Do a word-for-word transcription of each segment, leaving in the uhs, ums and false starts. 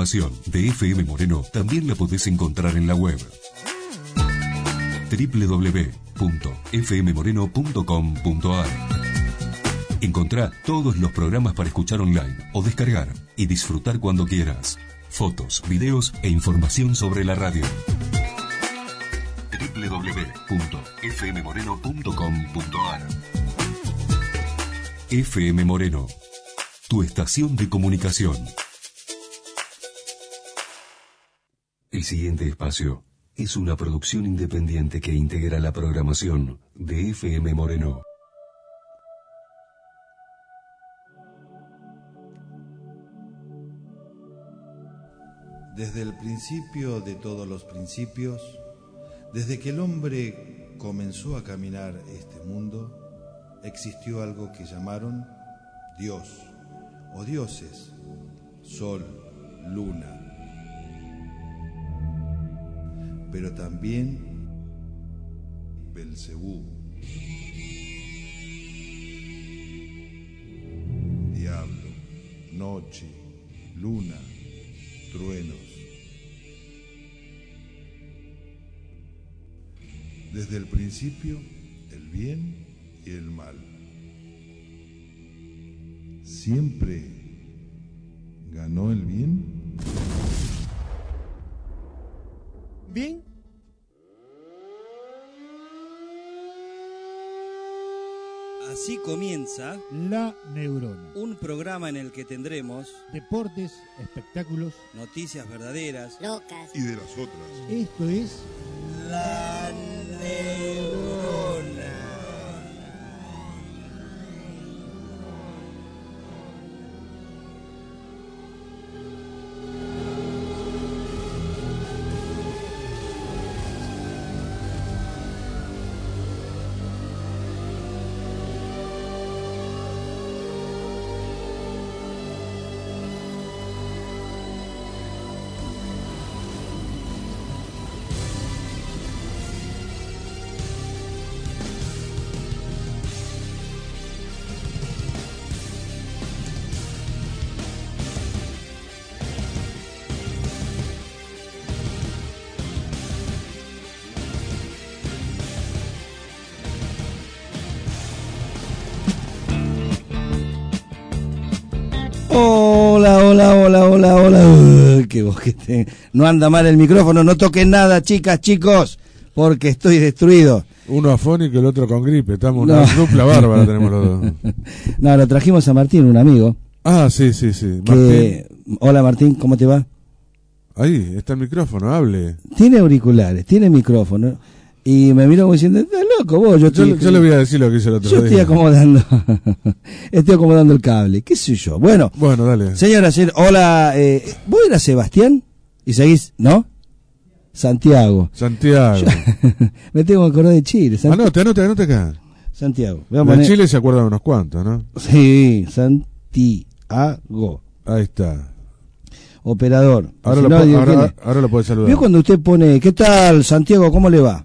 programación de F M Moreno también la podés encontrar en la web doble u doble u doble u punto f m moreno punto com punto a r. Encontrá todos los programas para escuchar online o descargar y disfrutar cuando quieras. Fotos, videos e información sobre la radio. doble u doble u doble u punto f m moreno punto com punto a r. F M Moreno, tu estación de comunicación. El siguiente espacio es una producción independiente que integra la programación de F M Moreno. Desde el principio de todos los principios, desde que el hombre comenzó a caminar este mundo, existió algo que llamaron Dios o dioses, sol, luna, pero también Belcebú, diablo, noche, luna, truenos. Desde el principio, el bien y el mal. ¿Siempre ganó el bien? Bien. Así comienza La Neurona, un programa en el que tendremos deportes, espectáculos, noticias verdaderas, locas Y de las otras. esto es La Neurona. Hola, hola, hola, hola, hola. Uy, qué boquete. No anda mal el micrófono, no toquen nada, chicas, chicos, porque estoy destruido. Uno afónico y el otro con gripe. Estamos No. una dupla bárbara, tenemos los dos. No, lo trajimos a Martín, un amigo. Ah, sí, sí, sí. Que... Hola Martín, ¿cómo te va? Ahí está el micrófono, hable. Tiene auriculares, tiene micrófono. Y me miró como diciendo, estás loco vos, yo Yo, estoy... yo le voy a decir lo que hice el otro Yo día. estoy acomodando, estoy acomodando el cable, qué sé yo. Bueno, Bueno, dale. señora, señora, hola, eh, ¿vos eras Sebastián? ¿Y seguís, no? Santiago. Santiago. Me tengo que acordar de Chile. Sant- Anote, anote, anote acá. Santiago. Voy a De poner- Chile se acuerdan unos cuantos, ¿no? Sí, Santiago. Ahí está. Operador. Ahora, Si lo, no, po- digo, ahora, ¿quién es? ahora lo puede saludar. ¿Vio cuando usted pone, ¿qué tal, Santiago? ¿Cómo le va?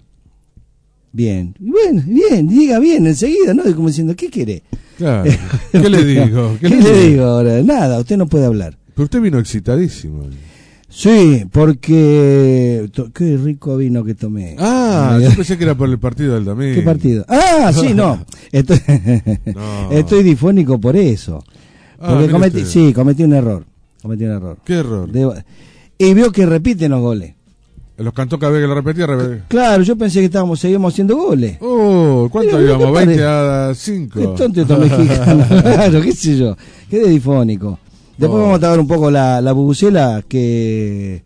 Bien. Bien, bien, diga bien enseguida, ¿no? Como diciendo, ¿qué quiere? Claro. ¿Qué le digo? ¿Qué, le digo ahora? Nada, usted no puede hablar. Pero usted vino excitadísimo. Sí, porque... to- Qué rico vino que tomé. Ah, yo pensé que era por el partido del domingo. ¿Qué partido? Ah, sí, no. Estoy, No. estoy difónico por eso. Ah, Porque mire cometí, usted. sí, cometí un error. Cometí un error. ¿Qué error? Debo- y veo que repiten los goles. Los cantó cada vez que lo repetía. Repetía. Claro, yo pensé que estábamos, seguíamos haciendo goles. Oh, ¿cuánto Mira, íbamos? ¿qué veinte parece? a cinco. Qué tonto estos mexicanos. Claro, qué sé yo. Qué de difónico. Después Oh. vamos a ver un poco la, la bubucela que...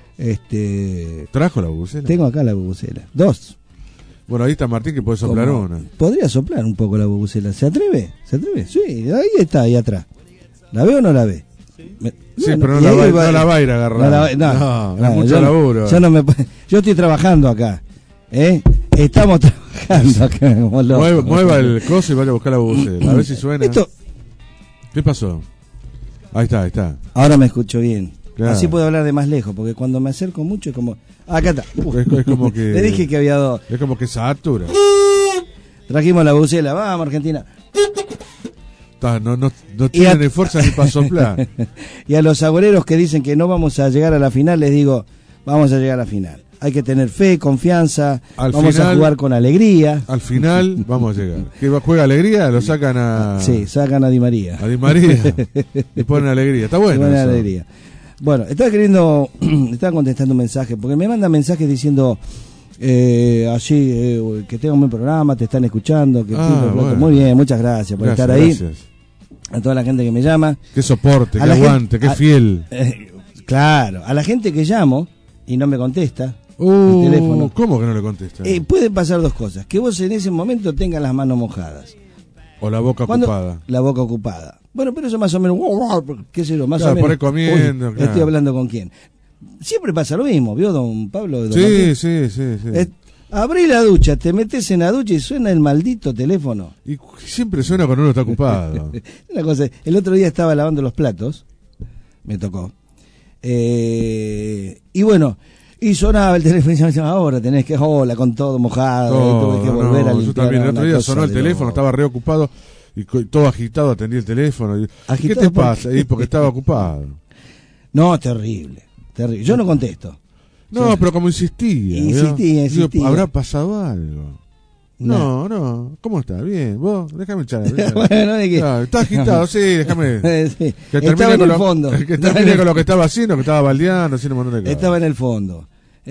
este ¿Trajo la bucela? Tengo acá la bubucela. Dos. Bueno, ahí está Martín que puede soplar Como- una. Podría soplar un poco la bubucela. ¿Se atreve? ¿Se atreve? Sí, ahí está, ahí atrás. ¿La ve o no la ve? Me- Sí, bueno, pero no y la, ahí va, no la va a ir a agarrar. No, la va- no, No, no, es mucho yo, no- laburo. yo no me pu- yo estoy trabajando acá. ¿Eh? Estamos trabajando acá como locos. Mueva, mueva el coso y vaya a buscar la bucela. A ver si suena. Esto, ¿Qué pasó? Ahí está, ahí está. ahora me escucho bien. Claro. Así puedo hablar de más lejos, porque cuando me acerco mucho es como... Acá está. Uf. Es, es como que. Le dije que había dos. Es como que satura. Trajimos la bucela. Vamos, Argentina. Ta, no, no, no Y tienen a- ni fuerza ni para soplar. Y a los agoreros que dicen que no vamos a llegar a la final, les digo, vamos a llegar a la final. Hay que tener fe, confianza, Al vamos final- a jugar con alegría. Al final vamos a llegar. ¿Que va- juega alegría? Lo sacan a, Sí, sacan a Di María. a Di María y ponen alegría. Está bueno. Buena eso. alegría. Bueno, estaba queriendo, estaba contestando un mensaje, porque me mandan mensajes diciendo, eh, allí, eh, que tengo un buen programa, te están escuchando, que Ah, Pipo, Plato. bueno. Muy bien, muchas gracias por Gracias, estar ahí, gracias. a toda la gente que me llama. Qué soporte, A qué la gente- aguante, qué a- fiel. Eh, claro, a la gente que llamo y no me contesta, Uh, el teléfono. ¿Cómo que no le contesta? eh, pueden pasar dos cosas, que vos en ese momento tengas las manos mojadas. o la boca Cuando- ocupada. La boca ocupada. Bueno, pero eso más o menos, qué sé yo, más Claro, o menos. por ahí comiendo, Uy, claro. Estoy hablando con quién. Siempre pasa lo mismo, ¿vio, don Pablo? Don Sí, Martín? sí, sí, sí. Eh, abrí la ducha, te metes en la ducha y suena el maldito teléfono. Y cu- siempre suena cuando uno está ocupado. Una cosa, el otro día estaba lavando los platos, me tocó. Eh, y bueno, y sonaba el teléfono y decía, ahora tenés que, hola, con todo mojado, Todo, tuve que volver no, a yo limpiar. también, el una otro día cosa sonó el de teléfono, loco. estaba reocupado y co- todo agitado, atendí el teléfono. Y, ¿qué ¿Agitado te por qué? pasa? Y porque estaba ocupado. No, terrible, terrible. Yo no contesto. No, Sí. pero como insistía. ¿vio? Insistía, Digo, insistía. ¿habrá pasado algo? No, no. ¿Cómo está? Bien. ¿Vos? Déjame echar. déjame. Bueno, ¿de qué? Claro, está agitado, sí, déjame. Eh, sí. Que Estaba termine, en con el lo, fondo. que termine con lo que estaba haciendo, que estaba baldeando, haciendo un montón de cosas. Estaba en el fondo.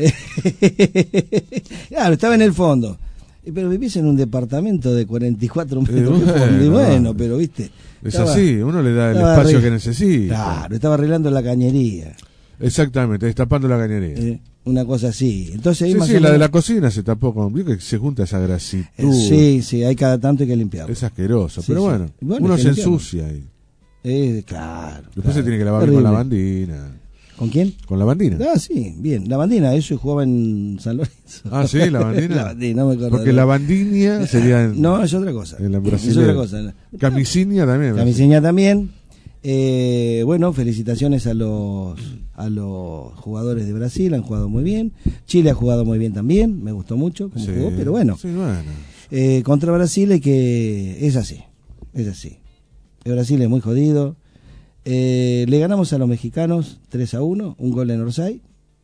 Claro, estaba en el fondo. Eh, Pero vivís en un departamento de cuarenta y cuatro metros. Eh, de fondo, y bueno, bueno, pero viste. Es estaba- así, uno le da el estaba espacio arregl- que necesita. Claro, estaba arreglando la cañería. Exactamente, destapando la cañería. eh, una cosa así. Entonces ahí Sí, más sí, o la de menos- la cocina se tapó con. Vio que se junta esa grasitud. eh, sí, sí, hay cada tanto hay que limpiarlo. Es asqueroso, Sí, pero sí. bueno, Bueno, uno hay que se limpiarlo. ensucia ahí. Eh, claro. Después claro. se tiene que lavar bien con la Terrible. bandina. ¿Con quién? ¿Con la bandina? Ah, sí, bien. La bandina, eso jugaba en San Lorenzo. Ah, sí, la bandina. La bandina, no me acuerdo. Porque la bandinia sería en, No, es otra cosa. en la es brasileña. otra cosa. Camisinia también. me Camiseña también. Eh, bueno, felicitaciones a los a los jugadores de Brasil, han jugado muy bien. Chile ha jugado muy bien también, me gustó mucho cómo Sí, jugó, pero bueno, Sí, bueno. eh, contra Brasil hay que es así, es así. El Brasil es muy jodido. Eh, le ganamos a los mexicanos tres a uno, un gol en Orsay,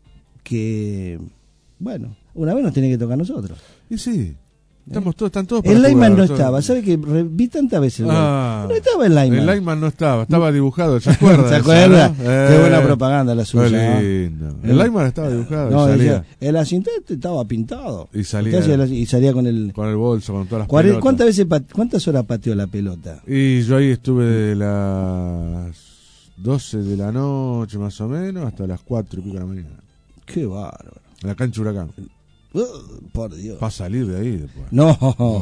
que bueno, una vez nos tiene que tocar a nosotros. Y sí, estamos todos, están todos para El Lyman jugar, no todos. estaba, ¿sabe que re- vi tantas veces el gol? Ah, No estaba el Lyman. El Lyman no estaba, estaba dibujado, ¿se acuerda? ¿Se de esa, acuerda? no? Qué Eh, buena propaganda la suya. ¿no? Qué lindo. El Eh. Lyman estaba dibujado No, y salía decía, el asistente estaba pintado. Y salía- Usted hacía la- y salía con el... con el bolso, con todas las cuare- pelotas. ¿Cuántas veces, pat- cuántas horas pateó la pelota? Y yo ahí estuve de las doce de la noche más o menos hasta las cuatro y pico de la mañana. Qué bárbaro. En la cancha Huracán. Uh, por Dios. Para salir de ahí después. No,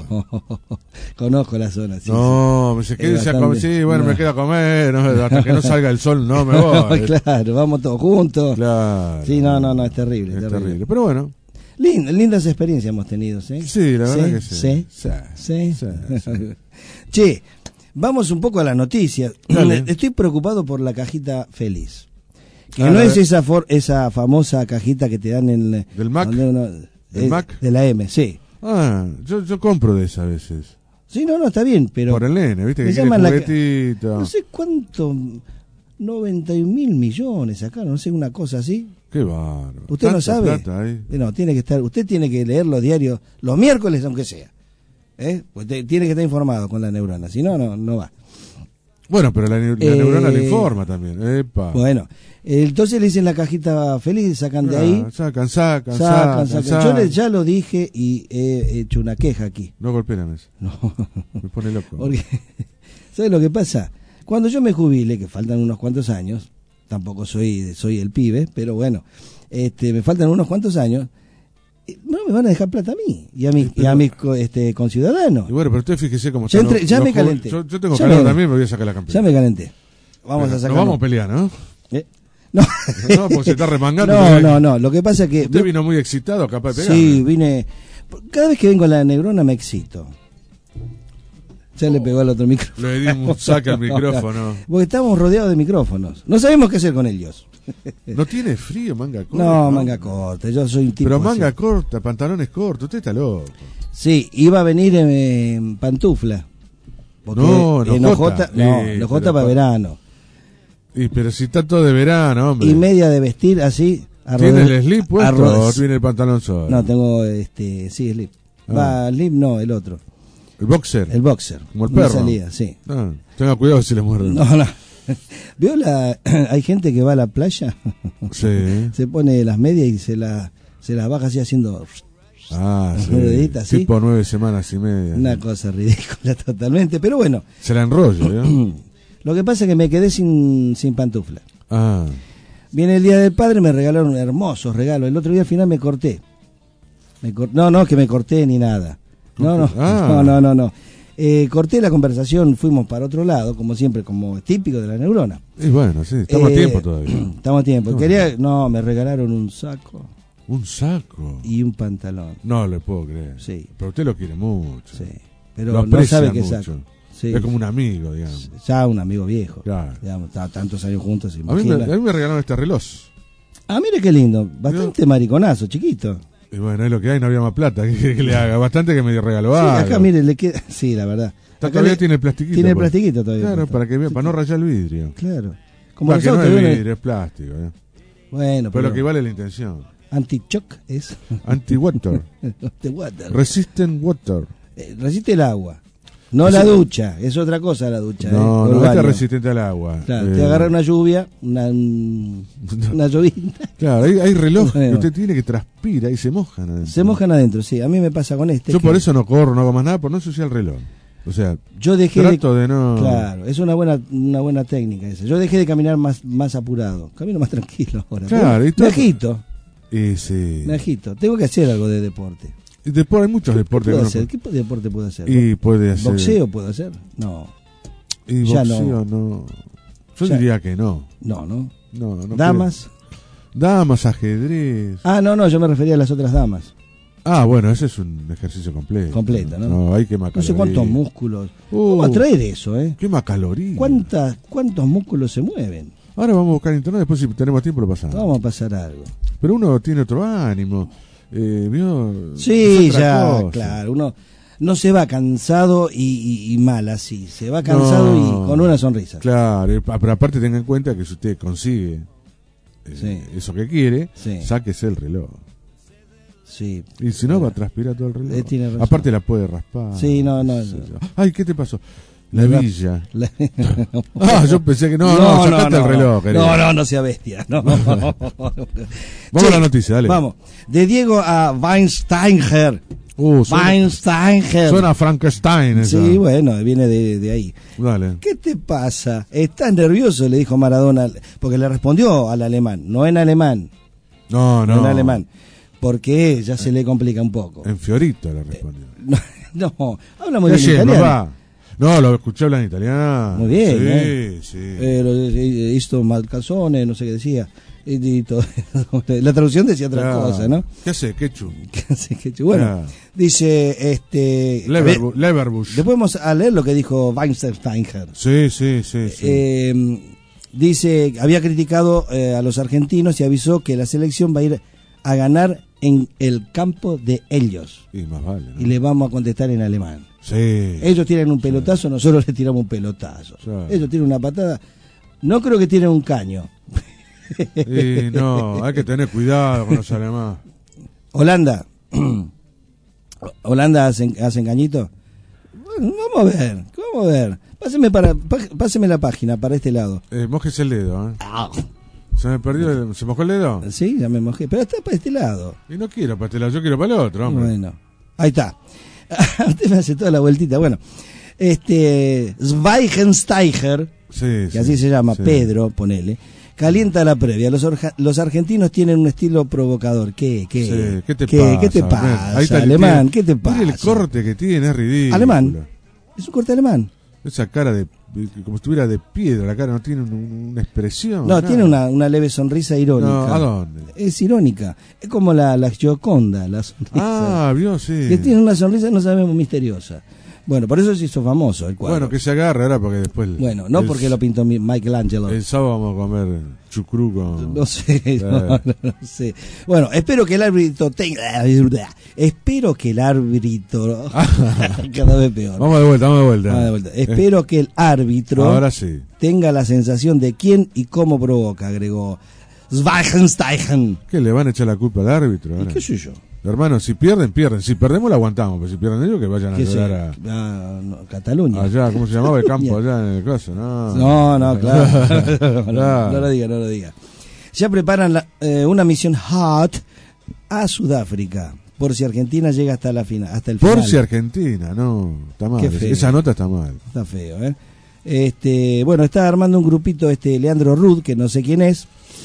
conozco la zona. Sí, no, me se Es quede a bastante- comer. Sí, bueno, no. me quedo a comer. No, hasta que no salga el sol, no me sí. voy. Claro, vamos todos juntos. Claro. Sí, no, no, no, es terrible. Es terrible. terrible. Pero bueno, Lin- lindas experiencias hemos tenido, ¿sí? sí, la verdad que sí. Sí, Sí, sí. sí, sí. Che, vamos un poco a la noticia. Dale. Estoy preocupado por la cajita feliz. Que Ah, no la es de- esa for- esa famosa cajita que te dan en... ¿Del Mac? donde uno- ¿Del es- Mac? De la M, sí. Ah, yo, yo compro de esas a veces. Sí, no, no, está bien, pero... Por el nene, ¿viste? me Que quiere llaman la ca- juguetito. No sé cuánto... noventa y un mil millones acá, no sé, una cosa así. Qué bárbaro. ¿Usted no Tanta sabe? plata ahí. No, tiene que estar... Usted tiene que leer los diarios los miércoles, aunque sea. ¿Eh? Pues te- tiene que estar informado con la neurona, si no, no, no va. Bueno, pero la, neu- la Eh, neurona le informa también. Epa. Bueno, entonces le dicen la cajita feliz, sacan de ahí... Ah, sacan, sacan, Sacan, sacan, sacan. sacan. Yo le- ya lo dije y he hecho una queja aquí. No golpee la mesa. No, Me pone loco. porque, ¿sabes lo que pasa? Cuando yo me jubile, que faltan unos cuantos años, tampoco soy soy el pibe, pero bueno, este, me faltan unos cuantos años, eh, no me van a dejar plata a mí y a, mi, Sí, y a pero- mis co- este, conciudadanos. Y bueno, pero usted fíjese cómo Ya están entre- los- ya los me ju- calenté. Yo, yo tengo Ya calor me- también, me voy a sacar la campeona. Ya me calenté. Vamos Pero a sacar. Nos vamos a pelear, ¿no? ¿Eh? No. No, porque se está remangando. No, Usted- no, no. Lo que pasa es que. Usted vino muy excitado, capaz de pegar. Sí, vine. Cada vez que vengo a la neurona me excito. Ya le pegó al otro micrófono. Le di un saque al micrófono. Porque estamos rodeados de micrófonos. No sabemos qué hacer con ellos. ¿No tiene frío, manga corta? No, manga corta. Yo soy un tipo. Pero manga así. corta, pantalones cortos. Usted está loco. Sí, iba a venir en, en pantufla. Porque No, en no, O J, Jota. no, Eh, en O J pero para pa- verano. Y pero si está todo de verano, hombre. Y media de vestir así. a ¿Tiene rode- el slip a puesto rode- o tiene el pantalón solo? No, tengo este, sí, slip. Ah. Va, slip no, el otro. El boxer. El boxer. Como el Una perro. salida, sí. Ah, tenga cuidado si le muerde. No, no. ¿Vio la hay gente que va a la playa? Sí. Se pone las medias y se la se las baja así haciendo Ah, sí. Ruedita, sí. Tipo nueve semanas y media. una cosa ridícula totalmente, pero bueno, Se la enrolla, ¿no? lo que pasa es que me quedé sin sin pantufla. Ah. Viene el Día del Padre, me regalaron hermosos regalos. El otro día al final me corté. Me cor- no, no, que me corté ni nada. No, no, Ah. no, no, no. no. Eh, corté la conversación, fuimos para otro lado, como siempre, como es típico de la neurona. Y bueno, sí, estamos a Eh, tiempo todavía. Estamos a tiempo. Estamos Quería, a tiempo. no, me regalaron un saco Un saco. y un pantalón. No le puedo creer. Sí. Pero usted lo quiere mucho. Sí. Pero Lo no aprecia sabe qué mucho. saco. Sí. Es como un amigo, digamos. Ya un amigo viejo. Claro. Digamos, está tantos años juntos. A mí, me, imagina. a mí me regalaron este reloj. Ah, mire qué lindo. Bastante mariconazo, chiquito. Y bueno, es lo que hay, no había más plata. ¿Qué quiere que le haga? Bastante que me regaló Sí, algo. acá mire, le queda. Sí, la verdad. Está- Acá todavía le- tiene el plastiquito. Tiene el pues. plastiquito todavía. Claro, puesto. para que vea, para no rayar el vidrio. Claro. Como Para los que no autos, es viene- vidrio, es plástico. ¿eh? Bueno, Pero pero lo que vale la intención. anti-shock es Anti-water. de water. Resistant water. Eh, resiste el agua. No Ese- la ducha, es otra cosa la ducha. No, eh, o el no, este es baño. resistente al agua. Claro, Eh, te agarra una lluvia, una, una llovina. Claro, hay, hay reloj que Bueno. usted tiene que transpira y se mojan adentro. Se mojan adentro, sí. A mí me pasa con este. Yo que por eso no corro, no hago más nada, por no ensuciar el reloj. O sea, yo dejé trato de no... Claro, es una buena una buena técnica esa. Yo dejé de caminar más más apurado. Camino más tranquilo ahora. Claro, y me todo- agito, Y sí. me agito. Tengo que hacer algo de deporte. Y después hay muchos ¿Qué deportes que puedo uno hacer? puede- ¿Qué deporte puedo hacer? Y puede hacer... ¿Boxeo puedo hacer? No, Y Ya boxeo no. Yo Ya. diría que no. no, no. No, no ¿Damas? creo. Damas, ajedrez. Ah, no, no, yo me refería a las otras damas. Ah, bueno, ese es un ejercicio completo. Completo, ¿no? No, hay que más No sé calorías. cuántos músculos. Uh, ¿Cómo atraer eso, eh? Qué más calorías. ¿Cuántas, ¿Cuántos músculos se mueven? Ahora vamos a buscar en internet, después si tenemos tiempo lo pasamos. Vamos a pasar algo. Pero uno tiene otro ánimo. Eh, ¿vio? Sí, Es otra ya, cosa. claro. Uno no se va cansado y, y- y mal así. Se va cansado No. y con una sonrisa. Claro, eh, pa- pero aparte tenga en cuenta que si usted consigue eh, Sí. eso que quiere, Sí. sáquese el reloj. Sí. Y si no, va a transpirar todo el reloj. Eh, tiene razón. Aparte la puede raspar. Sí, no, no, Sí. no. Ay, ¿qué te pasó? La Me rap- villa. La- Ah, yo pensé que no, no, sacate el reloj, querido. no, no, no sea bestia. No. Vamos Sí, a la noticia, dale. Vamos. De Diego a Weinsteiger. Uh, suena, Weinsteiger. suena a Frankenstein eso. Sí, bueno, viene de, de ahí. Dale. ¿Qué te pasa? ¿Estás nervioso? Le dijo Maradona, porque le respondió al alemán, no en alemán, No, no, no. en alemán, porque ya se le complica un poco. En Fiorito le respondió. No, no, habla muy ¿Qué bien haces, italiano. papá? No, lo escuché hablar en italiano. Muy bien, Sí, ¿eh? sí. Eh, lo de- esto mal calzones, no sé qué decía. Y, y todo. La traducción decía otra Claro. cosa, ¿no? ¿Qué hace? Quechu. Así que, bueno, Claro. dice, este... Leverbu- Leverbush. Después vamos a leer lo que dijo Weinsteiger. Sí, sí, sí. sí. Eh, dice, había criticado eh, a los argentinos y avisó que la selección va a ir a ganar en el campo de ellos. y más vale, ¿no? Y le vamos a contestar en alemán. Sí. Ellos tienen un pelotazo, nosotros le tiramos un pelotazo. Sí. Ellos tienen una patada. No creo que tienen un caño. Y no, hay que tener cuidado con los alemanes. Holanda. Holanda hacen, hacen cañito. Bueno, vamos a ver, vamos a ver. Páseme, para, pá- páseme la página para este lado. Eh, mójese el dedo, ¿eh? Se me perdió, el- ¿se mojó el dedo? Sí, ya me mojé. Pero está para este lado. Y no quiero para este lado, yo quiero para el otro, hombre. Bueno, ahí está. Usted me hace toda la vueltita. Bueno, este Schweinsteiger, Sí, que sí, así se llama, sí. Pedro, ponele, calienta la previa. Los, orja- los argentinos tienen un estilo provocador. ¿Qué? ¿Qué? Sí, ¿qué te ¿Qué, pasa? ¿Qué te Ven, pasa, ahí está el alemán? tío. ¿Qué te pasa? Mire el corte que tiene, es ridículo. Alemán. Es un corte alemán. Esa cara de, como si estuviera de piedra, la cara no tiene un- un- una expresión. No, nada. tiene una, una leve sonrisa irónica. No, ¿a dónde? Es irónica. Es como la, la Gioconda, la sonrisa. Ah, vio, sí. Que tiene una sonrisa, no sabemos, misteriosa. Bueno, por eso se hizo famoso el cuadro. Bueno, que se agarre ahora porque después... Bueno, no el, porque lo pintó Michelangelo. El sábado vamos a comer chucrú con... No sé, no, no, no sé. Bueno, espero que el árbitro tenga... Espero que el árbitro... Cada vez peor. Vamos de vuelta, vamos de vuelta. Vamos de vuelta. Espero que el árbitro... Ahora sí. Tenga la sensación de quién y cómo provoca, agregó Schweinsteigen. ¿Qué le van a echar la culpa al árbitro ahora? ¿Y qué sé yo? Hermano, si pierden, pierden. Si perdemos, la aguantamos. Pero si pierden ellos, que vayan a ¿Qué llorar sé? a... Ah, no, Cataluña. Allá, ¿cómo se llamaba el campo allá en el caso? No, No, no, claro. no, Claro. no lo diga, no lo diga. Ya preparan la- eh, una misión hot a Sudáfrica, por si Argentina llega hasta la final, hasta el final. Por si Argentina, no. Está mal. Qué feo. Esa nota está mal. Está feo, ¿eh? Este, bueno, está armando un grupito este Leandro Rudd, que no sé quién es.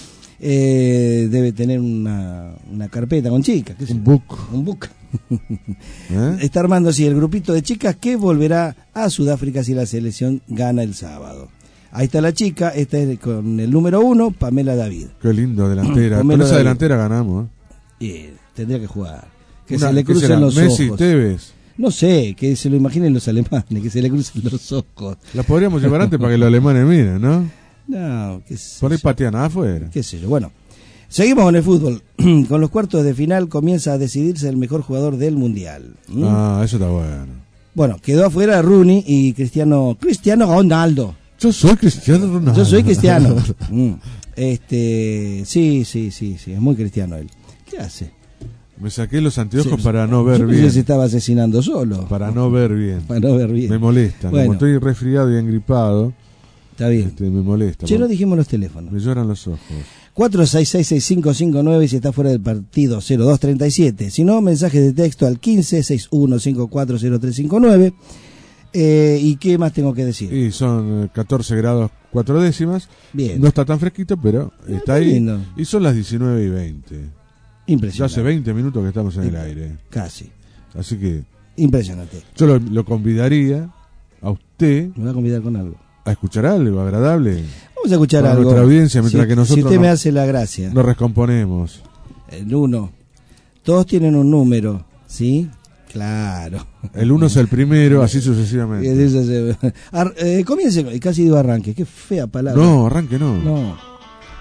Eh, debe tener una, una carpeta con chicas, qué sé Un yo. book. Un book. ¿Eh? Está armando así el grupito de chicas que volverá a Sudáfrica si la selección gana el sábado. Ahí está la chica, esta es con el número uno, Pamela David. Qué lindo delantera. Pomelo Con esa David. delantera ganamos. ¿eh? Y tendría que jugar. Que Una- se le ¿qué será? crucen los Messi, ojos. Tevez. No sé, que se lo imaginen los alemanes, que se le crucen los ojos. La podríamos llevar antes para que los alemanes miren, ¿no? No, qué sé Por ahí yo. patean afuera. Qué sé yo. Bueno, seguimos con el fútbol. Con los cuartos de final comienza a decidirse el mejor jugador del mundial. ¿Mm? Ah, eso está bueno. Bueno, quedó afuera Rooney y Cristiano Cristiano Ronaldo. Yo soy Cristiano Ronaldo. Yo soy cristiano. Mm. Este, sí, sí, sí, sí, es muy cristiano él. ¿Qué hace? Me saqué los anteojos Sí, para no ver yo pensé bien. que se estaba asesinando solo. Para no ver bien. Para no ver bien. Me molesta. Bueno. Como estoy resfriado y engripado, Está bien. este, me molesta. Che, no porque dijimos los teléfonos. Me lloran los ojos. cuatro seis seis, seis cinco cinco nueve y si está fuera del partido cero dos treinta y siete. Si no, mensajes de texto al quince sesenta y uno cincuenta y cuatro cero tres cincuenta y nueve. Eh, ¿Y qué más tengo que decir? Y son eh, catorce grados cuatro décimas. Bien. No está tan fresquito, pero está está ahí. lindo. Y son las diecinueve y veinte. Ya Impresionante. hace veinte minutos que estamos en el aire. Casi. Así que Impresionante. yo lo, lo convidaría a usted Me va a convidar con algo. a escuchar algo agradable. Vamos a escuchar Para algo. nuestra audiencia, mientras si, que nosotros Si usted no- me hace la gracia. Nos recomponemos. El uno. Todos tienen un número, ¿sí? Claro. El uno es el primero, así sucesivamente. Y eso se- Ar- eh, comience, casi digo arranque, qué fea palabra. No, arranque no. No.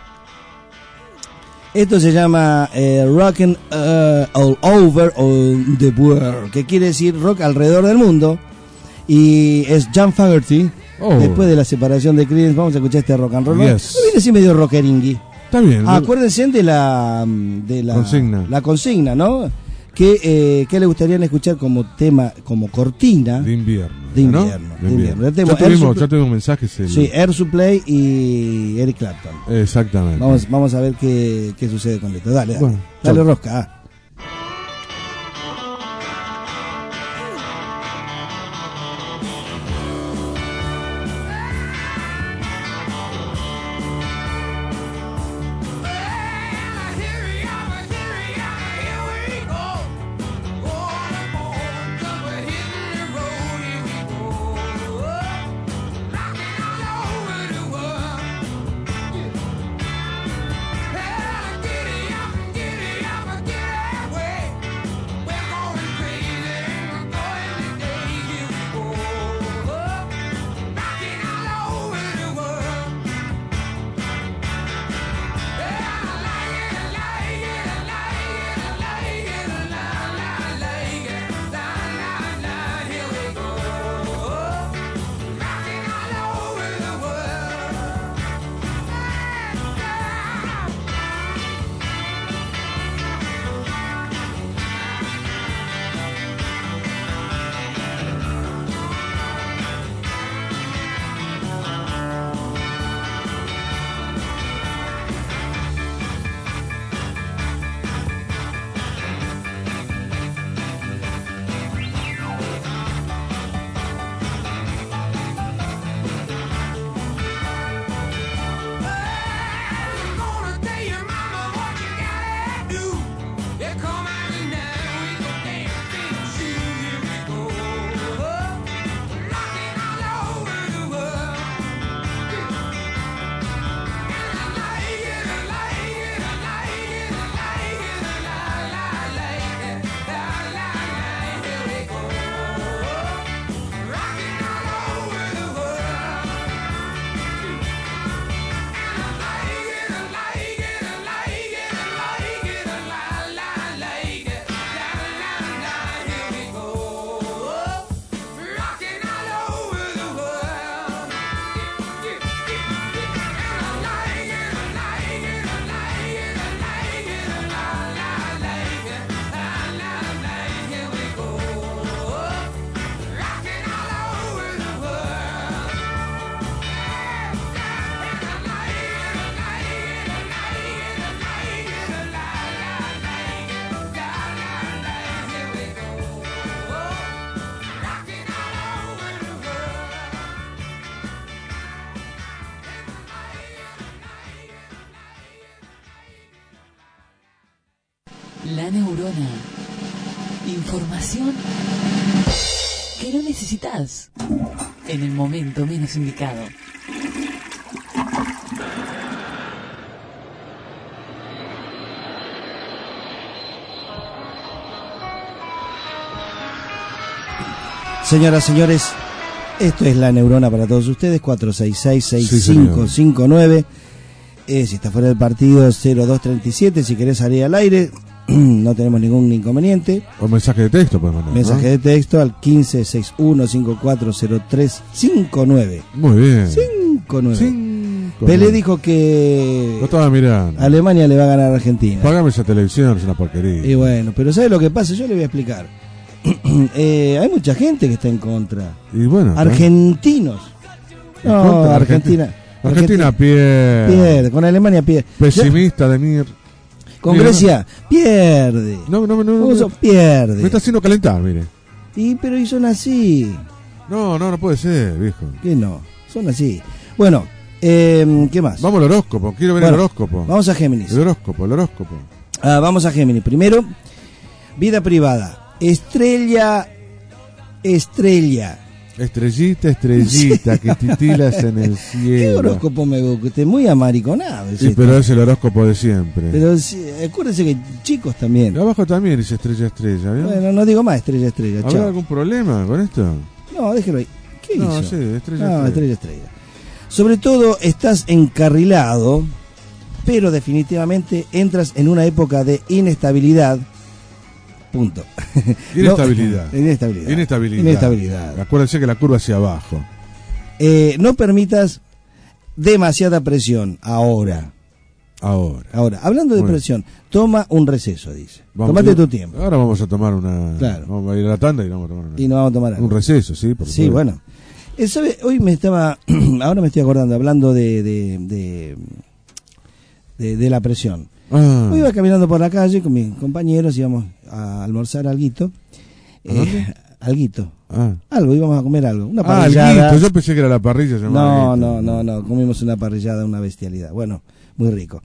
Esto se llama eh, Rockin' uh, All Over on the World, que quiere decir rock alrededor del mundo. Y es John Fogerty. Oh. Después de la separación de Creedence, vamos a escuchar este rock and roll. ¿no? Yes. No viene así medio rockeringui. Está bien. Ah, acuérdense de la, de la Consigna. La consigna, ¿no? Que, eh, que le gustaría escuchar como tema, como cortina. De invierno. De ¿no? invierno, de invierno. Ya Ya tenemos tuvimos, Air Supply- ya tuvimos mensajes. el- Sí, Air Supply y Eric Clapton. Exactamente. Vamos, vamos a ver qué, qué sucede con esto. Dale, dale. Bueno, dale chau. rosca. ah. Giddy up, giddy up, giddy La Neurona. Información que no necesitas en el momento menos indicado. Señoras, señores, esto es La Neurona para todos ustedes, cuatro seis seis, seis cinco cinco nueve. Eh, si está fuera del partido, cero dos treinta y siete. Si querés salir al aire, no tenemos ningún inconveniente. O mensaje de texto puedes mandar. Mensaje ¿no? de texto al quince sesenta y uno cincuenta y cuatro cero tres cincuenta y nueve. Muy bien. cincuenta y nueve. Cinco, Pelé nueve. dijo que Lo estaba mirando. Alemania le va a ganar a Argentina. Págame esa televisión, es una porquería. Y bueno, pero ¿sabe lo que pasa? Yo le voy a explicar. eh, hay mucha gente que está en contra. Y bueno. Argentinos. ¿En No, contra? Argentina. Argentina, Argentina pierde. Pierde. Con Alemania pierde. Pesimista de mir. Con Mira, Grecia pierde. No, no, no, no, Uso, no. pierde. Me está haciendo calentar, mire. Y pero y son así. No, no, no puede ser, viejo. ¿Qué no? Son así. Bueno, eh, ¿qué más? Vamos al horóscopo, quiero ver Bueno, el horóscopo. Vamos a Géminis. El horóscopo, el horóscopo. Ah, vamos a Géminis. Primero, vida privada. Estrella, estrella. Estrellita, estrellita, que titilas en el ¿Qué cielo. horóscopo me gusta? Usted muy amariconado. es Sí, este. pero es el horóscopo de siempre. Pero sí, acuérdense que chicos también. Y abajo también dice estrella, estrella, ¿vio? Bueno, no digo más estrella, estrella. ¿Habrá Chao. algún problema con esto? No, déjelo ahí. ¿Qué No, hizo? sí, estrella, No, estrella. estrella, estrella. Sobre todo estás encarrilado, pero definitivamente entras en una época de inestabilidad. Punto. Inestabilidad. No, inestabilidad. Inestabilidad. Inestabilidad. Acuérdense que la curva hacia abajo. Eh, no permitas demasiada presión ahora. Ahora. Ahora, hablando de Bueno. presión, toma un receso, dice. Vamos Tomate a- tu tiempo. Ahora vamos a tomar una. Claro. Vamos a ir a la tanda y vamos a tomar una- Y no vamos a tomar algo. un receso, sí. Por Sí, supuesto. bueno. Eh, ¿sabe? Hoy me estaba, ahora me estoy acordando, hablando de, de, de, de, de la presión. Ah, Hoy iba caminando por la calle con mis compañeros, íbamos a almorzar alguito. ¿A dónde? Eh, alguito. ah. Algo, íbamos a comer algo. Una Ah, parrillada. alguito. Yo pensé que era la parrilla. se llamaba no, alguito. no, no, no. Comimos una parrillada, una bestialidad. Bueno, muy rico.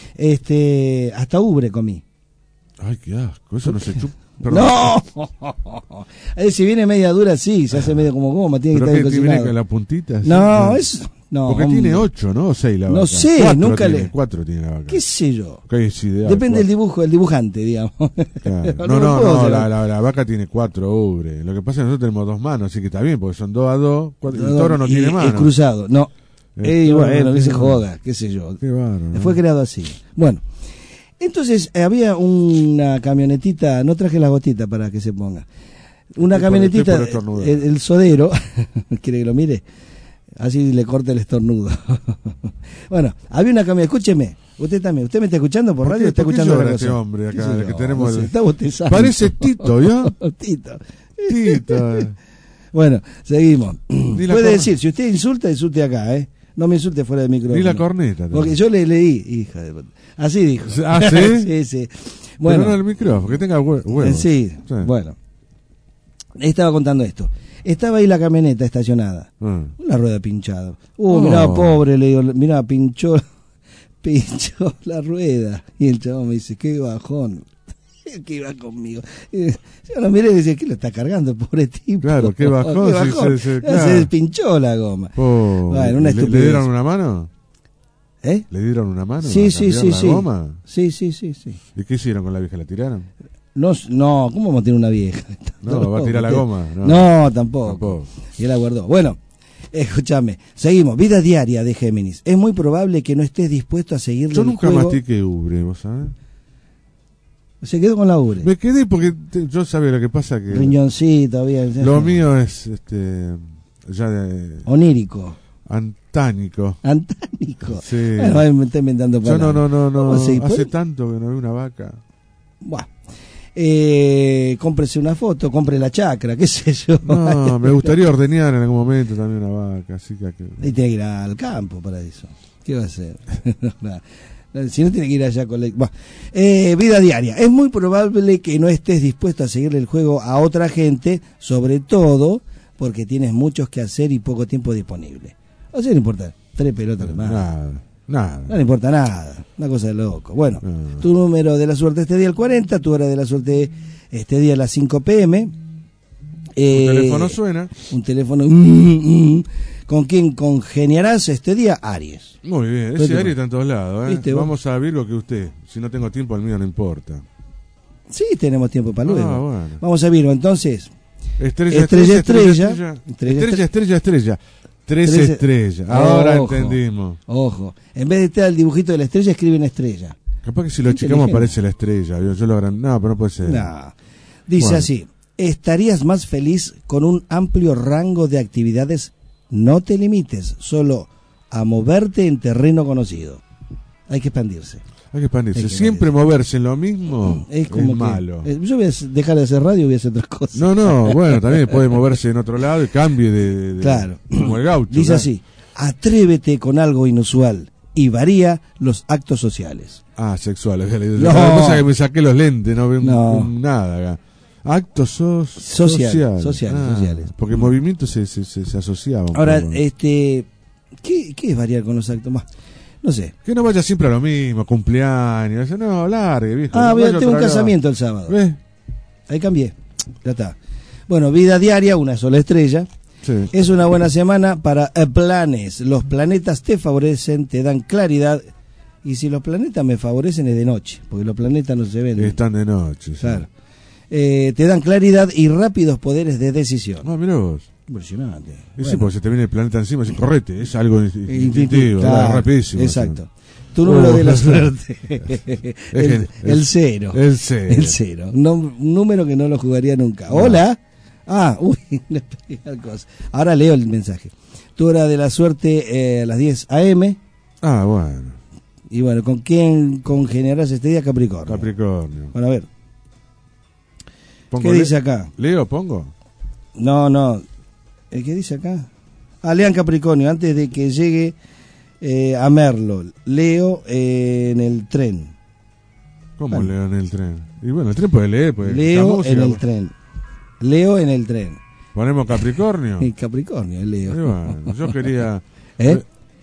Este, hasta ubre comí. Ay, qué asco. Eso no se chupa. ¡No! Eh, si viene media dura, sí, se hace medio como goma, tiene que ¿Pero estar qué bien viene cocinado. con la puntita? así? No, es... No, Porque hombre. tiene ocho, ¿no? O seis la vaca. No sé, Cuatro nunca tiene, le- Cuatro tiene la vaca. ¿Qué sé yo? ¿Qué es ideal? Depende del cuatro. dibujo, el dibujante, digamos. Claro. No No, lo no, puedo no, hacer. la, la, la vaca tiene cuatro ubres. Lo que pasa es que nosotros tenemos dos manos, así que está bien, porque son dos a dos. Cuatro, el toro no Y tiene el manos. cruzado, no. El Eh, toro bueno, no que se tiene joda, qué sé yo. Qué bárbaro, ¿no? Fue creado así. Bueno, entonces eh, había una camionetita, no traje la gotita para que se ponga. Una Estoy por- camionetita, estoy por estornudar. el, el sodero, ¿quiere que lo mire? Así le corta el estornudo. Bueno, había una camioneta, escúcheme, usted también, ¿usted me está escuchando por ¿Por radio? qué- ¿Está por qué escuchando llora otra este cosa? hombre acá, ¿Qué sé el que yo? tenemos No sé, el- está bostezando. Parece Tito, ¿vio? Tito. Tito. eh. Bueno, seguimos. Ni la Puede cor- decir, si usted insulta, insulte acá, ¿eh? No me insulte fuera del micrófono. Ni la corneta. Porque yo le leí, hija de puta. Así dijo. ¿Ah, sí? sí, sí. Bueno, Bueno, no el micrófono, que tenga hue- eh, huevos. sí, Sí. bueno. Estaba contando esto. Estaba ahí la camioneta estacionada. Ah. La rueda pinchada. Uh, Oh. mirá, pobre, le digo, mirá, pinchó, pinchó la rueda. Y el chabón me dice, qué bajón. El que iba conmigo. Y yo lo miré y decía, ¿qué lo está cargando, pobre tipo? Claro, qué bajón, Qué sí, bajón. sí, sí, Ya claro. se despinchó la goma. Oh, Bueno, una ¿le- ¿Le, estupidez. dieron una mano? ¿Eh? ¿Le dieron una mano? Sí, a sí, cambiar sí, la sí. goma? Sí, sí, sí, sí. ¿Y qué hicieron con la vieja? ¿La tiraron? No, no, ¿cómo vamos a tener una vieja? No, va a tirar la usted- goma. No, No, tampoco. Tampoco. Y él la guardó. Bueno, escúchame. Seguimos. Vida diaria de Géminis. Es muy probable que no estés dispuesto a seguirle Yo el nunca juego. mastiqué ubre, ¿vos sabés? Se quedó con la ubre. Me quedé porque te- yo sabía lo que pasa que Riñoncito, había. lo mío es este ya de Onírico. antánico. Antánico. Sí. Bueno, ahí me está inventando Yo no, palabras. no, no, no. ¿Cómo se- Hace puede? tanto que no veo una vaca. Buah. Eh, cómprese una foto, compre la chacra, qué sé yo. No, me gustaría ordeñar en algún momento también una vaca, así que Y tiene que ir al campo para eso. ¿Qué va a hacer? Si no, tiene que ir allá con la... Bueno, eh, vida diaria. Es muy probable que no estés dispuesto a seguirle el juego a otra gente, sobre todo porque tienes muchos que hacer y poco tiempo disponible. O sea, no importa, tres pelotas más. nada. Nada. No le importa nada, una cosa de loco. Bueno, No. tu número de la suerte este día el cuarenta, tu hora de la suerte este día a las cinco pm. Eh, El teléfono suena. Un teléfono. mm, mm, ¿Con quién congeniarás este día? Aries. Muy bien, Vete ese vos. Aries está en todos lados. ¿eh? ¿Viste vos? Vamos a Virgo que usted. Si no tengo tiempo, al mío no importa. Sí, tenemos tiempo para luego. Ah, bueno. Vamos a Virgo, entonces. Estrella, Estrella, estrella, estrella. estrella. Estrella, Estrella, estrella, estrella. Tres Tres- estrellas. Ahora Ojo. entendimos. Ojo, en vez de estar el dibujito de la estrella, escriben estrella. Capaz que si lo achicamos Inteligente. aparece la estrella. Yo, yo lo agran... No, pero no puede ser. No. Dice Bueno. así: estarías más feliz con un amplio rango de actividades. No te limites solo a moverte en terreno conocido. Hay que expandirse. Hay que expandirse. Hay que Siempre moverse en lo mismo es, Es como que- malo. eh, yo voy a dejar de hacer radio y voy a hacer otras cosas. No, no, bueno, también puede moverse en otro lado y cambie de... de- Claro. Como el gaucho. Dice claro. así: atrévete con algo inusual y varía los actos sociales. Ah, sexual. Lo que No. pasa es que me saqué los lentes, no veo un- No. un nada acá. Actos so- Social, social. sociales, Ah, sociales. Porque movimiento se, se, se, se asociaba. un Ahora, poco. este, ¿qué, qué es variar con los actos más? No sé. Que no vaya siempre a lo mismo, cumpleaños. eso No, largue, viejo. Ah, no voy a- vaya tengo un otra vez. casamiento el sábado. ¿Ves? Ahí cambié. Ya está. Bueno, vida diaria, una sola estrella. Sí. Es una buena semana para eh, planes. Los planetas te favorecen, te dan claridad. Y si los planetas me favorecen es de noche, porque los planetas no se ven. Están de noche. Sí. Claro. Eh, te dan claridad y rápidos poderes de decisión. Ah, mirá vos. Impresionante. Y sí, Bueno. porque se te viene el planeta encima, así, correte, es algo in- Instintivo, instintivo, claro, rapidísimo. Exacto. Tu número Oh. de la suerte. Es el, que- el es- cero. El cero. El cero. No- un número que no lo jugaría nunca. Hola. Ah, uy, le pegué al coso. Ahora leo el mensaje. Tu hora de la suerte eh, a las diez a eme. Ah, bueno. Y bueno, ¿con quién congeniarás este día? Capricornio. Capricornio. Bueno, a ver. Pongo ¿Qué le- dice acá? ¿Leo, pongo? No, no. ¿El qué dice acá? Ah, lean Capricornio, antes de que llegue eh, a Merlo. Leo eh, en el tren. ¿Cómo Bueno. leo en el tren? Y bueno, el tren puede leer, pues. Leo en el tren. Leo en el tren. Ponemos Capricornio. Y Capricornio, Y Leo. bueno, yo quería... ¿Eh?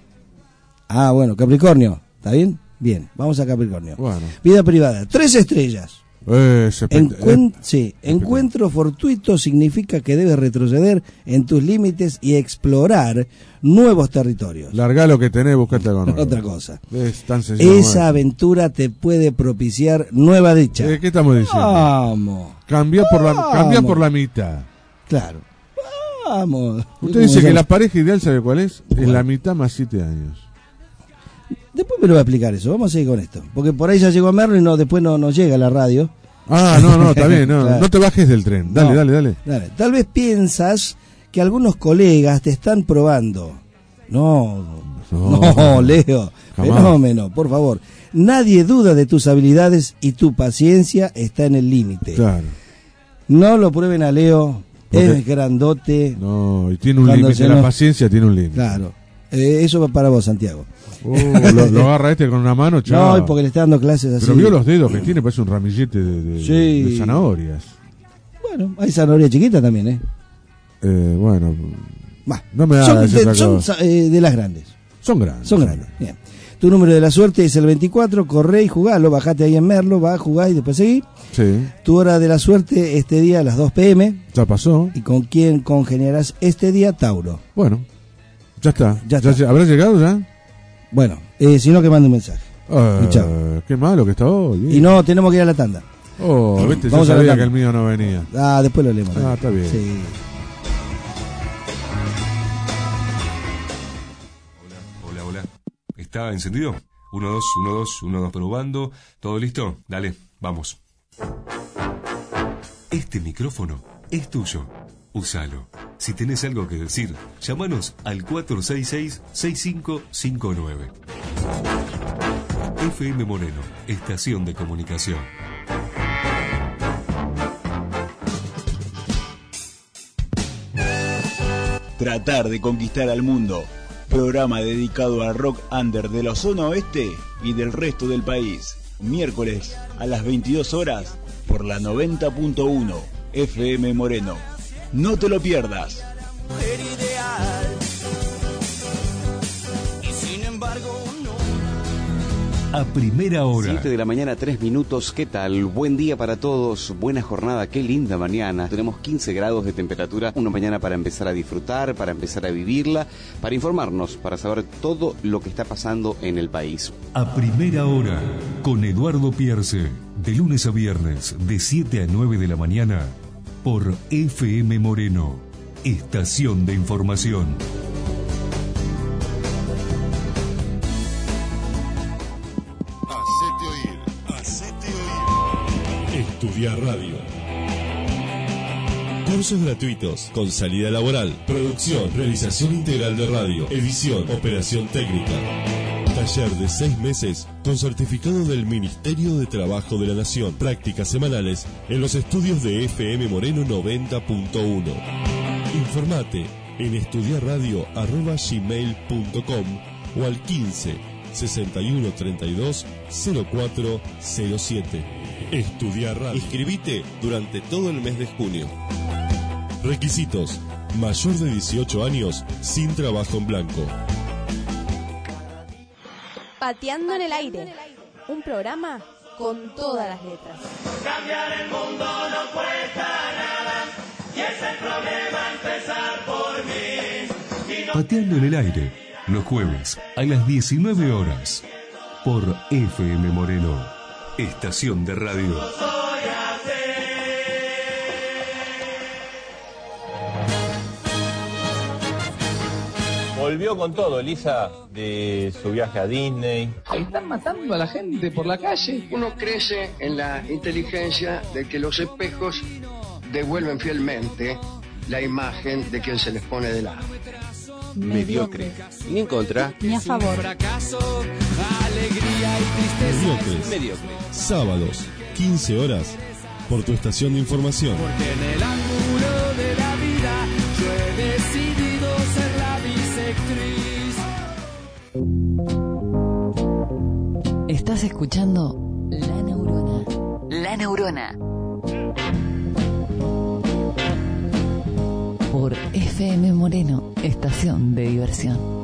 Ah, bueno, Capricornio. ¿Está bien? Bien, vamos a Capricornio. Bueno. Vida privada, tres estrellas. Es espect- Encuen- sí, encuentro fortuito significa que debes retroceder en tus límites y explorar nuevos territorios. Largá lo que tenés, buscate algo nuevo. Otra cosa. Es tan sencillo. como Esa aventura te puede propiciar nueva dicha. es. Eh, ¿Qué estamos diciendo? Vamos. Cambia por la, Vamos. cambia por la mitad. Claro. Vamos. Usted dice Como que la decíamos. pareja ideal, ¿sabe cuál es? Es ¿Cuál? la mitad más siete años. Después me lo voy a explicar eso. Vamos a seguir con esto. Porque por ahí ya llegó a Merlo y no, después no, no llega a la radio. Ah, no, no, está bien, no, Claro. no te bajes del tren. Dale, No. dale, dale. Dale. Tal vez piensas que algunos colegas te están probando. No, no, No. Leo. Jamás. Fenómeno, por favor. Nadie duda de tus habilidades y tu paciencia está en el límite. Claro. No lo prueben a Leo. Porque- Es grandote. No, y tiene un Cuando límite. se La nos- paciencia tiene un límite. Claro. Eh, eso va para vos, Santiago. Oh, lo, lo agarra este con una mano, chao. No, y porque le está dando clases así. Pero vio los dedos que tiene, parece un ramillete de, de- Sí. de zanahorias. Bueno, hay zanahoria chiquita también, ¿eh? Eh, bueno, Bah, no me son, hagas de, esa son cosa. sa- eh, de las grandes. Son grandes. Son grandes. Bien. Tu número de la suerte es el veinticuatro. Corre y jugalo. Bajate ahí en Merlo. Va a jugar y después seguí. Sí, Tu hora de la suerte este día a las dos peme. ya pasó. ¿Y con quién congeniarás este día? Tauro. Bueno, ya está. Ya está. lle- ¿Habrá llegado ya? Bueno, eh, si no que mande un mensaje. Ah, Y chao. qué malo que está hoy. Y no, tenemos que ir a la tanda. Oh, viste, yo Vamos a la sabía tanda. que el mío no venía. Ah, después lo leemos. Ah, está bien. Sí. Hola, hola. ¿Está encendido? Uno, dos, uno, dos, uno, dos, probando. ¿Todo listo? Dale, vamos. Este micrófono es tuyo. Úsalo. Si tenés algo que decir, llámanos al cuatro seis seis, seis cinco cinco nueve. F M Moreno, estación de comunicación. Tratar de conquistar al mundo. Programa dedicado al rock under de la zona oeste y del resto del país. Miércoles a las veintidós horas por la noventa punto uno F M Moreno. No te lo pierdas. Mujer ideal. Y sin embargo no. a primera hora. siete de la mañana, tres minutos. ¿Qué tal? Buen día para todos. Buena jornada. Qué linda mañana. Tenemos quince grados de temperatura. Una mañana para empezar a disfrutar, para empezar a vivirla, para informarnos, para saber todo lo que está pasando en el país. A primera hora, con Eduardo Pierce. De lunes a viernes, de siete a nueve de la mañana, por F M Moreno. Estación de información. Estudiar Radio. Cursos gratuitos con salida laboral. Producción, realización integral de radio, edición, operación técnica. Taller de seis meses con certificado del Ministerio de Trabajo de la Nación. Prácticas semanales en los estudios de F M Moreno noventa punto uno. Informate en estudiarradio arroba gmail punto com o al quince, sesenta y uno, treinta y dos, cero cuatro cero siete. Estudiar Radio. Inscribite durante todo el mes de junio. Requisitos: mayor de dieciocho años sin trabajo en blanco. Pateando en el aire, un programa con todas las letras. Cambiar el mundo no cuesta nada y es el problema empezar por mí. Y no... Pateando en el aire, los jueves a las diecinueve horas, por F M Moreno, estación de radio. Volvió con todo, Elisa, de su viaje a Disney. Están matando a la gente por la calle. Uno crece en la inteligencia de que los espejos devuelven fielmente la imagen de quien se les pone de lado. Mediocre. Ni en contra. Ni a favor. Mediocres. Mediocre. Sábados, quince horas, por tu estación de información. Porque en el ángulo de la vida yo he decidido ser la bisectriz. Estás escuchando La Neurona. La Neurona. Por F M Moreno, estación de diversión.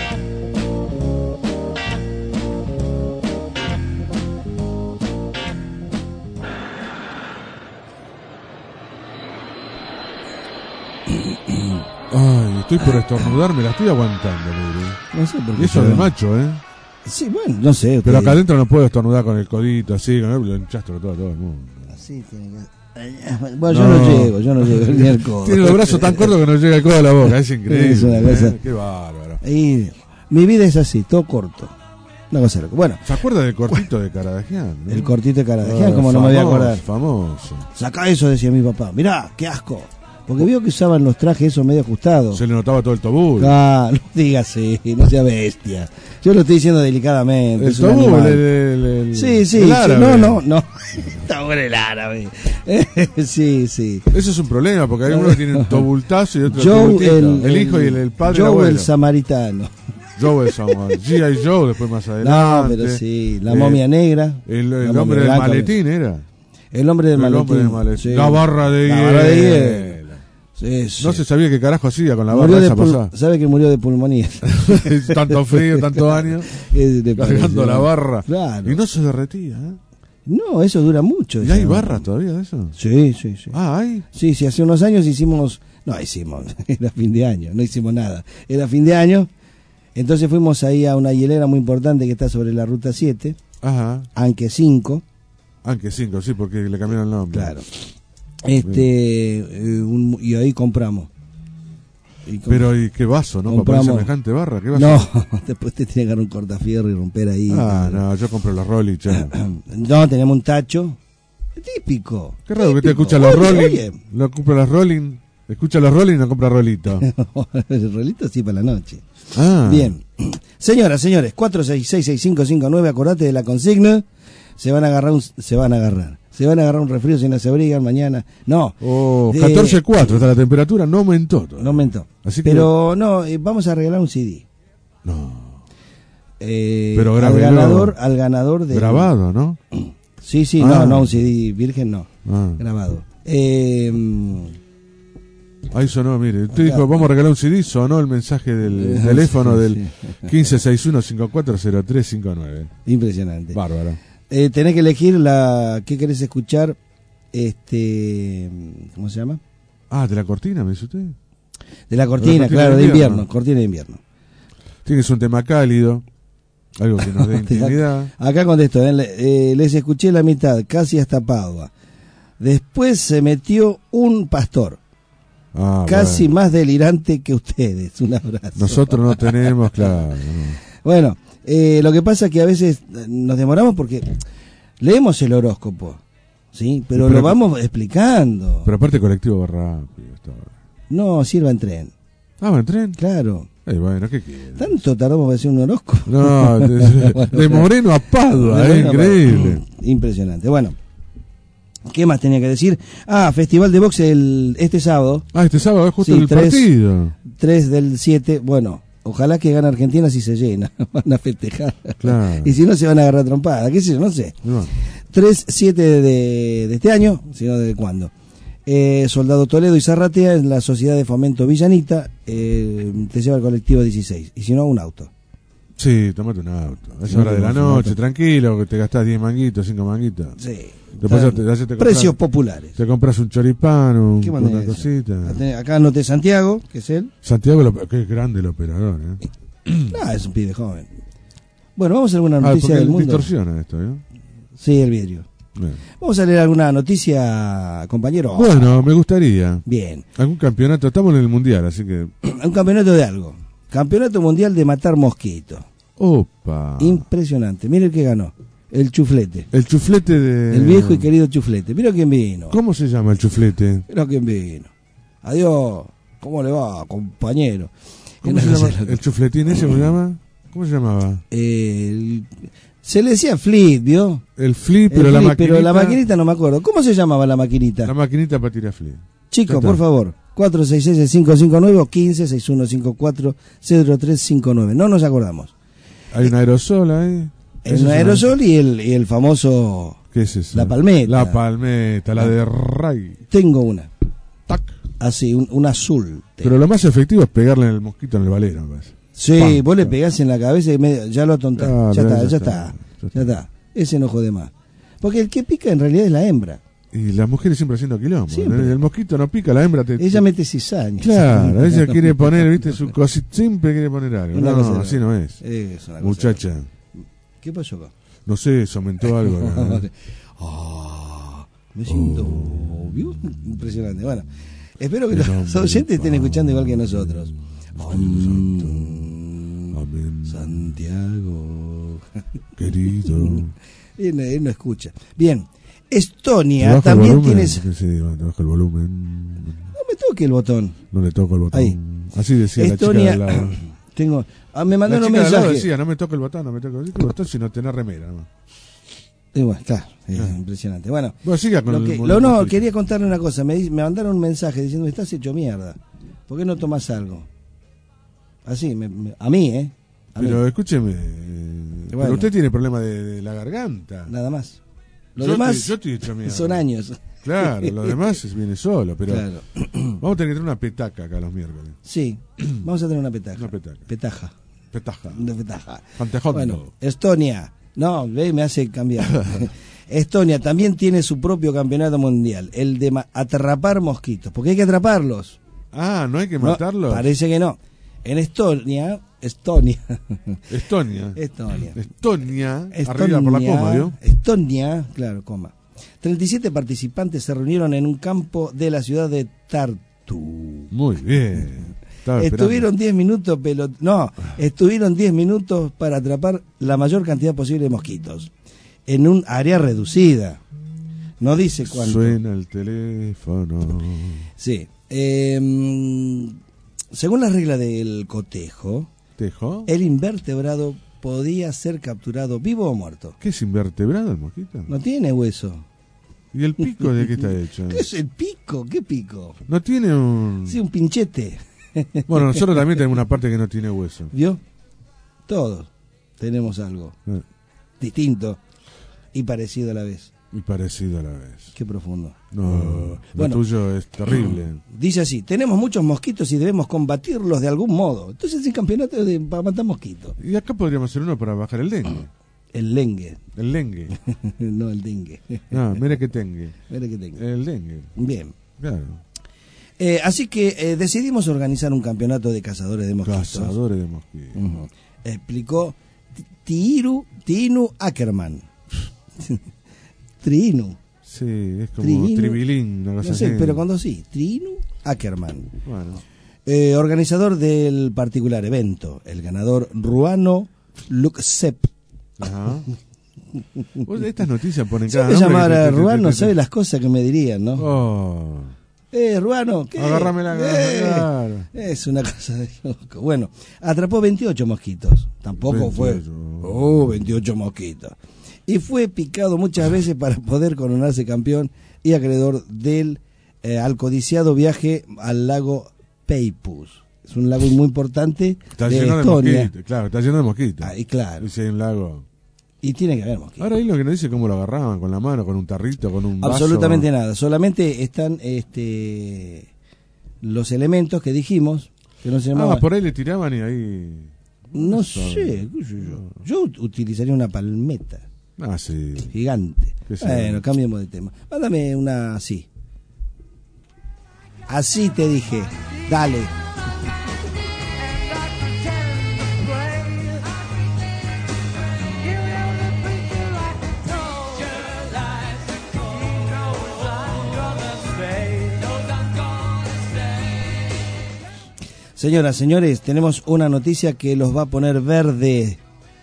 Ay, estoy por estornudar, me la estoy aguantando, Lili. No sé por qué. Y eso yo... de macho, ¿eh? Sí, bueno, no sé. Pero acá adentro no puedo estornudar con el codito, así, con el, lo hinchaste todo, todo el mundo. Así tiene que... Bueno, yo no, no llego, yo no llego ni al codo. Tiene los brazos tan cortos que no llega el codo a la boca, es increíble. Es una cosa... ¿eh? Qué bárbaro. Y mi vida es así, todo corto. Una cosa loca. Bueno. ¿Se acuerda del cortito de Caradagian? ¿No? El cortito de Caradagian, ah, como no me voy a acordar. Famoso. Sacá eso, decía mi papá. Mirá, qué asco. Porque vio que usaban los trajes esos medio ajustados. Se le notaba todo el tobul. Ah, no digas así, no sea bestia. Yo lo estoy diciendo delicadamente. El tobul, el, el, el, sí, sí, el sí, árabe. no, no, no. Está bueno el árabe. sí, sí. Eso es un problema, porque hay uno que tiene un tobultazo y otro Joe, tobultito. El, el hijo y el, el padre. Joe el abuelo. el samaritano. Joe el samaritano. G I. Joe después más adelante. No, pero sí, la momia eh, negra. El, el hombre del maletín era. El hombre del el maletín. Hombre del maletín. Sí. La barra de la hielo. Barra de hielo. Sí, sí. No se sabía qué carajo hacía con la murió barra esa pul- pasada. Sabe que murió de pulmonía. Tanto frío, tantos años. Cargando la barra. Claro. Y no se derretía, ¿eh? No, eso dura mucho. ¿Y eso. hay barras todavía de eso? Sí, sí, sí. Ah, ¿hay? Sí, sí, hace unos años hicimos... No, hicimos, era fin de año, no hicimos nada. Era fin de año, entonces fuimos ahí a una hielera muy importante que está sobre la Ruta siete. Ajá. Anque cinco. Anque cinco, sí, porque le cambiaron el nombre. Claro. Este eh, un, y ahí compramos. Y comp- Pero ¿y qué vaso, no? Compramos... Para poner semejante barra, ¿qué vaso? No, después te tiene que dar un cortafierro y romper ahí. Ah, no, no yo compro los Rolling, che. No, tenemos un tacho típico. Qué raro típico. que te escucha los Oye, Rolling. oye. No compra los Rolling, escucha los Rolling y no compra Rolito. El rolito sí para la noche. Ah. Bien. Señoras, señores, cuatro seis seis, seis cinco cinco nueve, acordate de la consigna. Se van a agarrar un, se van a agarrar. Se van a agarrar un resfrío si no se abrigan mañana. No. Oh, catorce punto cuatro, hasta la temperatura no aumentó todavía. No aumentó. Así que... Pero no, eh, vamos a regalar un C D. No. Eh, Pero al ganador, al ganador de grabado, ¿no? Sí, sí, ah. no, no un C D virgen, no. Ah. Grabado. Eh, Ahí sonó, mire. Usted Acá. dijo, vamos a regalar un C D, sonó el mensaje del Sí, teléfono sí. del quince sesenta y uno cincuenta y cuatro cero tres cincuenta y nueve. Impresionante. Bárbaro. Eh, tenés que elegir la ¿qué querés escuchar? Este, ¿cómo se llama? Ah, ¿de la cortina, me dice usted? De la cortina, cortina claro, de de invierno. invierno, cortina de invierno. Tiene que ser un tema cálido, algo que nos dé intimidad. Acá contesto, ¿eh? Le- eh, les escuché la mitad, casi hasta Padua. Después se metió un pastor, Ah, casi bueno. más delirante que ustedes. Un abrazo. Nosotros no tenemos, claro. no. Bueno, eh, lo que pasa es que a veces nos demoramos porque leemos el horóscopo, ¿sí? Pero, Sí, pero- lo vamos explicando. Pero aparte colectivo va rápido. Está... No, sirva en tren. Ah, ¿va en tren? Claro. Eh, bueno, ¿qué quiere? ¿Tanto tardamos para hacer un horóscopo? No, de, Bueno, de Moreno a Padua, de es Moreno a Padua. increíble. Impresionante. Bueno, ¿qué más tenía que decir? Ah, Festival de Boxe el, este sábado. Ah, este sábado es justo Sí, el tres- partido. tres del siete. Bueno, ojalá que gane Argentina si se llena. Van a festejar. Claro. Y si no, se van a agarrar trompada. ¿Qué sé yo? No sé. No. tres siete de, de este año, sino de cuándo. Eh, Soldado Toledo y Zarratea en la Sociedad de Fomento Villanita. Eh, te lleva el colectivo dieciséis. Y si no, un auto. Sí, tomate un auto. A esa No, hora de la tomate un noche, auto. tranquilo, que te gastás diez manguitos, cinco manguitos. Sí. Después ya Están te, ya se te precios compras- populares. Te compras un choripán, un, ¿Qué una manera es? cosita. Acá anoté Santiago, que es él. Santiago, lo- qué grande el operador, ¿eh? No, es un pibe joven. Bueno, vamos a alguna Ah, noticia porque del él mundo. distorsiona esto, ¿eh? Sí, el vidrio. Bien. Vamos a leer alguna noticia, compañero. Bueno, me gustaría. Bien. Algún campeonato, estamos en el mundial, así que. Un campeonato de algo. Campeonato mundial de matar mosquitos. Opa. Impresionante. Mire el que ganó. El chuflete. El chuflete de. El viejo y querido chuflete. Mira quién vino. ¿Cómo se llama el chuflete? Mira quién vino. Adiós. ¿Cómo le va, compañero? ¿Cómo se llama? ¿El chufletín ese cómo se llama? ¿Cómo se llamaba? El- Se le decía flip, ¿vio? El flip, pero El la flip, maquinita. pero la maquinita no me acuerdo. ¿Cómo se llamaba la maquinita? La maquinita para tirar flip. Chicos, Ya está. por favor, cuatro seis seis cinco cinco nueve o quince sesenta y uno cincuenta y cuatro cero tres cincuenta y nueve. No nos acordamos. Hay un aerosol ahí. El Eso es aerosol y el, y el famoso... ¿Qué es eso? La palmeta. La palmeta, la de Ray. Tengo una. Tac. Así, un, un azul. Pero lo más efectivo es pegarle en el mosquito en el valero, me parece. Sí, Pam, vos le pam. pegás en la cabeza y medio- ya lo atontás. Ah, ya, pero está, ya ya está, está, ya está. Ese no jode más. Porque el que pica en realidad es la hembra. Y las mujeres siempre haciendo quilombo. Siempre. El mosquito no pica, la hembra te... Ella mete cizaña. Claro, ella quiere poner, viste, su cosita, siempre quiere poner algo. Una No, cosa así de- no es. Es una cosa Muchacha, ¿Qué pasó acá? no sé, se aumentó algo. acá, ¿eh? Ah, me siento... Oh. ¿vio? Impresionante. Bueno, espero que En los nombre oyentes del estén escuchando igual que Padre, nosotros. Mm, Amén. Santiago. Querido. Él, no- él no escucha. Bien, ¿Te Estonia bajo el también volumen? tiene... Sí, te bajo el volumen. No me toque el botón. No le toco el botón. Ahí. Así decía Estonia, la chica del lado. tengo... Ah, me La mandaron un chica del lado mensaje. decía, no me toque el botón, no me toque el botón, sino tener remera. ¿no? Y bueno, claro, es Ah. impresionante. Bueno, Bueno, siga con lo el que- volumen. lo- no, quería contarle una cosa. Me, di- me mandaron un mensaje diciendo, estás hecho mierda. ¿Por qué no tomas algo? Así, me- me- a mí, ¿eh? A mí. Pero escúcheme, eh, Bueno. pero usted tiene problema de, de la garganta. Nada más. Lo Yo demás estoy- yo estoy hecho mierda. son años. Claro, lo demás es- viene solo, pero Claro. vamos a tener que tener una petaca acá los miércoles. Sí, vamos a tener una petaja. Una petaca. Petaja. Petaja. Una petaja. Antejondo. Bueno, Estonia. No, ve, me hace cambiar. Estonia también tiene su propio campeonato mundial, el de ma- atrapar mosquitos, porque hay que atraparlos. Ah, ¿no hay que No, matarlos? parece que no. En Estonia, Estonia. Estonia. Estonia. Estonia. Estonia, Arriba por la coma, ¿vio? Estonia, claro, coma. treinta y siete participantes se reunieron en un campo de la ciudad de Tartu. Muy bien. Estaba esperando. Estuvieron diez minutos pelot... no, estuvieron diez minutos para atrapar la mayor cantidad posible de mosquitos en un área reducida. No dice cuánto. Suena el teléfono. Sí. Eh, según las reglas del cotejo, ¿Tejo? el invertebrado podía ser capturado vivo o muerto. ¿Qué es invertebrado el mosquito? No tiene hueso. ¿Y el pico de qué está hecho? ¿Qué es el pico? ¿Qué pico? No tiene un... Sí, un pinchete. Bueno, nosotros también tenemos una parte que no tiene hueso. ¿Vio? Todos tenemos algo Eh. distinto y parecido a la vez. Y parecido a la vez. Qué profundo. No, lo bueno, tuyo es terrible. Dice así, tenemos muchos mosquitos y debemos combatirlos de algún modo. Entonces el campeonato de para matar mosquitos. Y acá podríamos hacer uno para bajar el dengue. El dengue. El dengue. No, el dengue. No, mire que dengue. Mire que dengue. El dengue. Bien. Claro. Eh, así que eh, decidimos organizar un campeonato de cazadores de mosquitos. Cazadores de mosquitos. Uh-huh. Explicó Tiru, Tinu Ackerman. Trinu. Sí, es como Trinu, tribilín. Una cosa no sé, así. pero cuando sí. Trinu Ackerman. Bueno. Eh, organizador del particular evento. El ganador Ruano Luxep. Ajá. Vos estas noticias ponen Si cada me nombre. llamara que te- te- Ruano, te- te- sabe las cosas que me dirían, ¿no? Oh. Eh, Ruano, ¿qué? Agárrame la Eh, claro. Es una cosa de loco. Bueno, atrapó veintiocho mosquitos. Tampoco fue. Oh, veintiocho mosquitos. Y fue picado muchas veces para poder coronarse campeón y acreedor del eh, al codiciado viaje al lago Peipus. Es un lago muy importante Está de lleno de Estonia. mosquitos. Claro, está lleno de mosquitos. Ahí, claro. Y si hay un lago. Y tiene que haber mosquitos. Ahora ahí lo que nos dice cómo lo agarraban, con la mano, con un tarrito, con un vaso. Absolutamente nada. Solamente están este los elementos que dijimos que no se llamaban. Ah, por ahí le tiraban y ahí. No Eso. sé, qué sé yo. Yo ut- utilizaría una palmeta Ah, sí. gigante. Qué sé Bueno, yo. cambiemos de tema. Mándame una así. Así te dije. Dale. Señoras, señores, tenemos una noticia que los va a poner verde.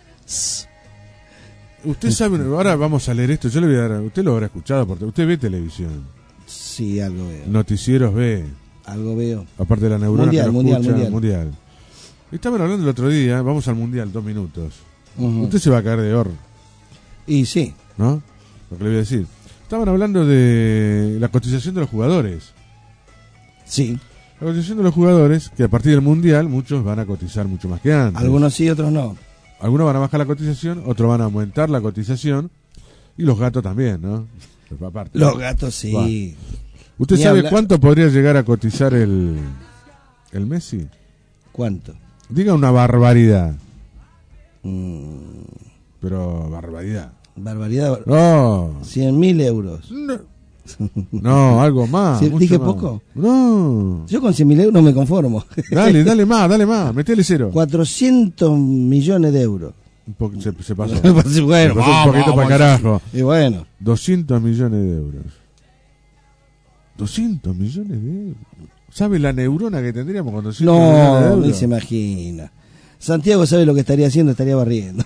Usted sabe, ahora vamos a leer esto, yo le voy a dar, usted lo habrá escuchado, porque usted ve televisión. Sí, algo veo. Noticieros ve. Algo veo. Aparte de la neurona Mundial, que lo mundial, escucha, mundial. mundial. Estaban hablando el otro día, vamos al mundial, dos minutos. Ujú. Usted se va a caer de horror, Y sí. ¿no? Lo que le voy a decir. Estaban hablando de la cotización de los jugadores. Sí. La cotización de los jugadores, que a partir del mundial muchos van a cotizar mucho más que antes. Algunos sí, otros no. Algunos van a bajar la cotización, otros van a aumentar la cotización, y los gatos también, ¿no? Aparte. Los gatos sí. Va. ¿Usted Ni sabe hablar. cuánto podría llegar a cotizar el, el Messi? ¿Cuánto? Diga una barbaridad. Mm, Pero barbaridad. barbaridad. No. cien mil euros. No. No, algo más. ¿Sí, mucho dije más. poco? No. Yo con cien mil euros no me conformo. Dale, dale más, dale más. Metele cero. cuatrocientos millones de euros. Un po- se, se pasó. Bueno, Se pasó vamos, un poquito vamos. para carajo. Y bueno. doscientos millones de euros. doscientos millones de euros. ¿Sabe la neurona que tendríamos con doscientos millones de No, euros? ni se imagina. Santiago sabe lo que estaría haciendo, estaría barriendo.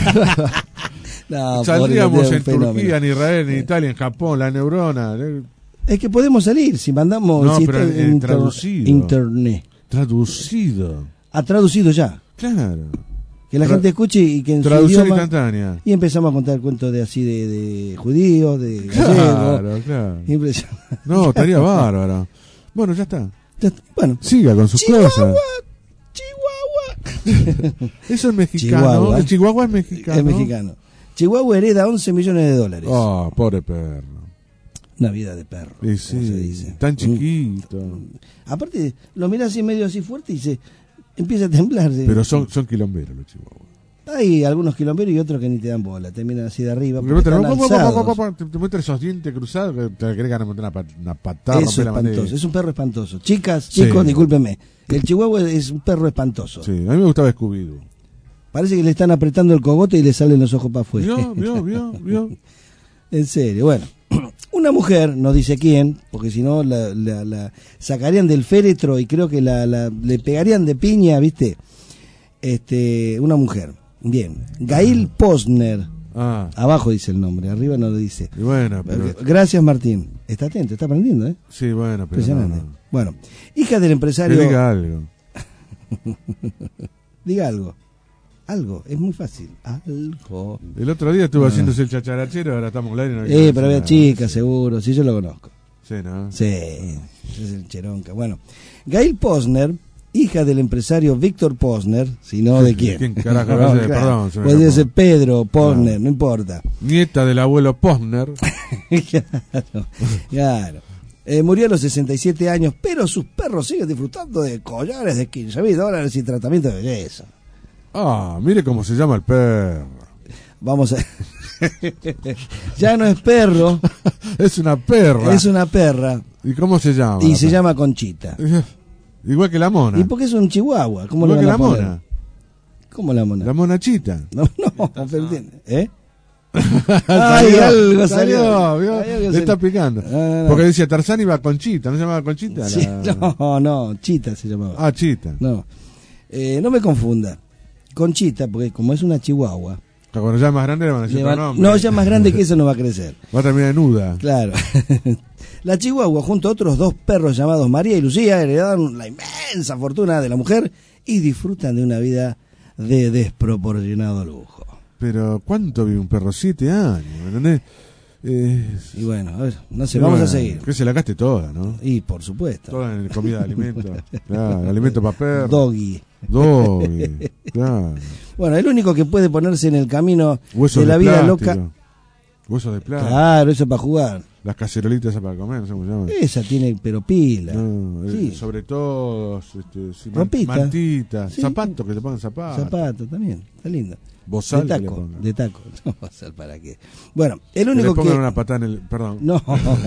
No, Saldríamos pobre, en un fenómeno. Turquía, en Israel, en Italia, en Japón, la neurona. eh, Es que podemos salir si mandamos No, si pero está eh, inter- traducido. internet. Traducido. Ha traducido ya. Claro. Que la Tra- gente escuche y que en su Traducción idioma. instantánea. Y empezamos a contar cuentos de así de, de judíos, de Claro, gallegos. claro. Impresionante. No, estaría bárbaro. Bueno, ya está. Ya está. Bueno, Siga con sus Chihuahua, cosas. Chihuahua. Eso es mexicano. Chihuahua. El Chihuahua es mexicano. Es mexicano. Chihuahua hereda once millones de dólares. Oh, pobre perro. Una vida de perro. Y como sí, se dice. tan chiquito. Aparte, lo miras así medio así fuerte y se empieza a temblar. Pero son, son quilomberos los chihuahuas. Hay algunos quilomberos y otros que ni te dan bola, terminan así de arriba. Porque Porque vos están te, alzados. te, te muestran esos dientes cruzados que te querés ganar una, pat- una patada. Eso es romper la espantoso, bandera. es un perro espantoso. Chicas, Sí. chicos, discúlpenme. El chihuahua es un perro espantoso. Sí, a mí me gustaba Scooby-Doo. Parece que le están apretando el cogote y le salen los ojos para afuera. ¿Vio? ¿Vio? ¿Vio? ¿Vio? En serio, bueno. Una mujer, no dice quién, porque si no la, la, la sacarían del féretro y creo que la, la- le pegarían de piña, ¿viste? Este, una mujer. Bien. Gail Posner. Ah, Abajo dice el nombre, arriba no lo dice. y bueno, pero... Gracias, Martín. Está atento, está aprendiendo, ¿eh? Sí, bueno, pero... Impresionante. no, no. Bueno, hija del empresario. Que diga algo. Diga algo. Algo, es muy fácil. Algo. El otro día estuvo Ah. haciéndose el chacharachero, ahora estamos al aire. y no Eh, dice pero había nada. chica, seguro. Sí, yo lo conozco. Sí, ¿no? Sí, es el cheronca. Bueno, Gail Posner hija del empresario Víctor Posner, si no de quién. ¿Quién carajo No, va a ser? claro. Perdón, se me Puede escapó. ser Pedro Posner, no, no importa. Nieta del abuelo Posner. Claro, claro. Eh, murió a los sesenta y siete años, pero sus perros siguen disfrutando de collares de quince mil dólares y tratamiento de belleza. Ah, mire cómo se llama el perro. Vamos a... Ya no es perro. Es una perra. Es una perra. ¿Y cómo se llama? Y se llama Conchita. Igual que la mona. ¿Y por qué es un chihuahua? ¿Cómo Igual le que van la a poner? mona. ¿Cómo la mona? La mona chita. No, no, pero entiende. ¿Eh? Ay, Salió, algo salió, salió. ¿vio? Ay, algo Le salió. está picando. No, no, no. Porque decía Tarzán iba a Conchita, ¿no se llamaba Conchita? Sí, La- no, no, Chita se llamaba. Ah, Chita. No, eh, no me confunda. Conchita, porque como es una chihuahua. Cuando ya es más grande le van a decir le otro van- nombre. no, ya más grande que eso no va a crecer. Va a terminar en nuda. Claro. La chihuahua, junto a otros dos perros llamados María y Lucía, heredaron la inmensa fortuna de la mujer y disfrutan de una vida de desproporcionado lujo. Pero, ¿cuánto vive un perro? Siete años, ¿me entendés? Eh, Y bueno, a ver, no sé, y vamos bueno, a seguir. Que se la gaste toda, ¿no? Y por supuesto. Toda en comida de alimento. Claro, alimento para perros. Doggy. Doggy, claro. Bueno, el único que puede ponerse en el camino Huesos de la de vida plástico. loca. Huesos de plata. Claro, eso es para jugar. Las cacerolitas esas para comer, no sé cómo se llaman. Esa tiene pero pila. No, eh, Sí. sobre todo, este, sí, man- Ropita. mantitas, Sí. zapatos, que te pongan zapatos. Zapato también, está lindo. Bozal de que le taco, pongan. de taco. No, bozal para qué. Bueno, el Que único le pongan que una patada en el... Perdón. no,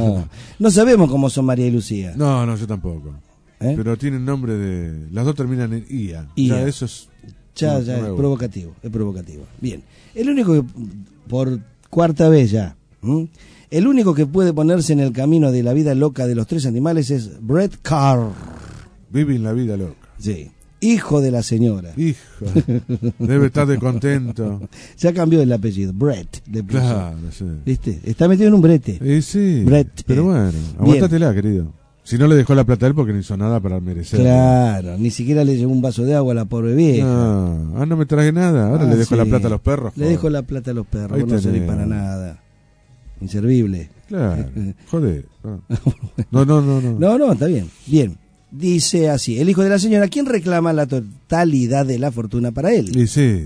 no sabemos cómo son María y Lucía. No, no, yo tampoco. ¿Eh? Pero tienen nombre de... Las dos terminan en I A. I A. Ya, eso es... Ya, no, ya, no me es gusta. provocativo, es provocativo. Bien, el único que, por cuarta vez ya, ¿m? el único que puede ponerse en el camino de la vida loca de los tres animales es Brett Carr. Viven la vida loca. Sí, hijo de la señora. Hijo, debe estar de contento. Ya cambió el apellido, Brett. Le puso. Claro, sí. ¿Viste? Está metido en un brete. Y sí, Brett, pero eh, bueno, bien. aguantatela, querido. Si no le dejó la plata a él porque no hizo nada para merecer. Claro, ni siquiera le llevó un vaso de agua a la pobre vieja. No, ah, no me traje nada. Ahora Ah, le dejo sí. la plata a los perros. Le joder. dejo la plata a los perros, Ahí por no servir tenés. para nada. Inservible. Claro, joder. No, no, no, no. No, no, está bien. Bien. Dice así, el hijo de la señora, ¿quién reclama la totalidad de la fortuna para él? Y sí.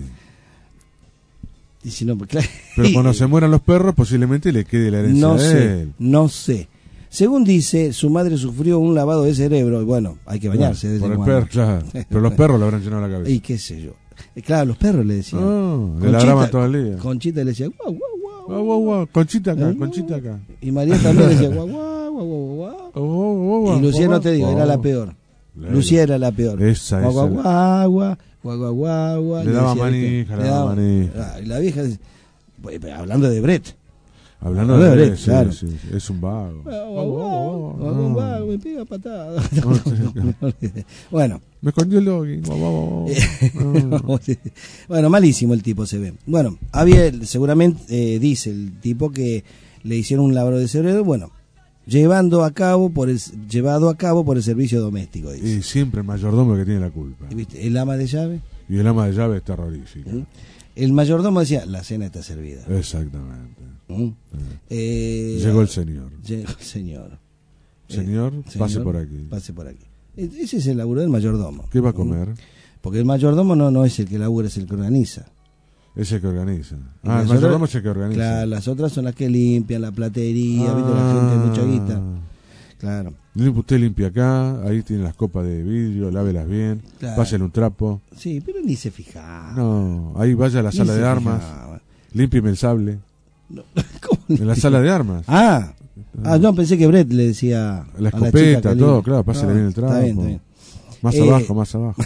Dice, no, pues, claro. Pero cuando se mueran los perros, posiblemente le quede la herencia No de sé, él. no sé. Según dice, su madre sufrió un lavado de cerebro. Y bueno, hay que bañarse de vez Por en el cuando. perro, claro. Pero los perros le habrán llenado la cabeza. Y qué sé yo. Eh, Claro, los perros le decían. No, le ladraban todo el día. Conchita le decía, guau, guau, guau. Guau, guau, guau. Conchita acá, Eh, conchita acá. Y María también decía, guau, guau, guau, guau, guau. Guau, guau, guau, guau, Y Lucía guau, no te digo, guau. era la peor. La- Lucía era la peor. Esa, Guau, esa. guau, guau, guau, guau, guau, guau, guau. Le daba decía, ¿viste? manija, le daba manija. Ah, Y la vieja dice, pues, pero hablando de Brett. Hablando Hablando de de él, sí, claro. sí, sí, es un vago. Guau, guau, guau, guau, no. guau, me pega patada. No, Bueno. Me escondió el doggy. Guau, guau, guau. No. Bueno, malísimo el tipo se ve. Bueno, había, seguramente eh, dice el tipo que le hicieron un lavado de cerebro, bueno, llevando a cabo por el llevado a cabo por el servicio doméstico, dice. Y siempre el mayordomo que tiene la culpa. ¿Viste? El ama de llave. Y el ama de llave es terrorífico. ¿Mm? El mayordomo decía, la cena está servida. Exactamente. ¿Mm? Eh, Llegó el señor. Llegó el señor. Señor, Eh, pase señor, por aquí. Pase por aquí. E- Ese es el laburo del mayordomo. ¿Qué va a comer? Porque el mayordomo no, no es el que labura, es el que organiza. Es el que organiza. Ah, Las el mayordomo otras- es el que organiza. Claro, las otras son las que limpian, la platería, Ah. ¿viste? La gente de mucha guita. Claro. Lim- Usted limpia acá, ahí tiene las copas de vidrio, lávelas bien, Claro. pásale un trapo. Sí, pero ni se fijaba. No, ahí vaya a la Ni sala se de armas, fijaba. límpieme el sable. En la sala de armas. Ah, ah, no, pensé que Brett le decía. La a chica escopeta, que todo, limpia. claro, pásale No, bien el trapo. Está bien, está bien. Más Eh, abajo, más abajo.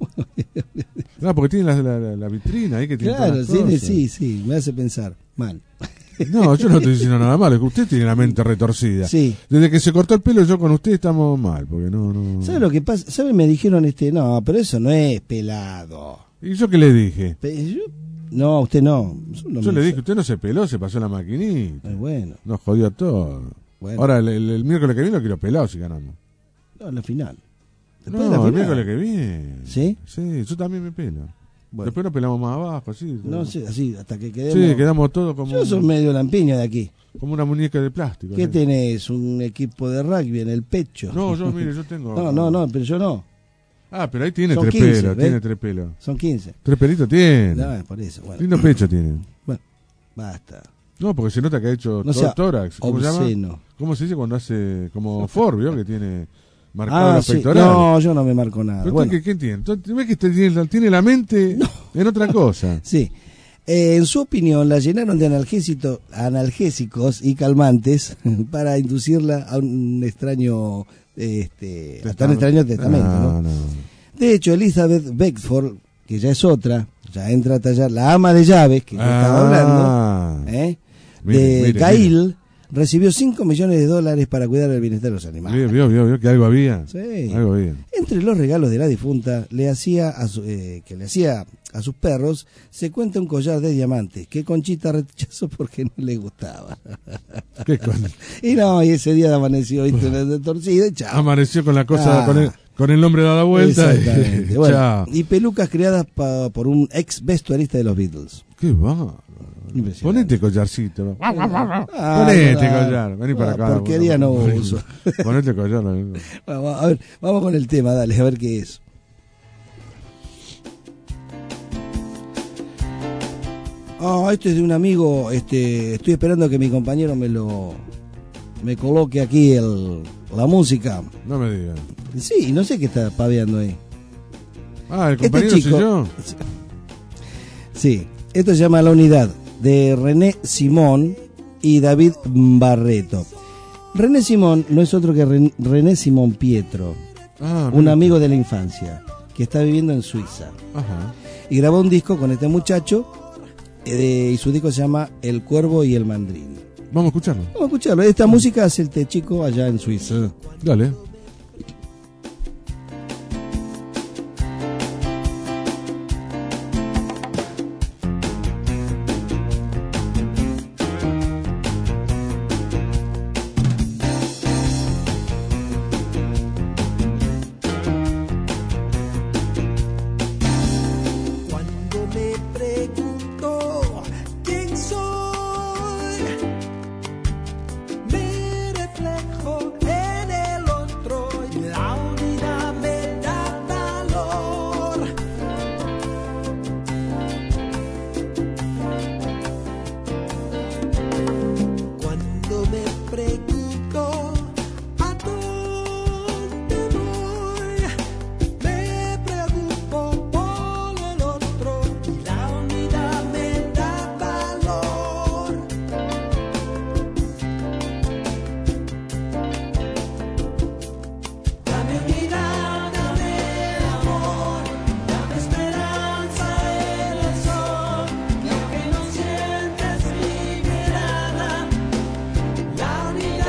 No, porque tiene la, la- la- la vitrina ahí que tiene Claro, todas las sí, cosas. sí, sí, me hace pensar. Mal. No, yo no estoy diciendo nada malo, es que usted tiene la mente retorcida. Sí. Desde que se cortó el pelo yo con usted estamos mal, porque no, no. ¿Sabe lo que pasa? ¿Sabe? Me dijeron, este, no, pero eso no es pelado. ¿Y yo qué le dije? Pe- yo- no, usted no. no Yo me- le dije, usted no se peló, se pasó la maquinita. Eh, bueno, Nos jodió todo. Bueno. Ahora, el, el- el miércoles que viene lo quiero pelado si ganamos. no, la final. Después No, de la el final. miércoles que viene. ¿Sí? Sí, yo también me pelo. Bueno. Después nos pelamos más abajo, sí. No sé, así, hasta que quedemos. Sí, quedamos todos como, Yo soy medio lampiño de aquí. como una muñeca de plástico. ¿Qué ¿sí? tenés? ¿Un equipo de rugby en el pecho? No, yo, mire, yo tengo... No, no, no, pero yo no. Ah, pero ahí tiene Son tres quince, pelos, ¿ves? tiene tres pelos. Son quince. Tres pelitos tiene. No, por eso, bueno. Lindo pecho tiene. Bueno, basta. No, porque se nota que ha hecho No tó- sea tórax. ¿Cómo se obsceno. llama? ¿Cómo se dice cuando hace como Ford, vio? Que tiene marcado Ah, los sí. pectorales. No, yo no me marco nada. ¿Pero Bueno. ¿qué, qué tiene? Entonces, ¿ves que te tiene, la- tiene la mente en otra cosa? Sí. Eh, en su opinión, la llenaron de analgésito- analgésicos y calmantes para inducirla a un extraño, este, a tan extraño testamento, ¿no? No, no. De hecho, Elizabeth Beckford, que ya es otra, ya entra a tallar la ama de llaves, que yo estaba Ah. hablando, ¿eh? Mire, de mire, Gail, recibió cinco millones de dólares para cuidar el bienestar de los animales. Vio, vio, vio, vio que algo había. Sí. Algo había. Entre los regalos de la difunta le hacía a su- eh, que le hacía a sus perros, se cuenta un collar de diamantes que Conchita rechazó porque no le gustaba. ¿Qué cosa? Y no, y ese día amaneció, ¿viste? torcido y chao. Amaneció con la cosa, Ah. con, el, con el nombre dado vuelta. Exactamente. Y, Bueno, chao. y pelucas creadas pa- por un ex vestuarista de los Beatles. Qué va. Impresionante. Ponete collarcito. Ah, Ponete claro. collar. Vení para Ah, acá. porquería no uso. Ponete collar. Vamos, a ver, vamos con el tema, dale, a ver qué es. Ah, este es de un amigo, este, estoy esperando que mi compañero me lo me coloque aquí el, la música. No me digas. Sí, no sé qué está paveando ahí. Ah, el Este compañero chico- soy yo. Sí, esto se llama La Unidad, de René Simón y David Barreto. René Simón no es otro que Ren- René Simón Pietro, Ah, un mira. amigo de la infancia, que está viviendo en Suiza. Ajá. Y grabó un disco con este muchacho, eh, de- y su disco se llama El Cuervo y el Mandrín. Vamos a escucharlo. Vamos a escucharlo. Esta música hace este chico allá en Suiza. Dale. Cuando me pregunto quién soy, me reflejo en el otro y la unidad me da valor. Cuando me pregunto a dónde voy, me preocupo por el otro y la unidad me da valor. Dame unidad, dame amor, dame esperanza en el sol. Y aunque no sientes mi mirada, la unidad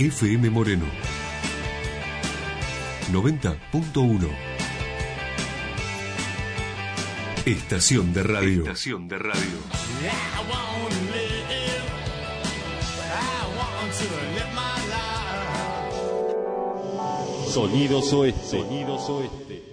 F M Moreno noventa punto uno. Estación de radio. Estación de radio. Sonidos Oeste. Sonidos Oeste.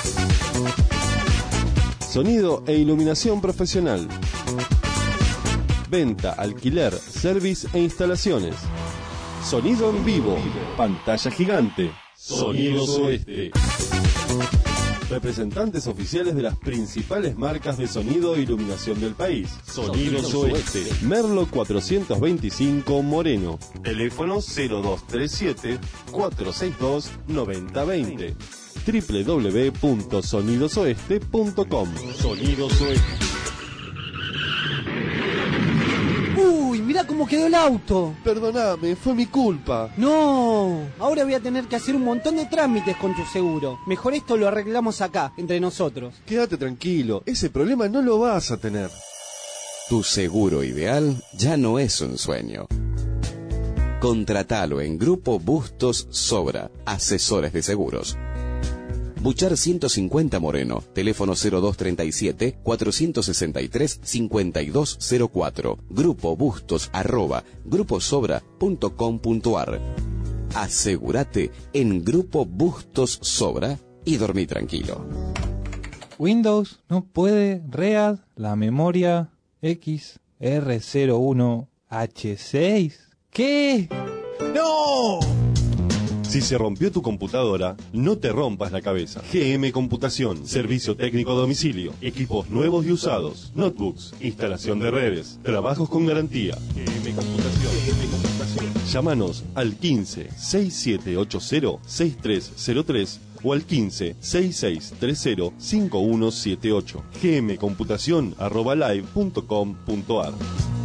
Sonido e iluminación profesional. Venta, alquiler, service e instalaciones. Sonido en vivo. Pantalla gigante. Sonidos Oeste. Representantes oficiales de las principales marcas de sonido e iluminación del país. Sonidos Oeste. Merlo cuatrocientos veinticinco Moreno. Teléfono cero dos tres siete, cuatro seis dos, nueve cero dos cero. doble u doble u doble u punto sonidos oeste punto com. Sonidos Oeste. Uy, mirá cómo quedó el auto. Perdóname, fue mi culpa. No, ahora voy a tener que hacer un montón de trámites con tu seguro. Mejor esto lo arreglamos acá, entre nosotros. Quédate tranquilo, ese problema no lo vas a tener. Tu seguro ideal ya no es un sueño. Contratalo en Grupo Bustos Sobra, asesores de seguros. Buchar ciento cincuenta Moreno, teléfono cero dos treinta y siete, cuatrocientos sesenta y tres, cincuenta y dos cero cuatro, grupo bustos arroba gruposobra punto com punto ar. Asegúrate en Grupo Bustos Sobra y dormí tranquilo. Windows no puede read la memoria X R cero uno H seis. ¿Qué? ¡No! Si se rompió tu computadora, no te rompas la cabeza. G M Computación, servicio técnico a domicilio, equipos nuevos y usados, notebooks, instalación de redes, trabajos con garantía. G M Computación. G M Computación. Llámanos al quince, sesenta y siete ochenta, sesenta y tres cero tres o al quince, sesenta y seis treinta, cincuenta y uno setenta y ocho. gmcomputación arroba live punto com punto ar.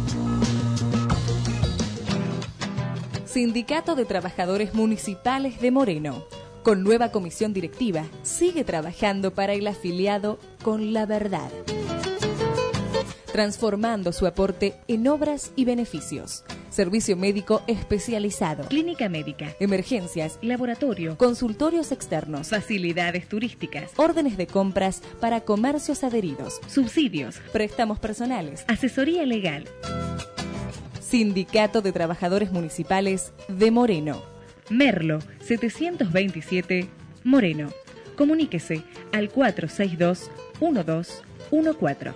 Sindicato de Trabajadores Municipales de Moreno. Con nueva comisión directiva, sigue trabajando para el afiliado con la verdad, transformando su aporte en obras y beneficios. Servicio médico especializado, clínica médica, emergencias, laboratorio, consultorios externos, facilidades turísticas, órdenes de compras para comercios adheridos, subsidios, préstamos personales, asesoría legal. Sindicato de Trabajadores Municipales de Moreno. Merlo setecientos veintisiete, Moreno. Comuníquese al cuatro seis dos, uno dos uno cuatro.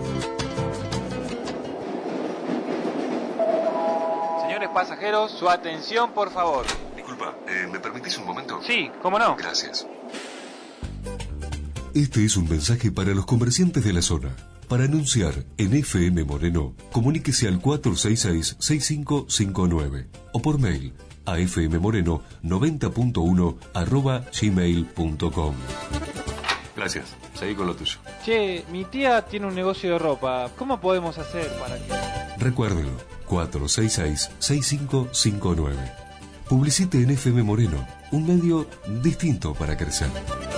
Señores pasajeros, su atención, por favor. Disculpa, eh, ¿me permitís un momento? Sí, ¿cómo no? Gracias. Este es un mensaje para los comerciantes de la zona. Para anunciar en F M Moreno, comuníquese al cuatro seis seis, seis cinco cinco nueve o por mail a fmmoreno noventa punto uno arroba gmail punto com. Gracias, seguí con lo tuyo. Che, mi tía tiene un negocio de ropa. ¿Cómo podemos hacer para que...? Recuérdelo, cuatro seis seis, seis cinco cinco nueve. Publicite en F M Moreno, un medio distinto para crecer.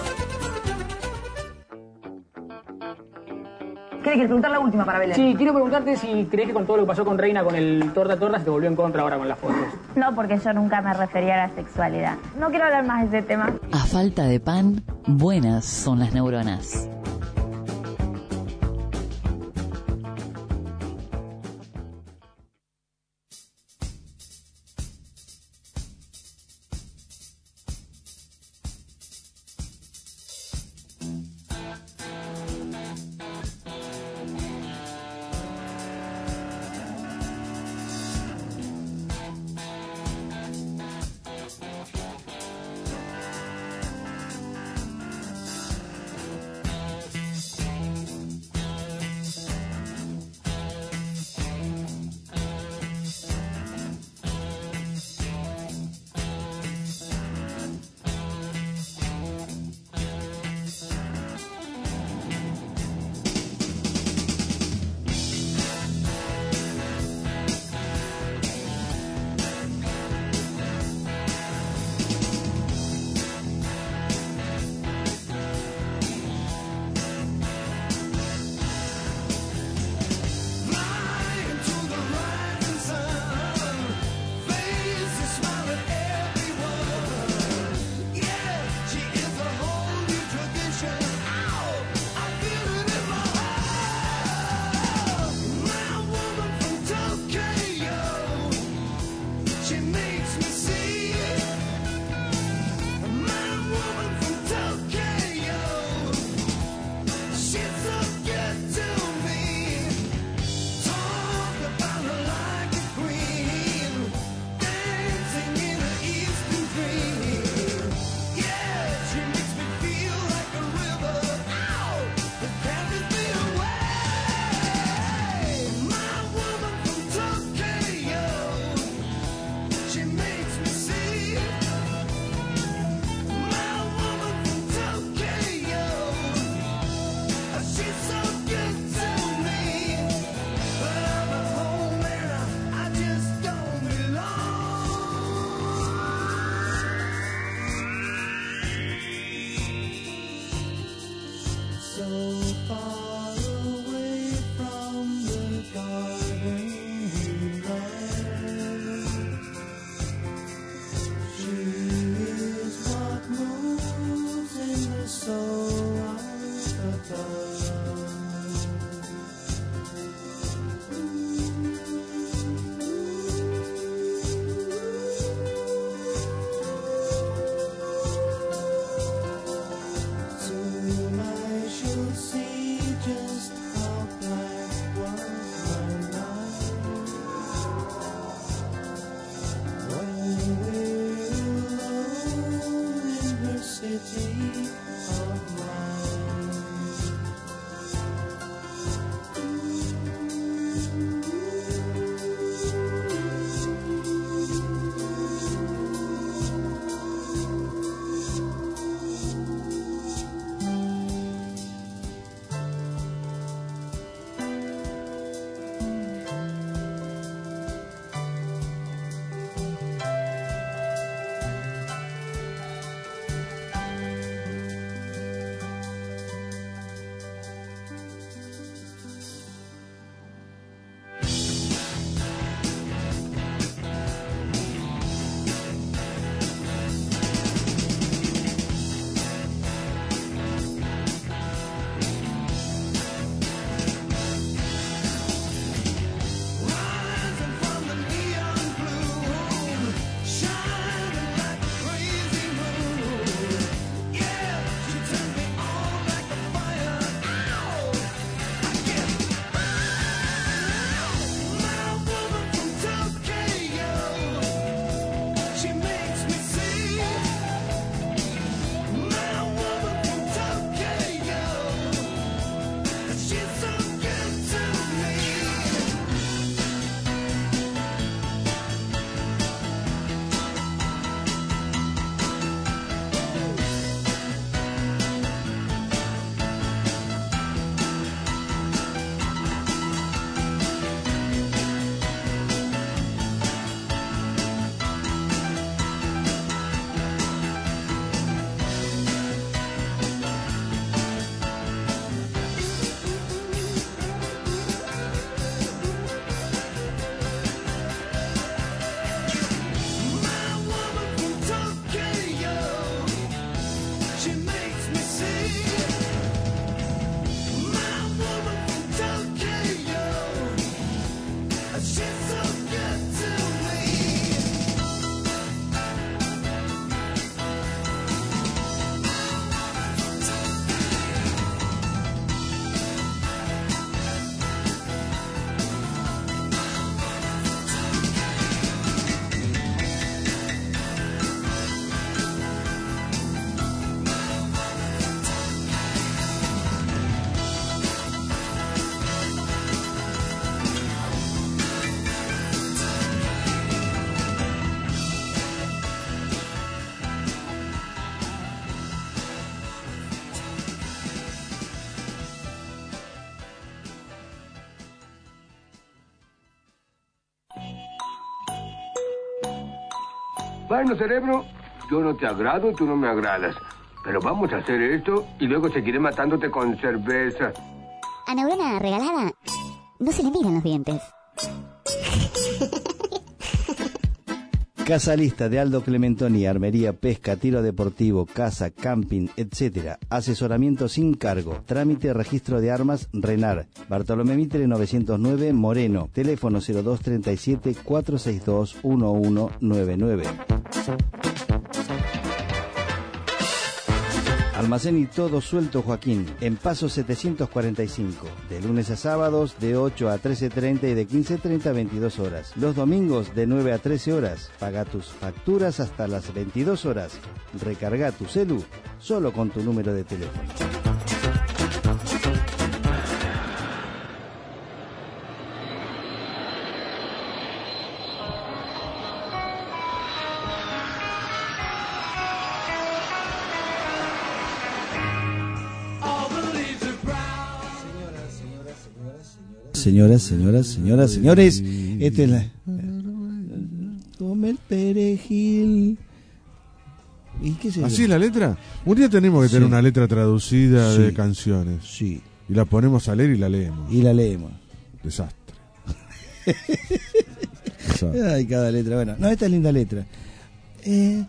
¿Quieres preguntar la última para Belén? Sí, quiero preguntarte si crees que con todo lo que pasó con Reina, con el torta torta, se te volvió en contra ahora con las fotos. No, porque yo nunca me refería a la sexualidad. No quiero hablar más de ese tema. A falta de pan, buenas son las neuronas. Bueno, cerebro, yo no te agrado, tú no me agradas. Pero vamos a hacer esto y luego seguiré matándote con cerveza. A neurona regalada no se le miran los dientes. Casa Lista de Aldo Clementoni, armería, pesca, tiro deportivo, casa, camping, etcétera. Asesoramiento sin cargo. Trámite, registro de armas, RENAR. Bartolomé Mitre novecientos nueve, Moreno. Teléfono cero dos treinta y siete, cuatrocientos sesenta y dos, once noventa y nueve. Almacén y todo suelto Joaquín, en Paso setecientos cuarenta y cinco, de lunes a sábados de ocho a trece treinta y de quince treinta a veintidós horas. Los domingos de nueve a trece horas. Paga tus facturas hasta las veintidós horas. Recarga tu celu solo con tu número de teléfono. Señoras, señoras, señoras, señores, esta es la... Tome el perejil. ¿Y qué se ¿Así es la letra? Un día tenemos que tener Sí. una letra traducida Sí. de canciones. Sí. Y la ponemos a leer y la leemos. Y la leemos. Desastre. Ay, cada letra. Bueno, no, esta es linda letra. Eh,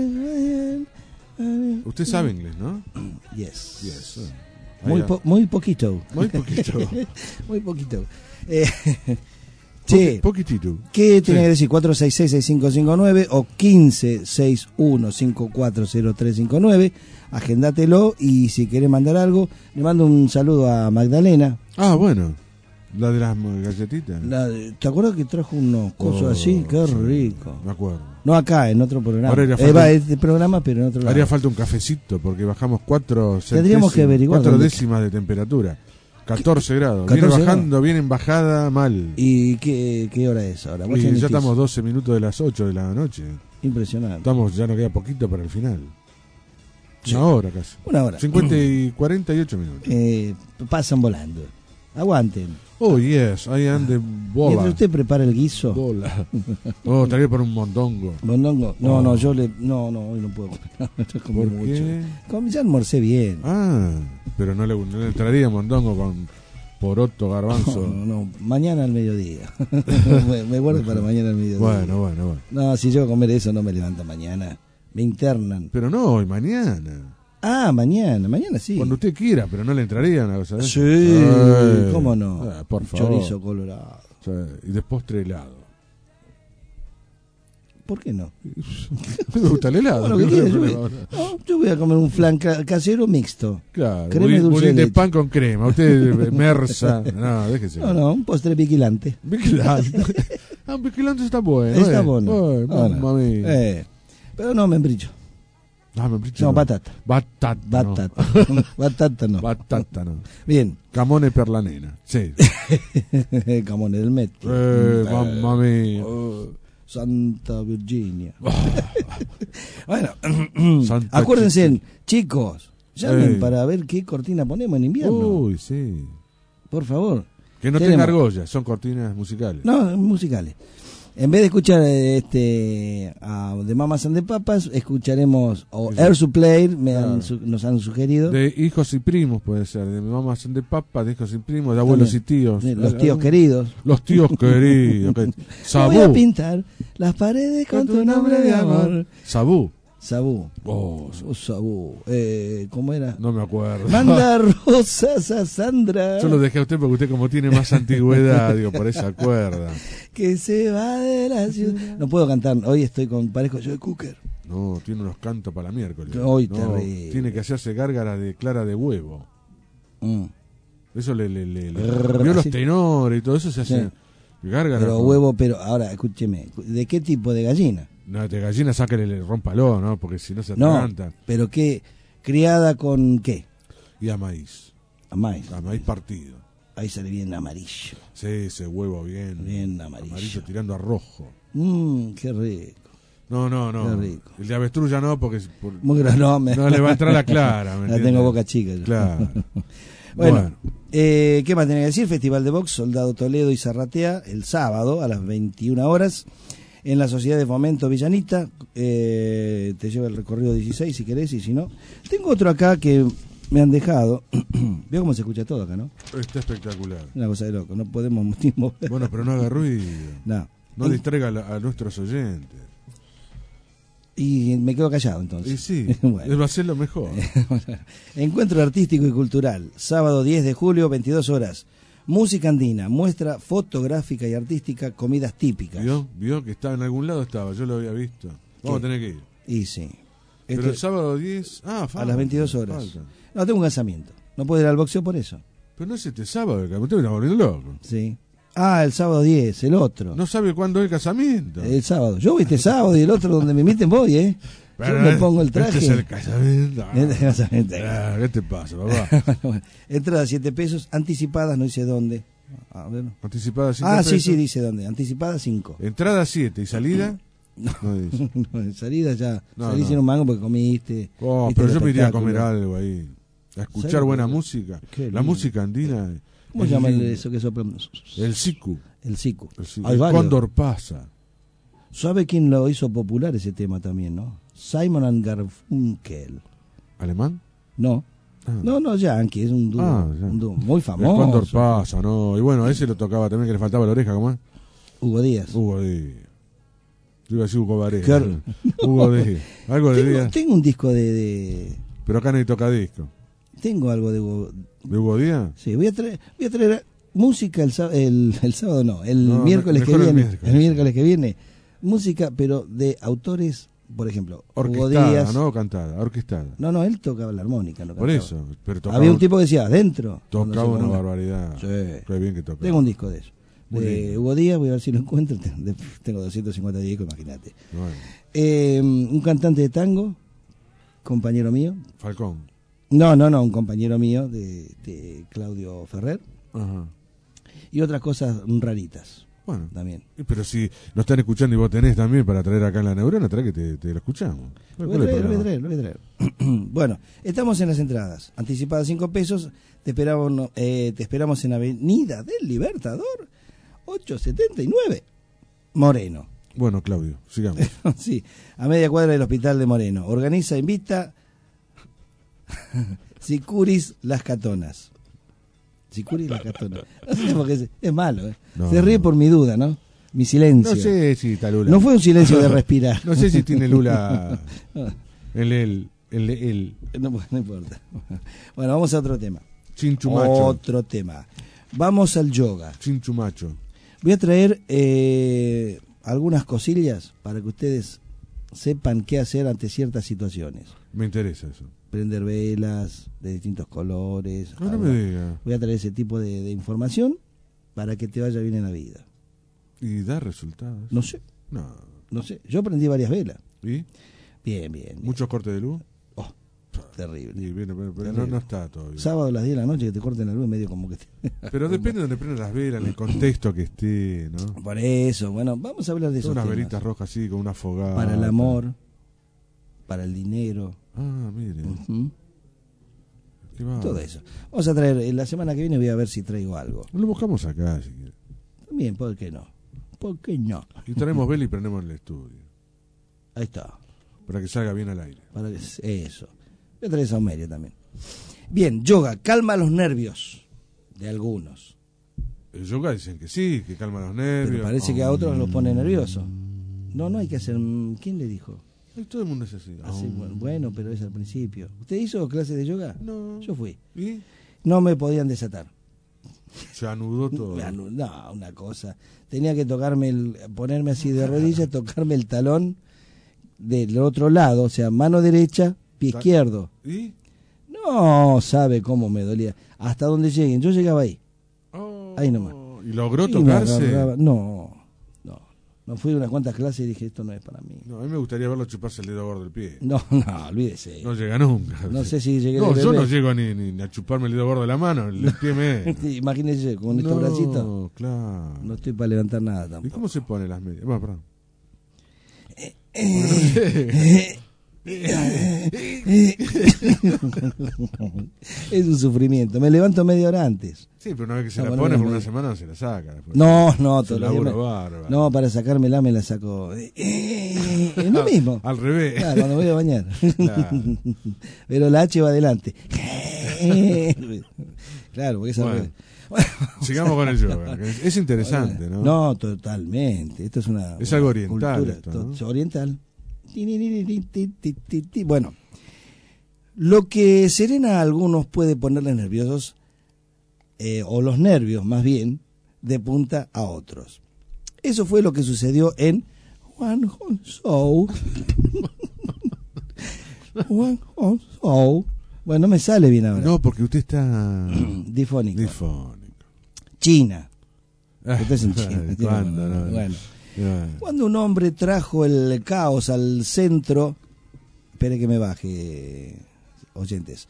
Usted sabe inglés, ¿no? Yes. Yes. Muy, po muy poquito. Muy poquito. Muy poquito. Eh, che, poquitito. ¿Qué tiene Sí. que decir? cuatro seis seis, seis cinco cinco nueve o quince sesenta y uno cincuenta y cuatro cero tres cincuenta y nueve. Agéndatelo y si querés mandar algo, le mando un saludo a Magdalena. Ah, bueno. La de las galletitas. La de- ¿Te acuerdas que trajo unos cosos Oh, así? Qué sí, rico. Me acuerdo. No acá, en otro programa. Ahora haría Eh, falta va, un- este programa, pero en otro lado. Haría falta un cafecito porque bajamos cuatro Tendríamos que centésimas- averiguar cuatro dónde- décimas de temperatura. catorce grados. catorce Viene bajando, viene en bajada mal. ¿Y qué, qué hora es ahora? Vos Y tenés ya que- estamos doce minutos de las ocho de la noche. Impresionante. Estamos, ya nos queda poquito para el final. Sí. Una hora casi. Una hora. cincuenta y cuarenta y ocho minutos. Eh, pasan volando. Aguanten. Oh, yes, I am the bola. Mientras usted prepara el guiso. Bola. Oh, estaría por un mondongo. ¿Mondongo? No, Oh. no, yo le... No, no, hoy no puedo. Yo comí ¿Por mucho. qué? Comí, ya almorcé bien. Ah, pero no le, no le entraría mondongo con poroto, garbanzo. No, no, no, mañana al mediodía. me, me guardo para mañana al mediodía. Bueno, bueno, bueno. No, si yo a comer eso no me levanto mañana. Me internan. Pero no, hoy, mañana. Ah, mañana, mañana sí. Cuando usted quiera, pero no le entraría una cosa de Sí, esas. Ay. cómo no. Ah, por favor. Chorizo colorado. Sí, y de postre helado. ¿Por qué no? Me gusta el helado. Bueno, ¿qué no quieres? hay Yo, voy- problema. no, yo voy a comer un flan ca- casero mixto. Claro, Crema y budín, dulce budín de de leche. pan con crema. Usted mersa. No, déjese. No, no, un postre vigilante. Vigilante. Ah, un vigilante está bueno. Está eh. bueno. Ay, Ah, mamma mía. Eh, pero no membrillo. Ah, membrillo No, no. batata. Batata. no. Batata. Batata no. Batata no. Bien. Camone per la nena. Sí. Camones del metro. Eh, mamma mía. Oh, Santa Virginia. Bueno, Santa acuérdense, chicos, llamen Ey. para ver qué cortina ponemos en invierno. Uy, sí. Por favor. Que no Tenemos- tenga argollas, son cortinas musicales. No, musicales. En vez de escuchar eh, este a The Mamas and the Papas, escucharemos o Sí. Air Supply, me han Claro. su- nos han sugerido. De hijos y primos puede ser, de mamás de papas, de hijos y primos, de abuelos y tíos. Sí, los tíos queridos. Los tíos queridos. que- Voy a Sabú. pintar las paredes con tu nombre de amor. Sabú. Sabú. Oh, Oh, Sabú. Eh, ¿Cómo era? no me acuerdo. Manda rosas a Sandra. Yo lo dejé a usted porque usted como tiene más antigüedad, digo, por esa cuerda. Que se va de la ciudad. No puedo cantar. Hoy estoy con parezco yo de Cooker. No, tiene unos cantos para la miércoles. Hoy no, terrible. tiene que hacerse gárgara de clara de huevo. Mm. Eso le, le, le, le- Rrr, vio los así- tenores y todo eso se hace Sí. gárgara. Pero con- huevo, pero ahora escúcheme, ¿de qué tipo de gallina? No, de gallina sáquele, le rómpalo, ¿no? Porque si no se No, atraganta. pero qué, criada con qué? Y a maíz. A maíz. A maíz partido. Ahí sale bien amarillo. Sí, ese huevo bien. Bien amarillo. Amarillo tirando a rojo. Mmm, qué rico. No, no, no. Qué rico. El de avestruz ya no, porque es por- Muy gra- no, me- no le va a entrar la clara. ¿me La entiende? tengo boca chica yo. Claro. Bueno, Bueno. Eh, ¿qué más tenía que decir? Festival de Box, Soldado Toledo y Zarratea, el sábado a las veintiuna horas, en la Sociedad de Fomento Villanita. Eh, te lleva el recorrido dieciséis si querés, y si no. Tengo otro acá que me han dejado. Veo cómo se escucha todo acá, ¿no? Está espectacular. Una cosa de loco, no podemos ni mover. Bueno, pero no haga ruido. No. No En- distraiga a, la- a nuestros oyentes. Y me quedo callado entonces. Y sí, Bueno. va a ser lo mejor. Encuentro artístico y cultural, sábado diez de julio, veintidós horas. Música andina, muestra fotográfica y artística, comidas típicas. ¿Vio? ¿Vio que estaba en algún lado? Estaba, yo lo había visto. Vamos ¿Qué? a tener que ir. Y sí. Pero Este- el sábado diez. Ah, falta, a las veintidós horas. falta. No, tengo un casamiento. No puedo ir al boxeo por eso. Pero no es este sábado, el usted me está volviendo loco. Sí. Ah, el sábado diez, el otro. No sabe cuándo es el casamiento. El sábado. Yo voy este sábado y el otro donde me inviten voy, ¿eh? Pero Yo me este- pongo el traje. Este es el casamiento. Este es el casamiento. Ah, ¿qué te pasa, papá? Bueno, entrada siete pesos, anticipadas no dice dónde. A ver. Anticipada cinco Ah, sí, pesos. sí, dice dónde. Anticipada cinco. Entrada siete y salida. No, No dice. no, en salida ya. No, salí no. sin un mango porque comiste. Oh, viste pero el yo me iría a espectáculo. comer algo ahí. A escuchar ¿Sabes? buena música. Qué La lindo. música andina. ¿Cómo es se llama el- lindo. eso que sopla? El siku. El siku. El, siku. Hay El varios. cóndor pasa. ¿Sabe quién lo hizo popular ese tema también, no? Simon and Garfunkel. ¿Alemán? No. No, no, Yankee, es un dúo, Ah, ya. un dúo muy El famoso. Cóndor pasa, ¿no? Y bueno, a ese lo tocaba también, que le faltaba la oreja, ¿cómo es? Hugo Díaz. Hugo Díaz. Yo iba a decir Hugo Varela. Claro. Hugo Díaz. Algo de Tengo, Díaz. tengo un disco de, de... Pero acá no hay tocadisco. Tengo algo de Hugo... ¿De Hugo Díaz? Sí, voy a traer, voy a traer música el, sá- el, el sábado, no, el No, miércoles que mejor el viene. El miércoles. miércoles. que viene. Música, pero de autores, por ejemplo, Hugo Orquestada, Díaz. ¿no? Cantada, orquestada. No, no, él tocaba la armónica. No Por cantaba. eso. Pero tocaba, Había un tipo que decía, adentro. cuando Tocaba se una ponía. barbaridad. Sí. Qué bien que tocaba. Tengo un disco de eso. Muy De lindo. Hugo Díaz, voy a ver si lo encuentro. Tengo doscientos cincuenta discos, imagínate. Bueno. Eh, un cantante de tango, compañero mío. Falcón. No, no, no, un compañero mío de, de Claudio Ferrer. Ajá. Y otras cosas raritas. Bueno, también. Pero si nos están escuchando y vos tenés también para traer acá en la neurona, trae que te, te lo escuchamos. Lo voy a traer, lo voy a traer, lo voy a traer. Bueno, estamos en las entradas. Anticipadas cinco pesos. Te esperamos, eh, te esperamos en Avenida del Libertador, ochocientos setenta y nueve, Moreno. Bueno, Claudio, sigamos. Sí, a media cuadra del Hospital de Moreno. Organiza, invita Sicuris Las Catonas. Sicuris Las Catonas. No sé porque es, es malo, ¿eh? No, Se ríe por mi duda, ¿no? Mi silencio. No sé si está Lula. No fue un silencio de respirar. No sé si tiene Lula el el el, el. No, no importa. Bueno, vamos a otro tema. Chinchumacho. Otro tema. Vamos al yoga. Chinchumacho. Voy a traer eh, algunas cosillas para que ustedes sepan qué hacer ante ciertas situaciones. Me interesa eso. Prender velas de distintos colores. No, no me diga. Voy a traer ese tipo de, de información para que te vaya bien en la vida. ¿Y da resultados? No sé. No. No sé. Yo prendí varias velas. ¿Y? Bien, bien. bien. ¿Muchos cortes de luz? Oh, terrible. Y viene, pero, pero Terrible. no, no está todavía. Sábado a las diez de la noche que te corten la luz medio como que... te- Pero depende de donde prendan las velas, en el contexto que esté, ¿no? Por eso, bueno, vamos a hablar de eso. Son unas velitas rojas así, con una fogata. Para el amor, para el dinero. Ah, mire. Ujú. Qué bárbaro. Todo eso. Vamos a traer, en la semana que viene voy a ver si traigo algo. Lo buscamos acá, si quiere. También, ¿por qué no? ¿Por qué no? Y traemos vela y prendemos en el estudio. Ahí está. Para que salga bien al aire. Para que, eso. Voy a traer saumerio también. Bien, yoga, calma los nervios de algunos. El yoga dicen que sí, que calma los nervios. Pero parece que a otros los pone nerviosos. No, no hay que hacer... ¿Quién le dijo? Ay, todo el mundo es así. Así, Oh. bueno, bueno, pero es al principio. ¿Usted hizo clases de yoga? No. Yo fui. ¿Y? No me podían desatar. Se anudó todo. Me anu- No, una cosa. Tenía que tocarme, el, ponerme así de rodillas, tocarme el talón del otro lado, o sea, mano derecha, pie Ta- izquierdo. ¿Y? No sabe cómo me dolía. Hasta donde lleguen. Yo llegaba ahí. Oh. Ahí nomás. ¿Y logró Y me tocarse? agarraba- No, no. No fui a unas cuantas clases y dije, esto no es para mí. No, a mí me gustaría verlo chuparse el dedo gordo del pie. No, no, olvídese. No llega nunca. No sé si llegué No, de yo bebé. no llego ni, ni a chuparme el dedo gordo de la mano, el pie me... Imagínese con estos No, bracitos. claro. No estoy para levantar nada ¿Y tampoco. cómo se pone las medias? Bueno, perdón. Es un sufrimiento. Me levanto media hora antes. Sí, pero una vez que se No, la bueno, pone no, por no. una semana no se la saca. Después. No, no, Es un todavía laburo me- bárbaro. No, para sacármela me la saco. Eh, eh, Es lo mismo. Al revés. Claro, cuando me voy a bañar. Claro. Pero la H va adelante. Claro, porque es al Bueno, revés. sigamos con el yoga. que es- Es interesante, ¿no? No, totalmente. Esto es una. Es una algo oriental cultura esto, to- ¿no? Oriental. Ti, ni, ni, ni, ti, ti, ti, ti. Bueno, lo que serena a algunos puede ponerles nerviosos, eh, o los nervios más bien, de punta a otros. Eso fue lo que sucedió en Juan Honsou. Juan Honsou. Bueno, no me sale bien ahora. No, porque usted está... Difónico. Difónico. China. Usted es en China. ¿Cuándo? No, Bueno. no. Cuando un hombre trajo el caos al centro, espere que me baje, oyentes.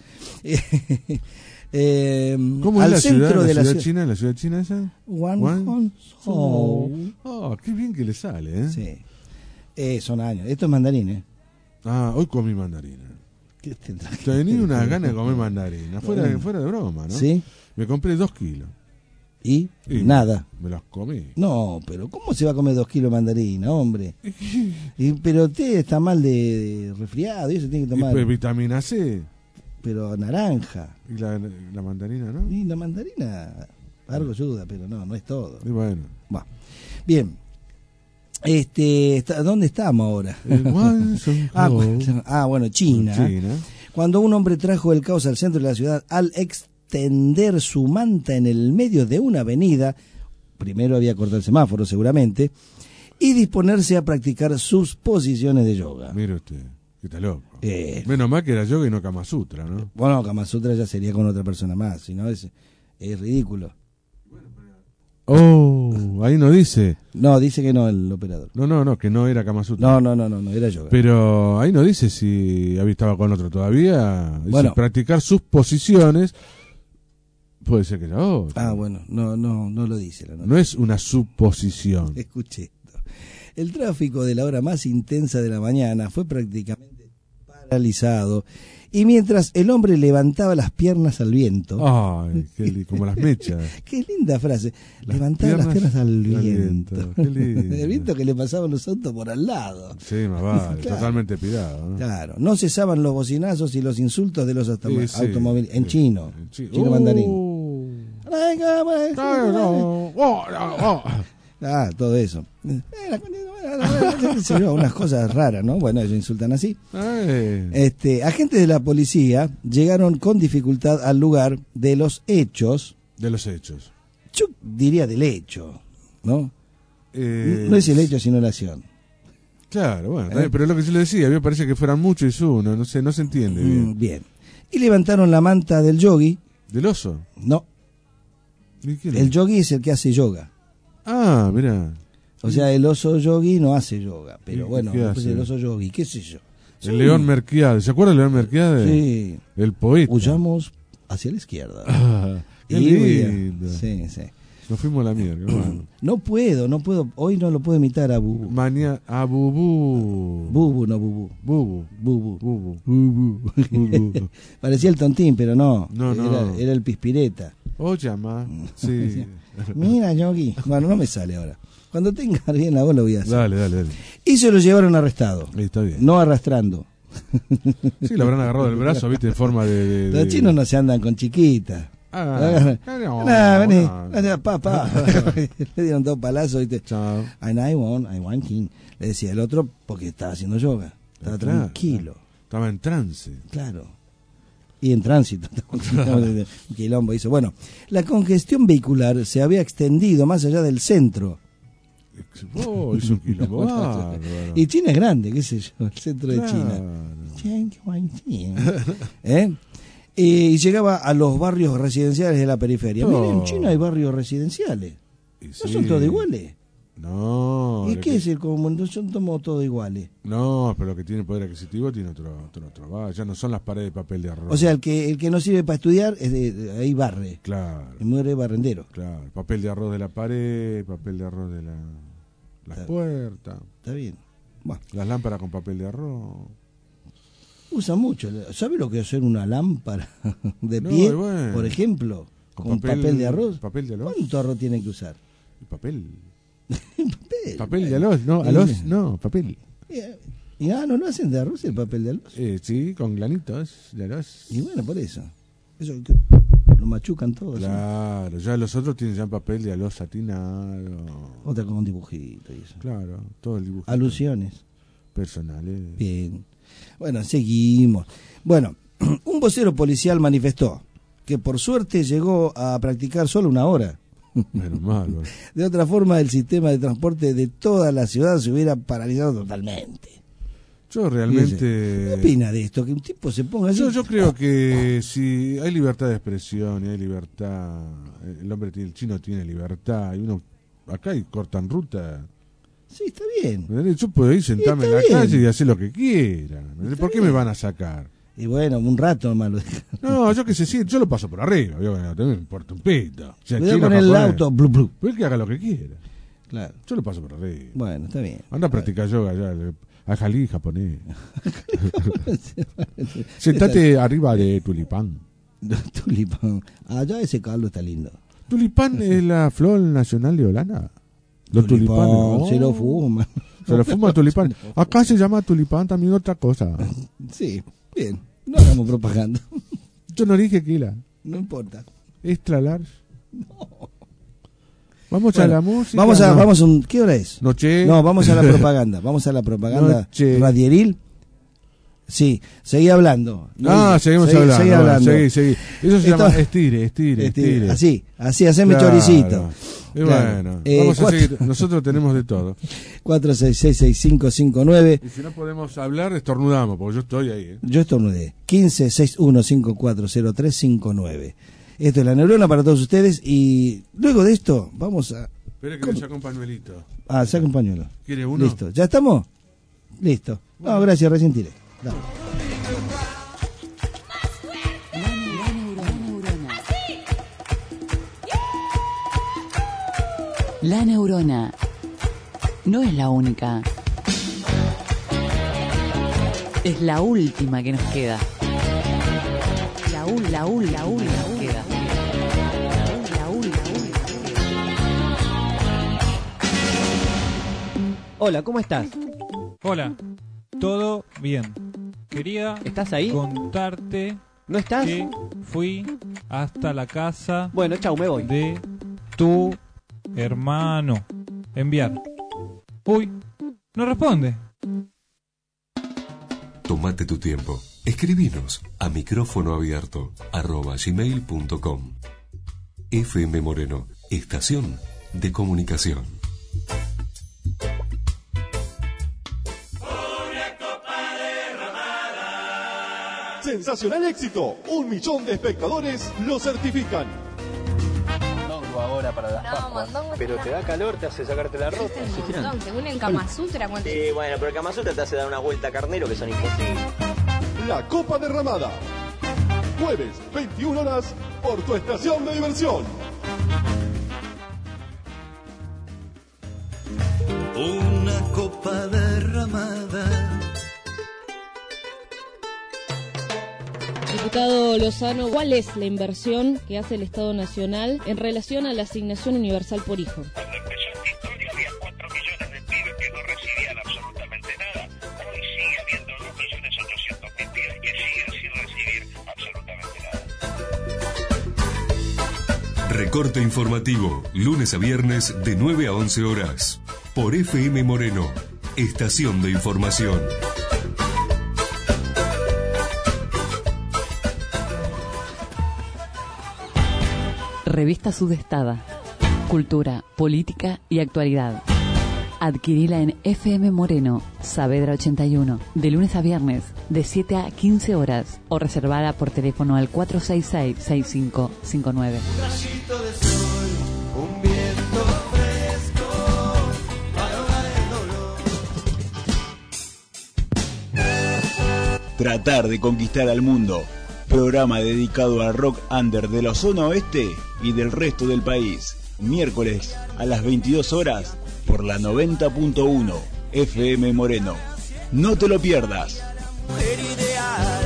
eh, ¿Cómo al es la centro ciudad, de la la ciudad ciudad china? ¿La ciudad china esa? Guangzhou. Oh, qué bien que le sale, ¿eh? Sí. Eh, son años. Esto es mandarín, ¿eh? Ah, hoy comí mandarina. ¿Qué tendrá que Tenía ver? unas ganas de comer mandarina. Fuera, de, Bueno. fuera de broma, ¿no? ¿Sí? Me compré dos kilos. ¿Y? Y Nada. Me las comí. No, pero ¿cómo se va a comer dos kilos de mandarina, hombre? Y, pero usted está mal de, de resfriado y eso tiene que Y tomar. pues, vitamina C. pero naranja. ¿Y la, la mandarina, no? Y la mandarina, algo ayuda, pero no, no es todo. Y bueno. Va. Bien. Este, está, ¿dónde estamos ahora? ah, bueno, ah, bueno, China. China. Cuando un hombre trajo el caos al centro de la ciudad al extender su manta en el medio de una avenida, primero había cortado el semáforo seguramente, y disponerse a practicar sus posiciones de yoga. Mire usted, que está loco. Eh, Menos mal que era yoga y no Kama Sutra, ¿no? Bueno, Kama Sutra ya sería con otra persona más, si no es, es ridículo. Oh, ahí no dice. No, dice que no el operador. No, no, no, que no era Kama Sutra. No, no, no, no, no era yoga. Pero ahí no dice si había estado con otro todavía. Dice bueno, practicar sus posiciones. Puede ser que era otro. Ah, bueno, no, no, no lo dice la nota. No es una suposición. Escuche esto. El tráfico de la hora más intensa de la mañana fue prácticamente paralizado. Y mientras el hombre levantaba las piernas al viento. Ay, qué li- como las mechas. Qué linda frase. Las levantaba las piernas al viento. viento. Qué lindo. El viento que le pasaban los autos por al lado. Sí, más vale, Claro. totalmente pirado, ¿no? Claro, no cesaban los bocinazos y los insultos de los autom- Sí, sí, automóviles. En sí. chino. En chi- Chino Uh. mandarín. Ah, todo eso. Unas cosas raras, ¿no? Bueno, ellos insultan así. Ay. Este, agentes de la policía llegaron con dificultad al lugar de los hechos. De los hechos. Yo diría del hecho, ¿no? Eh, No es el hecho, sino la acción. Claro, bueno, ¿Eh? pero es lo que yo le decía, a mí me parece que fueran muchos y uno, no sé, no se entiende bien. Mm, bien. Y levantaron la manta del yogi. ¿Del oso? No. ¿Y quién El es? yogi es el que hace yoga. Ah, mira. O sea, el oso yogi no hace yoga, pero ¿Y bueno, qué después hace? el oso yogi, qué sé yo. El Sí. León Merquiade, ¿se acuerda del León Merquiade? Sí. El poeta. Huyamos hacia la izquierda. Ah, qué Y voy a- lindo. Sí, sí. Nos fuimos a la mierda, hermano. No puedo, no puedo, hoy no lo puedo imitar a Bubu. Mañana, a Bubú. Bubu, no Bubu. Bubu. Bubu. Bubu. Bubu. Bubu. Parecía el tontín, pero no. No, no. Era, era el pispireta. O llama. Sí. Mira, yogi. Bueno, no me sale ahora. Cuando tenga bien la voz lo voy a hacer. Dale, dale, dale. Y se lo llevaron arrestado. Ahí está bien. No arrastrando. Sí, lo habrán agarrado del brazo, viste, en forma de... de- de- Los chinos no se andan con chiquitas. Ah, no, no, vení, no. vení, papá. Le dieron dos palazos, ¿viste? Chao. And I want, I want king. Le decía el otro porque estaba haciendo yoga. Estaba Claro, tranquilo. Estaba en trance. Claro. Y en tránsito. Un quilombo hizo. Bueno, la congestión vehicular se había extendido más allá del centro. Oh, hizo un quilombo bárbaro. Y China es grande, qué sé yo, el centro de China. ¿Eh? Y llegaba a los barrios residenciales de la periferia. No. Miren, en China hay barrios residenciales. Y ¿No sí. son todos iguales? No. ¿Y lo qué que- es el común? No son todos todos iguales. No, pero lo que tiene poder adquisitivo tiene otro, otro, otro. Va, ya no son las paredes de papel de arroz. O sea, el que el que no sirve para estudiar, es de, de- ahí barre. Claro. Y muere barrendero. Claro. Papel de arroz de la pared, papel de arroz de la, las Está- puertas. Está bien. Bueno, Las lámparas con papel de arroz. usa mucho. ¿Sabe lo que es hacer una lámpara de No, pie, y bueno. por ejemplo? Con, Con papel, papel- de arroz. papel de arroz. ¿Cuánto arroz tiene que usar? ¿Y papel? papel. Papel de arroz, no, Y- arroz, no, papel. Y, y ah, ¿no lo hacen de arroz el papel de arroz? Eh, sí, con granitos de arroz. Y bueno, por eso. Eso que lo machucan todo. ¿sí? Claro, ya los otros tienen ya papel de arroz satinado. Otra con un dibujito y eso. Claro, todo el dibujo. Alusiones. Personales. Bien. Bueno, seguimos. Bueno, un vocero policial manifestó que por suerte llegó a practicar solo una hora. Menos mal. Bueno. De otra forma, el sistema de transporte de toda la ciudad se hubiera paralizado totalmente. Yo realmente... ¿Qué opina de esto? Que un tipo se ponga así. Yo, yo creo que si hay libertad de expresión y hay libertad, el hombre tiene, el chino tiene libertad y uno acá y cortan ruta. Sí, está bien. Yo puedo ir sentarme en la bien. calle y hacer lo que quiera. ¿Por qué bien. me van a sacar? Y bueno, un rato nomás lo dejan. No, yo que sé, sí, yo lo paso por arriba. Yo no me importa un pito. O sea, Cuidado chino, con el japonés, auto, blu, blu. pues que haga lo que quiera. Claro. Yo lo paso por arriba. Bueno, está bien. Anda a practicar yoga allá, a Jalí, japonés. Sentate arriba de tulipán. Tulipán. Allá ese Carlos está lindo. Tulipán es la flor nacional de Holanda. Los Tulipán, tulipanes. oh. se lo fuma. Se lo fuma tulipán. Acá se llama tulipán también otra cosa. Sí, bien. No hagamos propaganda. Yo no dije Kila. No importa. Extra large. No. Vamos Bueno, a la música. Vamos a, no. vamos a un, ¿qué hora es? Noche. No, vamos a la propaganda. Vamos a la propaganda Noche. radieril. Sí, seguí hablando. Ah, No, seguimos seguí, hablando. seguí Bueno, hablando. seguí, seguí. Eso se Esto- llama estire, estire, Estire. estire. Así, así, haceme Claro. choricito. Y Claro. bueno, Eh, vamos a cuatro- seguir. Nosotros tenemos de todo. cuatro seis seis, seis cinco cinco nueve. Y si no podemos hablar, estornudamos, porque yo estoy ahí. ¿eh? Yo estornudé. quince sesenta y uno cincuenta y cuatro cero tres cincuenta y nueve. Esto es La Neurona para todos ustedes. Y luego de esto, vamos a. Espera que le saco un pañuelito. Ah, saca un pañuelo. ¿Quiere uno? Listo. ¿Ya estamos? Listo. No, gracias, recién tiré. Dale. La neurona no es la única. Es la última que nos queda. La ul, la ul, la ul, la ul, queda. La ul, la ul, la ul. Hola, ¿cómo estás? Hola, todo bien. Quería ¿Estás ahí? contarte ¿No estás? que fui hasta la casa Bueno, chau, me voy. de tu hermano. Enviar. Uy, no responde. Tómate tu tiempo. Escribinos a micrófono abierto arroba gmail punto com. F M Moreno, estación de comunicación. Sensacional éxito. Un millón de espectadores lo certifican. Mondongo ahora para las No, Pascuas. mondongo Pero está- te da calor, te hace sacarte la ropa. Un montón, según el Kama Sutra, ¿cuánto? Sí, bueno, pero el Kama Sutra te hace dar una vuelta a carnero que son imposibles. La Copa Derramada. Jueves, veintiuna horas, por tu estación de diversión. Una copa derramada. Diputado Lozano, ¿cuál es la inversión que hace el Estado Nacional en relación a la asignación universal por hijo? Recorte informativo, lunes a viernes de nueve a once horas. Por F M Moreno, estación de información. Revista Sudestada. Cultura, política y actualidad. Adquirila en F M Moreno, Saavedra ochenta y uno, de lunes a viernes, de siete a quince horas, o reservada por teléfono al cuatro seis seis, seis cinco cinco nueve. Un rayito de sol, un viento fresco, para ahogar el dolor. Tratar de conquistar al mundo. Programa dedicado al rock under de la zona oeste y del resto del país. Miércoles a las veintidós horas por la noventa punto uno F M Moreno. No te lo pierdas. Mujer ideal.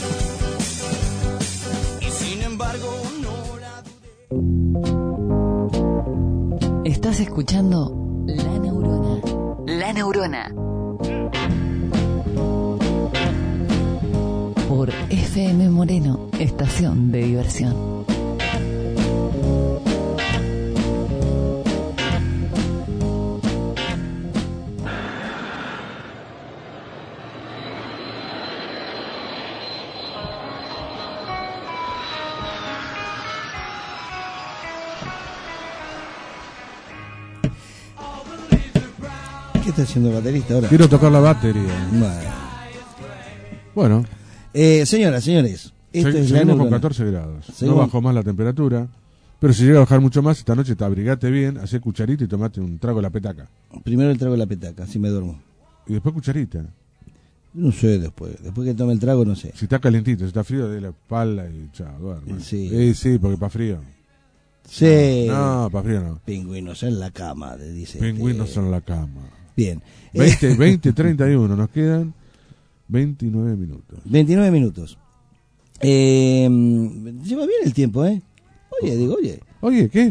Y sin embargo no la Estás escuchando La Neurona. La Neurona. Por F M Moreno, estación de diversión. ¿Qué está haciendo el baterista ahora? Quiero tocar la batería. Bueno. Bueno. Eh, señoras, señores, esto Se- es La seguimos con Neurona. catorce grados. Seguimos- No bajó más la temperatura. Pero si llega a bajar mucho más, esta noche te abrigate bien, hacé cucharita y tomate un trago de la petaca. Primero el trago de la petaca, así me duermo. Y después cucharita. No sé después. Después que tome el trago, no sé. Si está calientito, si está frío, de la espalda y chao, duerme. Sí. Eh, sí, porque para frío. Sí. No, para frío no. Pingüinos en la cama, te dice. Pingüinos este. en la cama. Bien. veinte, Eh, veinte, treinta y uno, nos quedan veintinueve minutos. veintinueve minutos. Eh, lleva bien el tiempo, ¿eh? Oye, digo, oye. Oye, ¿qué?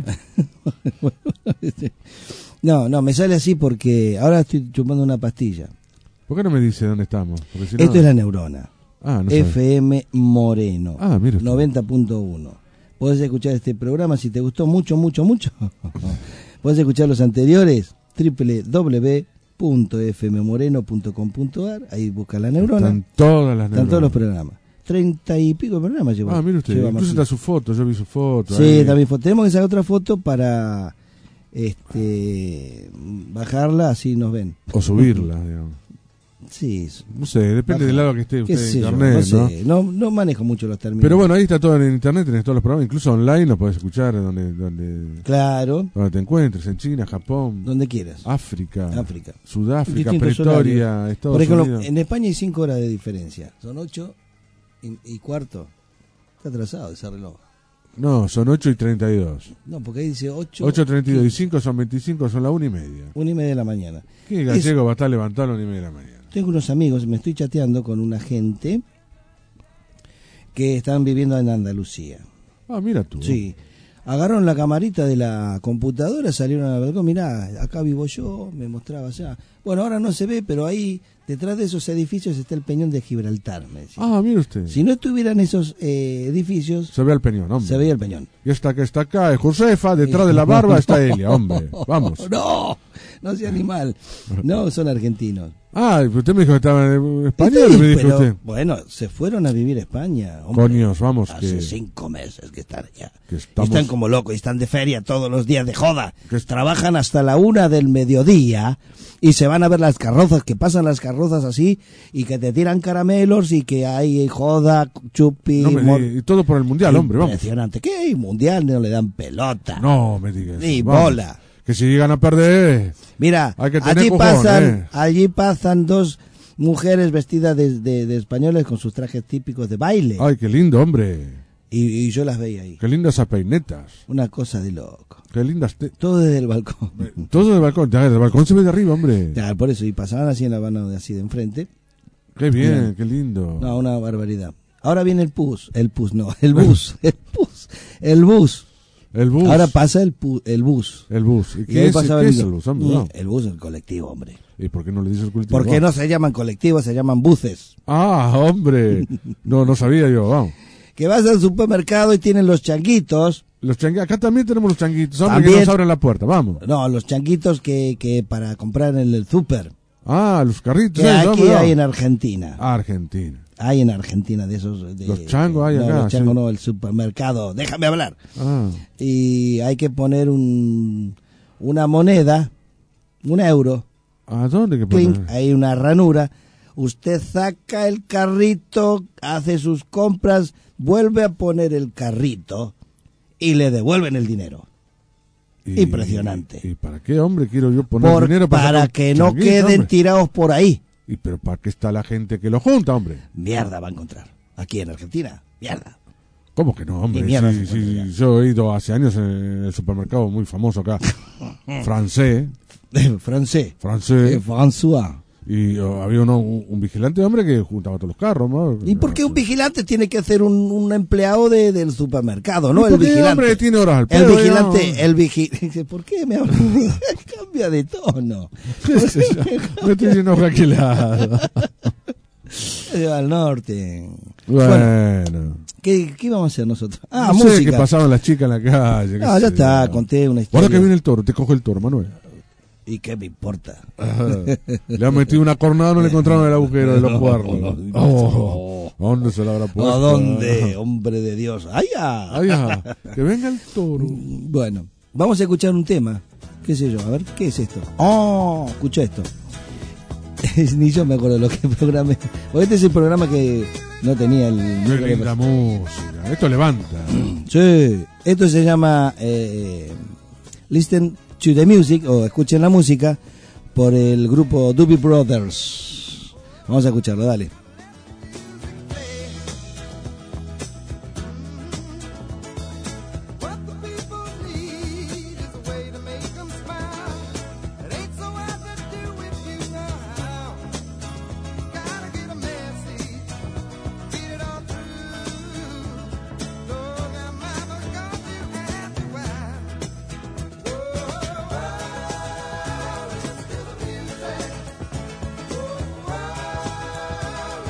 No, no, me sale así porque ahora estoy chupando una pastilla. ¿Por qué no me dice dónde estamos? Porque si no- Esto es La Neurona. Ah, no F M Moreno. Ah, mira usted. noventa punto uno. Podés escuchar este programa si te gustó mucho, mucho, mucho. Podés escuchar los anteriores, doble u doble u doble u punto f m moreno punto com punto a r. Ahí busca la neurona. Están todas las neuronas. Están todos los programas. Treinta y pico de programas llevó. Ah, mire usted, lleva incluso Martín. está su foto, yo vi su foto. Sí, ahí. también foto. Tenemos que sacar otra foto para este bajarla, así nos ven. O subirla, digamos. Sí. No sé, depende del lado que esté ¿Qué usted en sé yo? internet, no, ¿no? sé, no, no manejo mucho los términos. Pero bueno, ahí está todo en internet, tenés todos los programas, incluso online los podés escuchar donde donde Claro. donde te encuentres, en China, Japón, donde quieras. África, África. Sudáfrica, Distintos Pretoria, horarios. Estados Por ejemplo, Unidos. en España hay cinco horas de diferencia. Son ocho y, y cuarto. Está atrasado ese reloj. No, son ocho y treinta y dos. No, porque ahí dice ocho. ocho treinta y dos y cinco son veinticinco, son la una y media. Una y media de la mañana. ¿Qué gallego va a estar levantado a la una y media de la mañana? Tengo unos amigos, me estoy chateando con una gente que están viviendo en Andalucía. Ah, mira tú. Sí. Agarraron la camarita de la computadora, salieron al balcón, mirá, acá vivo yo, me mostraba allá. Bueno, ahora no se ve, pero ahí, detrás de esos edificios está el Peñón de Gibraltar, me decía. Ah, mire usted. Si no estuvieran esos eh, edificios... Se ve el Peñón, hombre. Se veía el Peñón. Y esta que está acá es Josefa, detrás de la barba está Elia, hombre. Vamos. No, no sea animal. No, son argentinos. Ah, usted me dijo que estaba en español, Sí, me dijo pero, usted. bueno, se fueron a vivir a España. Hombre. Coños, vamos, Hace que... cinco meses que están allá. Que estamos... Están como locos y están de feria todos los días de joda. Que trabajan hasta la una del mediodía y se van a ver las carrozas, que pasan las carrozas así y que te tiran caramelos y que hay joda, chupi... No me mor- diga, y todo por el mundial, hombre, vamos. Impresionante. ¿Qué hay mundial? No le dan pelota. No me digas. Ni vamos. bola. Que si llegan a perder... Mira, hay que tener allí cojón, pasan, eh. allí pasan dos mujeres vestidas de, de, de españoles con sus trajes típicos de baile. Ay, qué lindo, hombre. Y, y yo las veía ahí. Qué lindas esas peinetas. Una cosa de loco. Qué lindas. Te... Todo desde el balcón. Todo del balcón. Ya, del balcón se ve de arriba, hombre. Ya, por eso. Y pasaban así en la mano de así de enfrente. Qué bien, Bien. qué lindo. No, una barbaridad. Ahora viene el pus. El pus, no. El bus. el bus. El bus. El bus. Ahora pasa el, pu, el bus. El bus. ¿Y Y qué, ahí es, pasaba qué el, es el bus, hombre? No. El bus, el colectivo, hombre. ¿Y por qué no le dices el colectivo? ¿Por qué no se llaman colectivos? Se llaman buses. Ah, hombre. No, no sabía yo, vamos. Que vas al supermercado y tienen los changuitos. Los changuitos, acá también tenemos los changuitos, hombre, También. que nos abren la puerta, vamos. No, los changuitos que, que para comprar en el súper. Ah, los carritos. Que eso, aquí hombre, hay no. en Argentina. Argentina. Hay en Argentina de esos. De, Los changos hay no, acá, los changos sí. no, el supermercado. Déjame hablar. Ah. Y hay que poner un una moneda, un euro. ¿A dónde que Clink, poner? hay una ranura. Usted saca el carrito, hace sus compras, vuelve a poner el carrito y le devuelven el dinero. Y- Impresionante. ¿Y para qué, hombre, quiero yo poner Por- dinero para sacar un que no changuito, queden hombre? tirados por ahí. ¿Y pero para qué está la gente que lo junta, hombre? Mierda va a encontrar. Aquí en Argentina. Mierda. ¿Cómo que no, hombre? Ni mierda Sí, se sí, encuentra yo he ido hace años en el supermercado muy famoso acá, francés. Francés. Francés. Eh, François. Y oh, había uno, un, un vigilante, hombre, que juntaba todos los carros, ¿no? ¿Y por qué un vigilante tiene que ser un, un empleado de, del supermercado, no? ¿Y El por qué, vigilante. hombre, tiene horas al El pedo, vigilante, ya? el vigilante. ¿Por qué me habla? Cambia de tono. ¿Qué sé yo? Me estoy diciendo jaquilado. Se va al norte. Bueno. ¿Qué, ¿Qué íbamos a hacer nosotros? Ah, no sé música. qué pasaban las chicas en la calle. qué Ah, ya sé está, yo. conté una historia. Ahora que viene el toro, te coge el toro, Manuel. ¿Y qué me importa? Ajá. Le ha metido una cornada, no le encontraron el agujero de los cuernos. Oh, ¿a dónde se la habrá puesto? ¿A dónde, hombre de Dios? ¡Allá! Allá. Que venga el toro. Bueno, vamos a escuchar un tema. ¿Qué sé yo? A ver, ¿qué es esto? ¡Oh! Escucha esto. Ni yo me acuerdo de lo que programé. Porque este es el programa que no tenía el... Qué linda música. Esto levanta. Sí, esto se llama eh, Listen to the Music, o Escuchen la Música, por el grupo Doobie Brothers. Vamos a escucharlo, dale. Oh,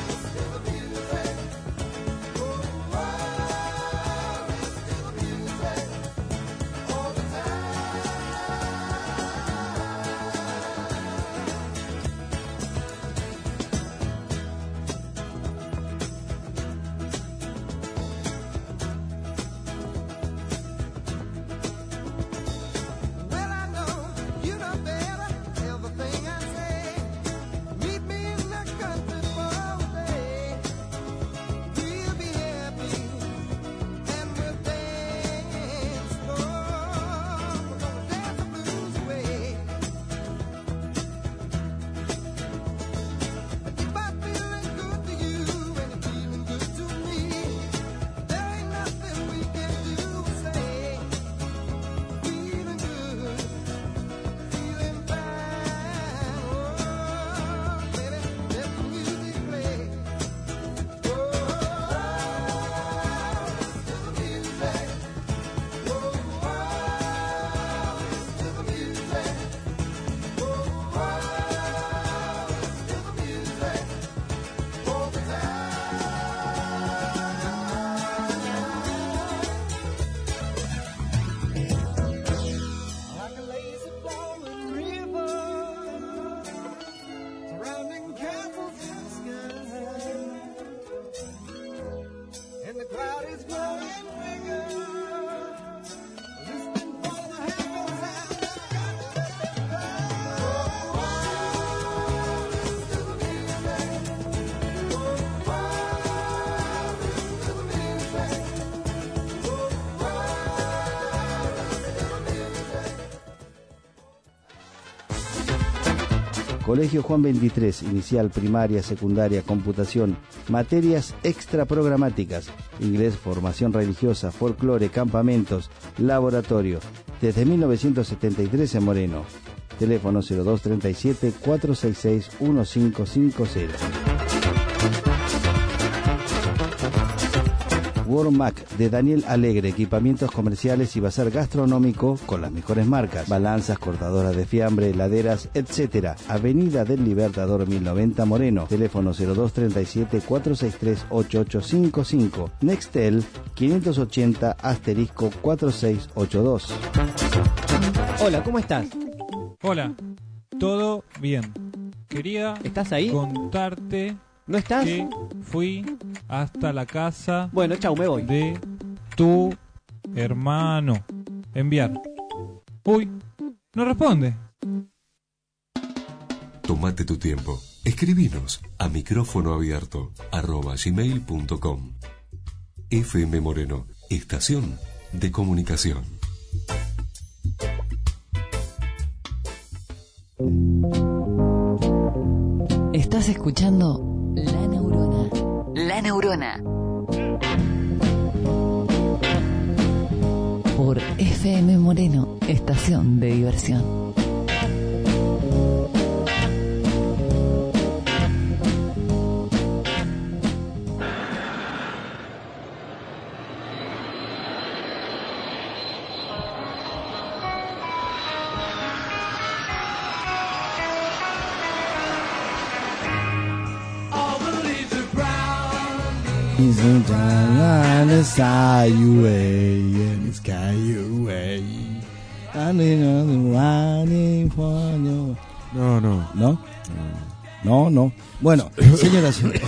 Colegio Juan veintitrés, inicial, primaria, secundaria, computación, materias extraprogramáticas, inglés, formación religiosa, folclore, campamentos, laboratorio, desde mil novecientos setenta y tres en Moreno. Teléfono cero dos treinta y siete, cuatrocientos sesenta y seis, quince cincuenta. Wormac de Daniel Alegre, equipamientos comerciales y bazar gastronómico con las mejores marcas, balanzas, cortadoras de fiambre, heladeras, etcétera. Avenida del Libertador mil noventa Moreno, teléfono cero dos treinta y siete, cuatrocientos sesenta y tres, ochenta y ocho cincuenta y cinco, Nextel quinientos ochenta asterisco cuarenta y seis ochenta y dos. Hola, ¿cómo estás? Hola, todo bien. Quería ¿Estás ahí? contarte ¿No estás? que fui hasta la casa Bueno, chau, me voy. de tu hermano. Enviar. Uy, no responde. Tómate tu tiempo. Escribinos a micrófono abierto arroba gmail punto com. F M Moreno, estación de comunicación. Estás escuchando La Neurona. La Neurona. Por F M Moreno, estación de diversión. No, no. ¿No? No, no. Bueno, señora, señora.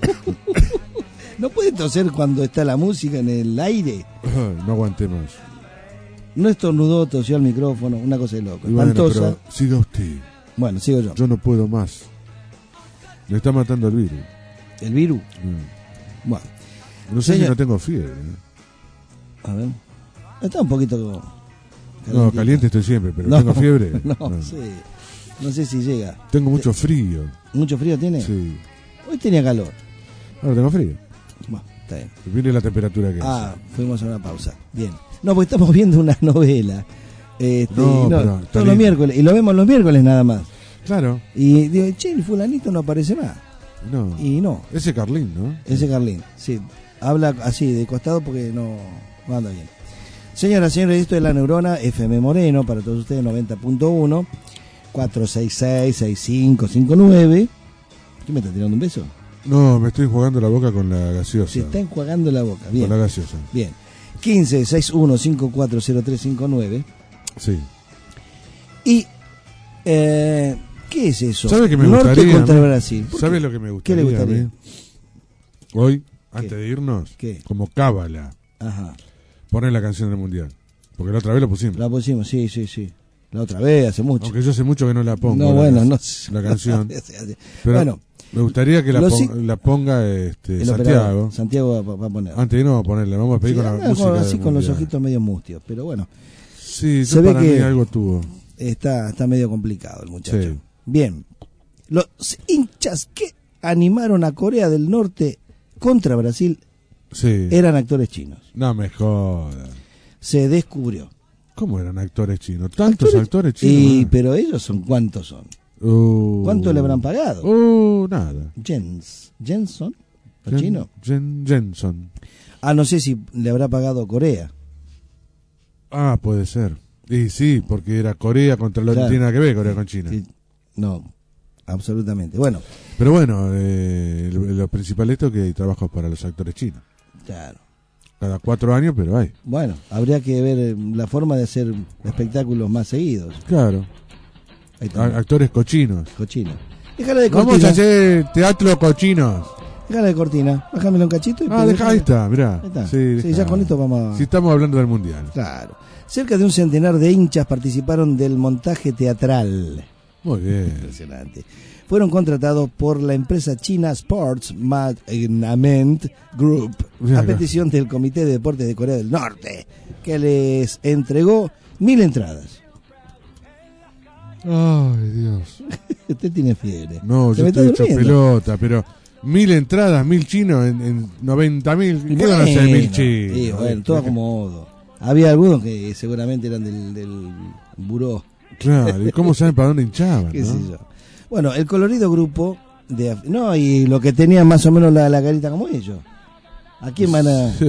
¿No puede toser cuando está la música en el aire? No aguanté más. No estornudó, tosió al micrófono, una cosa de loco. Y bueno, Espantosa. pero siga usted. Bueno, sigo yo. Yo no puedo más. Me está matando el virus. ¿El virus? Mm. Bueno. No sé Señor- si no tengo fiebre. ¿eh? A ver. Está un poquito... No, caliente estoy siempre, pero No, tengo fiebre. No, sí. No sé si llega. Tengo mucho frío. ¿Mucho frío tiene? Sí. Hoy tenía calor. Ahora tengo frío. Bueno, está bien. Viene la temperatura que Ah, fuimos a una pausa. Bien. No, porque estamos viendo una novela. Este, No, y no, pero está todos los lindo. miércoles. Y lo vemos los miércoles nada más. es. Claro. Y digo, che, el fulanito no aparece más. No. Y no. Ese Carlín, ¿no? Ese Carlín, sí. Habla así, de costado, porque no, no anda bien. Señoras y señores, esto es La Neurona, F M Moreno, para todos ustedes, noventa punto uno, cuatro seis seis, seis cinco cinco nueve. ¿Qué me está tirando un beso? No, me estoy jugando la boca con la gaseosa. Se está enjuagando la boca. Bien. Con la gaseosa. Bien. quince sesenta y uno cincuenta y cuatro cero tres cincuenta y nueve. Sí. Y, eh, ¿qué es eso? ¿Sabe que me Norte gustaría? contra a mí? Brasil. ¿Por ¿Sabe qué? lo que me ¿Qué gustaría? le gustaría? a mí? Hoy, antes de irnos, ¿Qué? como cábala, Ajá. poner la canción del mundial. Porque la otra vez lo pusimos. La pusimos, sí, sí, sí. La otra vez, hace mucho. Aunque yo hace mucho que no la pongo. No, la, bueno, no la canción. Pero Bueno, me gustaría que la, los pon- ci- la ponga este, el Santiago. operador. Santiago va, va a poner. Antes de irnos vamos a ponerla. Vamos a pedir Sí, con la anda música con- del así con los mundial. ojitos medio mustios, pero bueno. Sí, Se yo ve para que mí algo tuvo. Está, está medio complicado el muchacho. Sí. Bien. Los hinchas que animaron a Corea del Norte contra Brasil Sí. eran actores chinos. No me jodas. Se descubrió. ¿Cómo eran actores chinos? ¿Tantos actores, chinos? Y, pero ellos son, ¿cuántos son? Uh, ¿Cuánto le habrán pagado? Uh, nada. Jens. ¿Jenson? ¿O Jen- chino? Jen- Jenson. Ah, no sé si le habrá pagado Corea. Ah, puede ser. Y sí, porque era Corea contra lo Claro. no tiene nada que ver Corea con China. Sí. No, absolutamente. Bueno, Pero bueno, eh, lo, lo principal esto es que hay trabajos para los actores chinos. claro. Cada cuatro años, pero hay. Bueno, habría que ver eh, la forma de hacer espectáculos más seguidos. Claro. Ahí está. A- actores cochinos. Cochino. Déjala de cortina. Vamos a hacer teatro cochinos. Déjala de cortina. Bájamelo un cachito y Ah, deja, ahí está, mirá. Ahí está. Sí, Sí, deja. ya con esto vamos a... Si estamos hablando del mundial. Claro. Cerca de un centenar de hinchas participaron del montaje teatral. Muy bien. Impresionante. Fueron contratados por la empresa China Sports Management Group a petición del Comité de Deportes de Corea del Norte, que les entregó mil entradas. Ay, Dios. Usted tiene fiebre. No, Se yo me estoy está hecho durmiendo. pelota, pero mil entradas, mil chinos en, en noventa mil. ¿Qué Bueno, van a hacer mil chinos? sí, bueno, todo acomodo. Había algunos que seguramente eran del, del buró. Claro, ¿y cómo saben para dónde hinchaban? ¿Qué ¿no? sé yo? Bueno, el colorido grupo de... af- No, y lo que tenían más o menos la, la carita como ellos. ¿A quién van a...? Sí.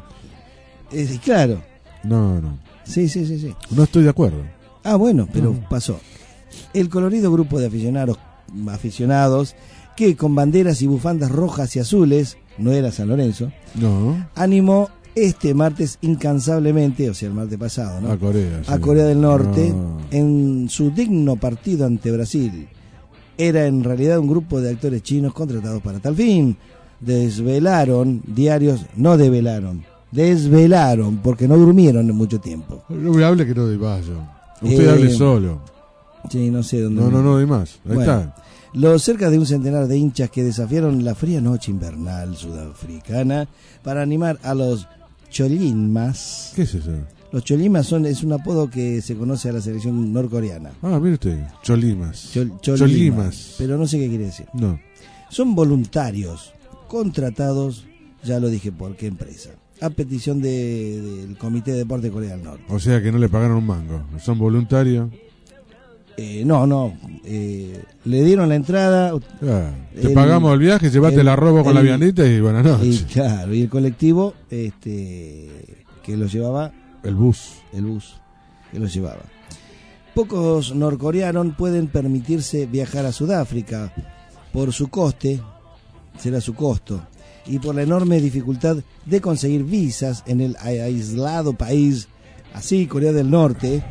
Eh, claro. No, no. Sí, sí, sí, sí. No estoy de acuerdo. Ah, bueno, pero No. pasó. El colorido grupo de aficionados, aficionados que con banderas y bufandas rojas y azules, no era San Lorenzo, No. animó este martes incansablemente, o sea, el martes pasado, ¿no? A Corea. a sí. Corea del Norte No. en su digno partido ante Brasil. Era en realidad un grupo de actores chinos contratados para tal fin. Desvelaron diarios, no develaron, desvelaron porque no durmieron en mucho tiempo. No me hable que no doy más yo. Usted Eh, hable solo. Sí, no sé dónde. No, no, no doy más. Ahí Bueno, está. Los cerca de un centenar de hinchas que desafiaron la fría noche invernal sudafricana para animar a los Cholimas. ¿Qué es eso? Los Cholimas son, es un apodo que se conoce a la selección norcoreana. Ah, mire usted. Cholimas. Chol- Cholimas. Cholimas. Pero no sé qué quiere decir. No. Son voluntarios, contratados, ya lo dije por qué empresa, a petición de- del Comité de Deporte de Corea del Norte. O sea que no le pagaron un mango. Son voluntarios. Eh, no, no, eh, le dieron la entrada. Ah, te el- pagamos el viaje, llevate el- la robo con la el- viandita y buenas Y noches. claro, y el colectivo este, que los llevaba, El bus. el bus que los llevaba. Pocos norcoreanos pueden permitirse viajar a Sudáfrica por su coste, será su costo, y por la enorme dificultad de conseguir visas en el aislado país, así Corea del Norte,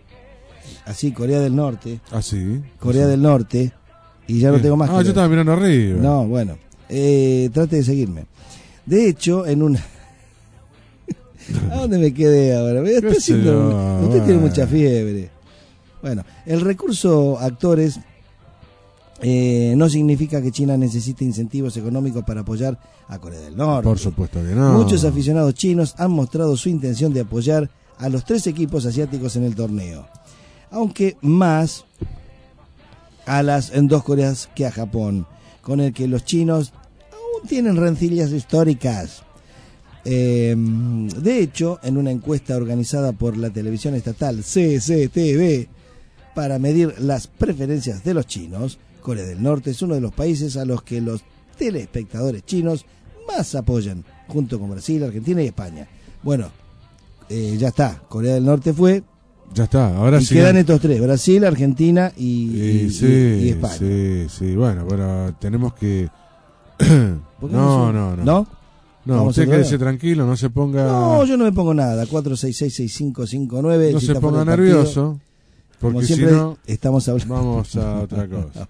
así Corea del Norte, Ah, sí. Corea Sí. del Norte, y ya no Bien. tengo más. Ah, que yo leer. estaba mirando arriba. No, bueno, eh, trate de seguirme. De hecho, en una... ¿A dónde me quedé ahora? Me está ¿Qué sé haciendo- yo? Usted tiene Bueno. mucha fiebre. Bueno, el recurso actores eh, no significa que China necesite incentivos económicos para apoyar a Corea del Norte. Por supuesto que no. Muchos aficionados chinos han mostrado su intención de apoyar a los tres equipos asiáticos en el torneo, aunque más a las en dos Coreas que a Japón, con el que los chinos aún tienen rencillas históricas. Eh, de hecho, en una encuesta organizada por la televisión estatal C C T V para medir las preferencias de los chinos, Corea del Norte es uno de los países a los que los telespectadores chinos más apoyan, junto con Brasil, Argentina y España. Bueno, eh, ya está, Corea del Norte fue, Ya está, ahora y sí. quedan estos tres, Brasil, Argentina y, Y, y- sí, y- y España. sí, sí, bueno, pero tenemos que... ¿Por qué no, no no, se- no. ¿No? No, Vamos usted otra vez. quédese tranquilo, no se ponga... No, yo no me pongo nada, cuatro seis seis seis cinco cinco nueve. no si se está fuera ponga del partido. nervioso, Como porque si siempre no, estamos hablando. vamos a otra cosa.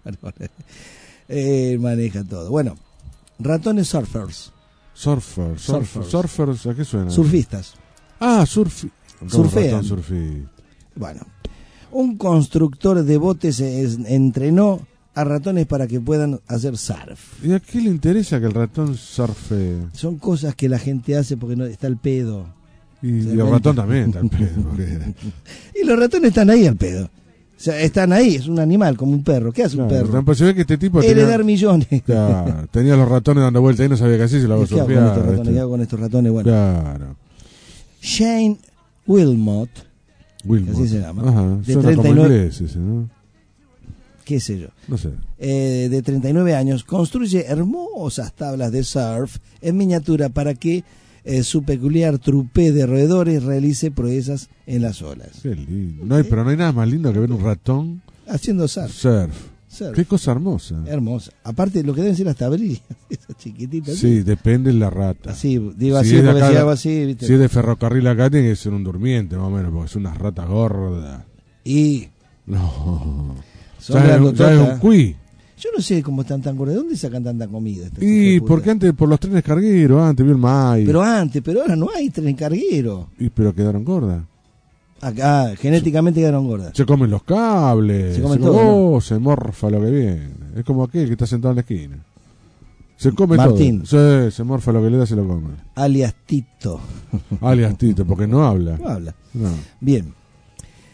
Eh, maneja todo. Bueno, ratones surfers. Surfer, surfer, Surfers. surfers, ¿a qué suena? Surfistas. Ah, surfi... ¿Cómo Surfean. ratón surfi? Bueno, un constructor de botes es- entrenó a ratones para que puedan hacer surf. ¿Y a qué le interesa que el ratón surfe? Son cosas que la gente hace porque no está el pedo. Y, ¿Se y el dan ratón cuenta? también está al pedo. porque- Y los ratones están ahí al pedo. O sea, están ahí, es un animal como un perro. ¿Qué hace un Claro, perro? pues se ve que este tipo Heredar tenía, millones. claro, tenía los ratones dando vueltas y no sabía qué hacer, se lo hago ¿Qué hago con surfear. estos ratones? este. ¿Qué hago con estos ratones? Bueno, Claro. Shane Wilmot, Wilmot. así se llama, Ajá, de suena treinta y como nueve inglés ese, ¿no? qué sé yo, No sé. eh, de treinta y nueve años, construye hermosas tablas de surf en miniatura para que eh, su peculiar trupé de roedores realice proezas en las olas. Qué lindo. No hay, pero no hay nada más lindo que ver un ratón Haciendo surf. surf. Surf. Qué cosa hermosa. Hermosa. Aparte, lo que deben ser las tablillas, esas chiquititas. Sí, depende de la rata. Así, digo Si así, es de porque acá- si hago así, ¿viste? Si es de ferrocarril acá, tiene que ser un durmiente, más o menos, porque son unas ratas gordas. Y No. son Ya es, un- ya es grandototas. un cuí. Yo no sé cómo están tan gordas. ¿De dónde sacan tanta comida? estos hijos Y de puta? porque antes, por los trenes cargueros, antes vio el maíz. Pero antes, pero ahora no hay tren carguero. Y pero quedaron gordas. Acá, genéticamente quedaron gordas. Se comen los cables. Se comen come- todo, oh, se morfa lo que viene. Es como aquel que está sentado en la esquina. Se come Martín. todo. Sí, se morfa lo que le da, se lo come. Alias Tito. Alias Tito, porque no habla. No habla. No. Bien.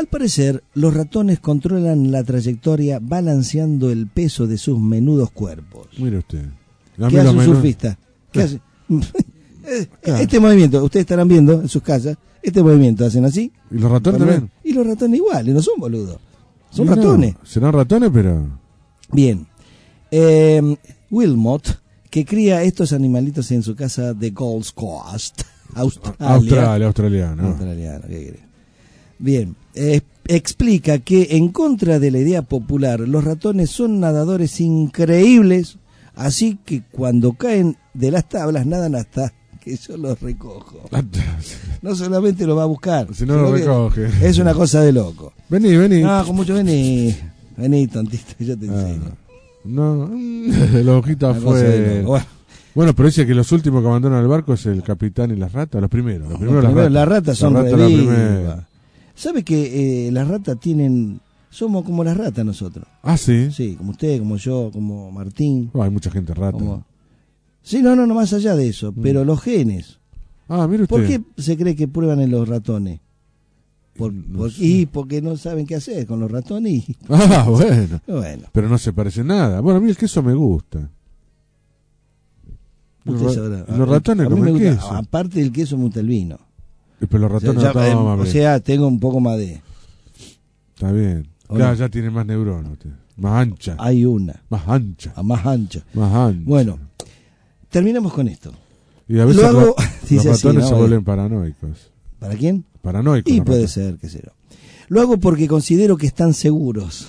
Al parecer, los ratones controlan la trayectoria balanceando el peso de sus menudos cuerpos. Mire usted. ¿Qué hace un surfista? ¿Qué hace? Este movimiento, ustedes estarán viendo en sus casas, este movimiento hacen así. ¿Y los ratones también? Y los ratones igual, no son boludos. Son No, ratones. Serán ratones, pero... Bien. Eh, Wilmot, que cría estos animalitos en su casa de Gold Coast, Australia. Australia, australiano. Australiano, ¿qué querés? Bien. Eh, explica que en contra de la idea popular, los ratones son nadadores increíbles, así que cuando caen de las tablas nadan hasta que yo los recojo. No solamente lo va a buscar, si no lo recoge. Es una cosa de loco. Vení, vení. No, con mucho vení. Vení, tontito, yo te enseño. Ah, no, la hojita Una cosa fue... de loco. Bueno. Bueno, pero dice que los últimos que abandonan el barco es el capitán y las ratas, los primeros. Los primeros, Los primeros, las las ratas son La rata re la vivas. primera. ¿Sabe que eh, las ratas tienen... Somos como las ratas nosotros? Ah, ¿sí? Sí, como usted, como yo, como Martín. Oh, hay mucha gente rata. Como... Sí, no, no, no, más allá de eso. Mm. Pero los genes. Ah, mire usted. ¿Por qué se cree que prueban en los ratones? Por, no por, sé. y porque no saben qué hacer con los ratones. Y... Ah, bueno. bueno. Pero no se parece nada. Bueno, a mí el queso me gusta. Los, ra sabrá. los ratones a mí comen me gusta, queso. Aparte del queso me gusta el vino. Pero los ratones o sea, ya, no toman, eh, o sea, tengo un poco más de... Está bien. Ya, ya tiene más neuronas usted. Más ancha. Hay una. Más ancha. A más ancha. Más ancha. Bueno, terminamos con esto. Y a veces Luego, los, dice los ratones así, ¿no? se vuelven paranoicos. ¿Para quién? Paranoicos. Y puede ser, qué sé yo. Lo hago porque considero que están seguros.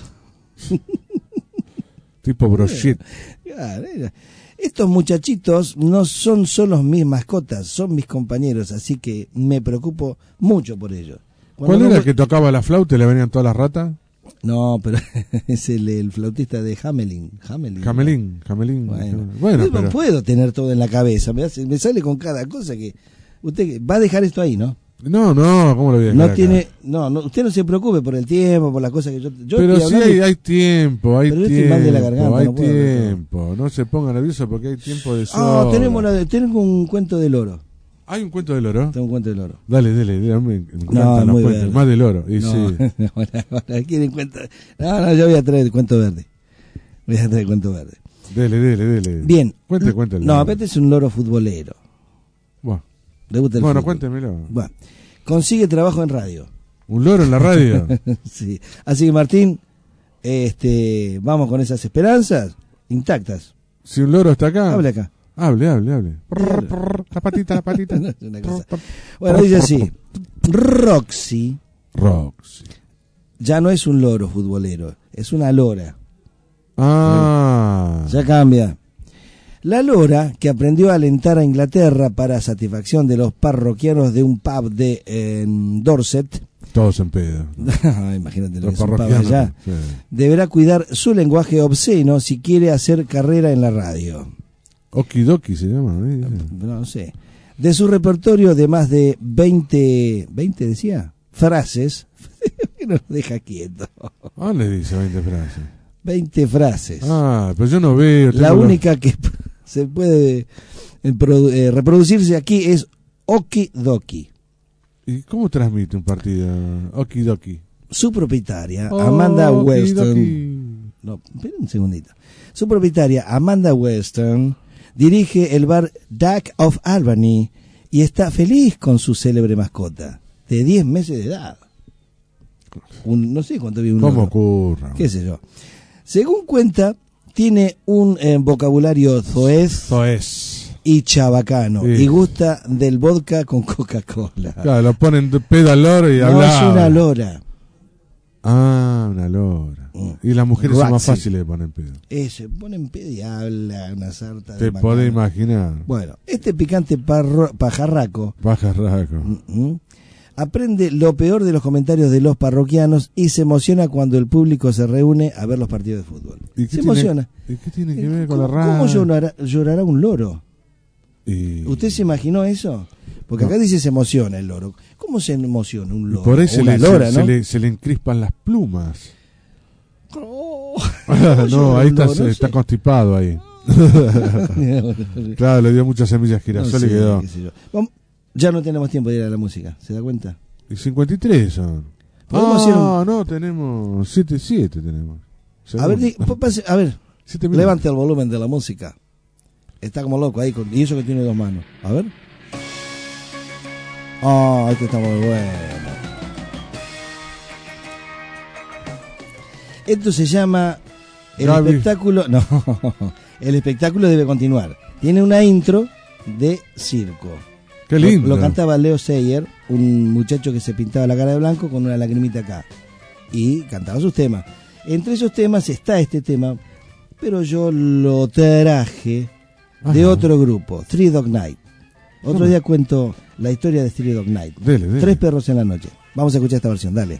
Tipo brochit. Claro, estos muchachitos no son solo mis mascotas, son mis compañeros, así que me preocupo mucho por ellos. Cuando ¿Cuál era no... el que tocaba la flauta y le venían todas las ratas? No, pero es el, el flautista de Hamelin. Hamelin. Hamelin, Hamelin. Bueno, bueno yo pero... no puedo tener todo en la cabeza, me, hace, me sale con cada cosa que... Usted va a dejar esto ahí, ¿no? No, no, ¿cómo lo voy a dejar No acá? tiene, no, no, usted no se preocupe por el tiempo, por las cosas que yo... yo pero estoy sí hablando hay, y... hay tiempo, hay pero yo tiempo, estoy mal de la garganta, hay no puedo tiempo. No se ponga nervioso porque hay tiempo de sobra. Ah, tenemos la de, tengo un cuento del oro. ¿Hay un cuento del oro? Tengo un cuento del oro. Dale, dale, dale, me encantan No, los muy cuentos, verde. más del oro. Y no, sí. ahora, ahora quieren cuento. No, no, yo voy a traer el cuento verde. Voy a traer el cuento verde. Dele, dele, dele. Bien. Cuente, cuente. No, aparte es un loro futbolero. Bueno, Le gusta el bueno fútbol. cuéntemelo. Bueno, consigue trabajo en radio. ¿Un loro en la radio? Sí. Así que Martín, este, vamos con esas esperanzas intactas. Si un loro está acá. Hable acá. Hable, hable, hable. Prr, prr, la patita, la patita. No, es una cosa. Bueno, dice así. Roxy. Roxy. Ya no es un loro futbolero, es una lora. Ah. Ya cambia. La lora, que aprendió a alentar a Inglaterra para satisfacción de los parroquianos de un pub de eh, Dorset. Todos en pedo. Imagínate lo Los que es un pub parroquianos, allá. sí. Deberá cuidar su lenguaje obsceno si quiere hacer carrera en la radio. Okidoki se llama. ¿eh? No, no sé. De su repertorio de más de veinte, veinte decía, frases, que nos deja quieto. Ah, le dice veinte frases. veinte frases. Ah, pero yo no veo. La tengo única la... que se puede eh, produ eh, reproducirse aquí es Okidoki. ¿Y cómo transmite un partido Okidoki? Su propietaria, Oh, Amanda Weston. Okidoki. No, espera un segundito. Su propietaria, Amanda Weston, dirige el bar Duck of Albany y está feliz con su célebre mascota, de diez meses de edad. Un, no sé cuánto vive un ¿Cómo loro. ocurra? ¿Qué sé yo? Según cuenta, tiene un eh, vocabulario zoez, Zoez y chabacano, sí. Y gusta del vodka con Coca-Cola. Claro, lo ponen de pedo al loro y no habla. es una lora. Ah, una lora. Mm. Y las mujeres Roxy. son más fáciles de poner pedo. Eh, se ponen pedo y habla una sarta Te de podés macana. imaginar. Bueno, este picante parro, pajarraco Pajarraco. mm, mm, aprende lo peor de los comentarios de los parroquianos y se emociona cuando el público se reúne a ver los partidos de fútbol. ¿Y qué Se tiene, emociona. ¿Y qué tiene que ver con la ¿Cómo, radio? cómo llorará, llorará un loro? Y... ¿Usted se imaginó eso? Porque No. acá dice se emociona el loro. ¿Cómo se emociona un Y loro? por ahí O se una le, lora, se, ¿no? se le, se le encrispan las plumas. Oh, no, ahí está, loro, se, no está sé. constipado ahí. Claro, le dio muchas semillas No girasol sé, y quedó. qué sé yo. Vamos, ya no tenemos tiempo de ir a la música, ¿se da cuenta? Y cincuenta y tres son. Podemos hacer Ah, un... no, tenemos siete siete tenemos. A ver, di- po- pase- a ver, Siete minutos. levante el volumen de la música. Está como loco ahí, con, y eso que tiene dos manos. A ver. Ah, este está muy bueno. Esto se llama el Gaby. espectáculo. No, el espectáculo debe continuar. Tiene una intro de circo. Qué Lo- lindo. Lo, cantaba Leo Sayer, un muchacho que se pintaba la cara de blanco con una lagrimita acá. Y cantaba sus temas. Entre esos temas está este tema, pero yo lo traje de Ajá. otro grupo, Three Dog Night. Otro ¿Cómo? día cuento la historia de Three Dog Night. Dele, dele. Tres perros en la noche. Vamos a escuchar esta versión, dale.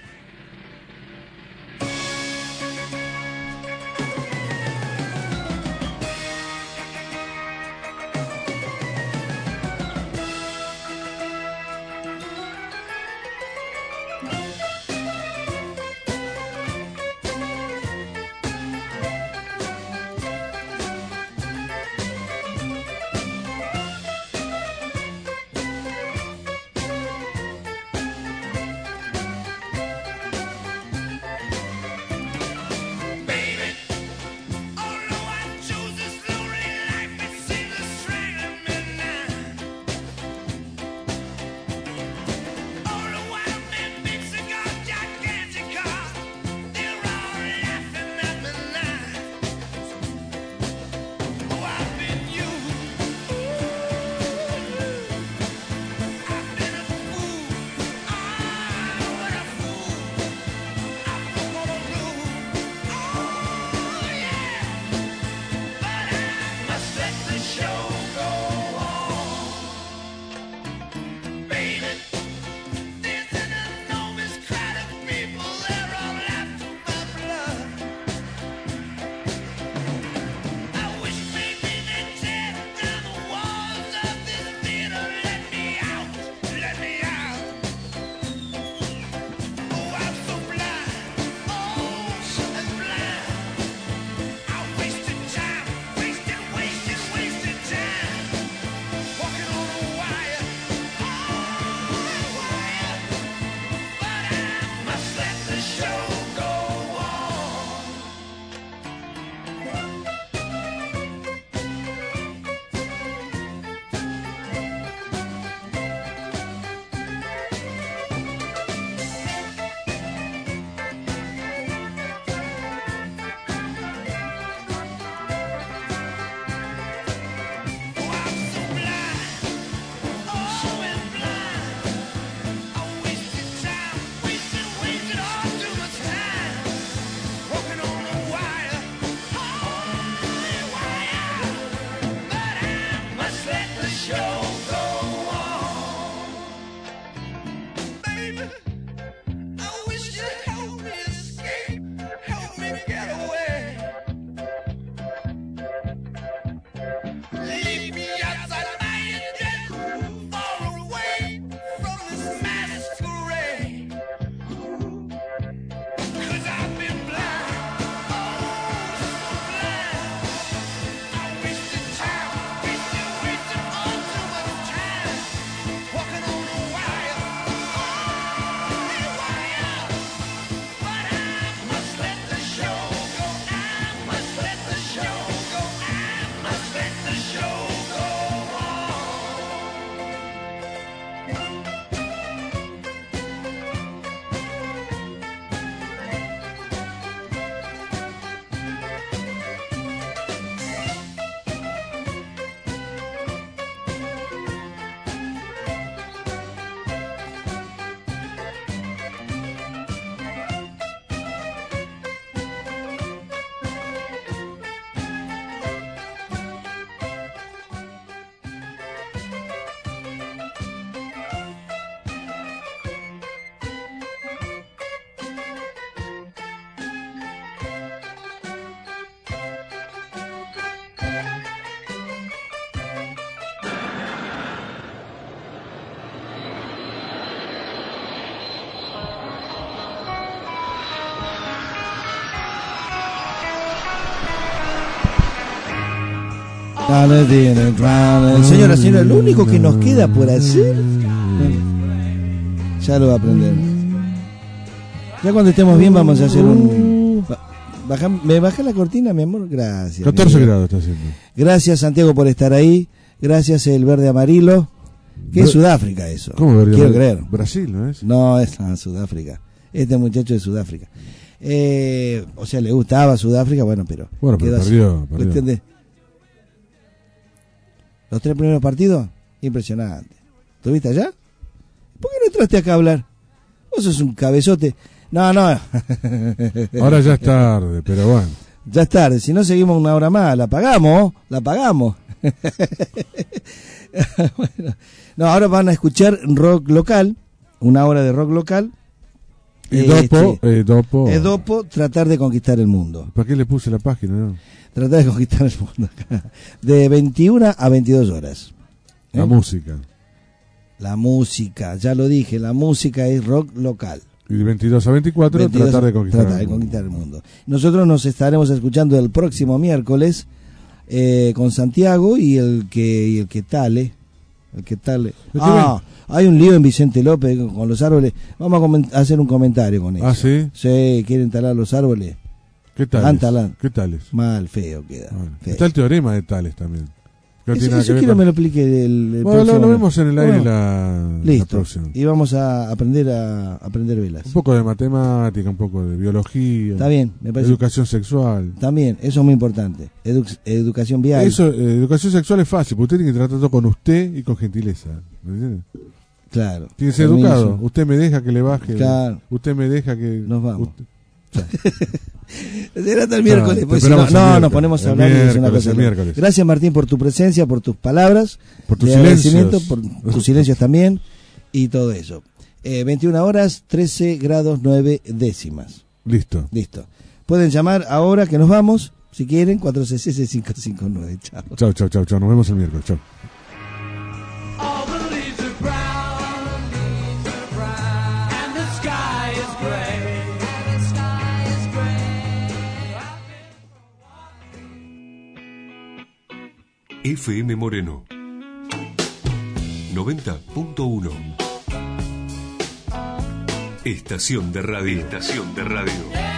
Señora, señora, lo único que nos queda por hacer, ya lo va a aprender. Ya cuando estemos bien vamos a hacer un... Baja, ¿Me baja la cortina, mi amor? Gracias. catorce grados está haciendo. Gracias, Santiago, por estar ahí. Gracias, el verde amarillo. ¿Qué es Sudáfrica eso? ¿Cómo verde Quiero amarillo? creer. Brasil, ¿no es? No, es ah, Sudáfrica. Este muchacho de Sudáfrica. Eh, o sea, le gustaba Sudáfrica, bueno, pero... Bueno, pero perdió, perdió. Cuestión de... Los tres primeros partidos, impresionante. ¿Estuviste allá? ¿Por qué no entraste acá a hablar? Vos sos un cabezote. No, no. Ahora ya es tarde, pero bueno. Ya es tarde, si no seguimos una hora más, la pagamos, la pagamos. Bueno, no, ahora van a escuchar rock local, una hora de rock local. Y Dopo, eh, Dopo. Es Dopo, tratar de conquistar el mundo. ¿Para qué le puse la página, no? Tratar de conquistar el mundo. De veintiuna a veintidós horas. ¿Eh? La música. La música, ya lo dije, la música es rock local. Y de veintidós a veinticuatro, veintidós, tratar de conquistar, tratar de conquistar el mundo. Nosotros nos estaremos escuchando el próximo miércoles eh, con Santiago y el que y el que tale. El que tale. Ah, hay un lío en Vicente López con los árboles. Vamos a, coment- a hacer un comentario con eso. ¿Ah, sí? Sí, quieren talar los árboles. ¿Qué tales? ¿Qué tales? Mal, feo queda. Bueno, feo. está el teorema de tales también. No eso tiene eso que quiero con... me lo explique el, el bueno, lo, lo vemos en el aire bueno, la, listo. la próxima. Y vamos a aprender a aprender velas. Un poco de matemática, un poco de biología. Está bien, me parece. Educación sexual. También, eso es muy importante. Edu- educación vial. Eso, eh, educación sexual es fácil, porque usted tiene que tratar todo con usted y con gentileza. ¿Me entiende? Claro. Tiene que ser educado. Usted me deja que le baje. Claro. Usted me deja que... Nos vamos. Usted... Será hasta el miércoles, no, pues si no, no miércoles, nos ponemos a hablar y es una cosa. Gracias, Martín, por tu presencia, por tus palabras, por tus silencios, por tus silencios también y todo eso. Eh, veintiuna horas, trece grados nueve décimas. Listo. Listo. Pueden llamar ahora que nos vamos, si quieren, cuatro seis seis cinco cinco nueve. Chao. Chao, chao, chao, chao. Nos vemos el miércoles. Chao. F M Moreno noventa punto uno. Estación de radio. Estación de radio.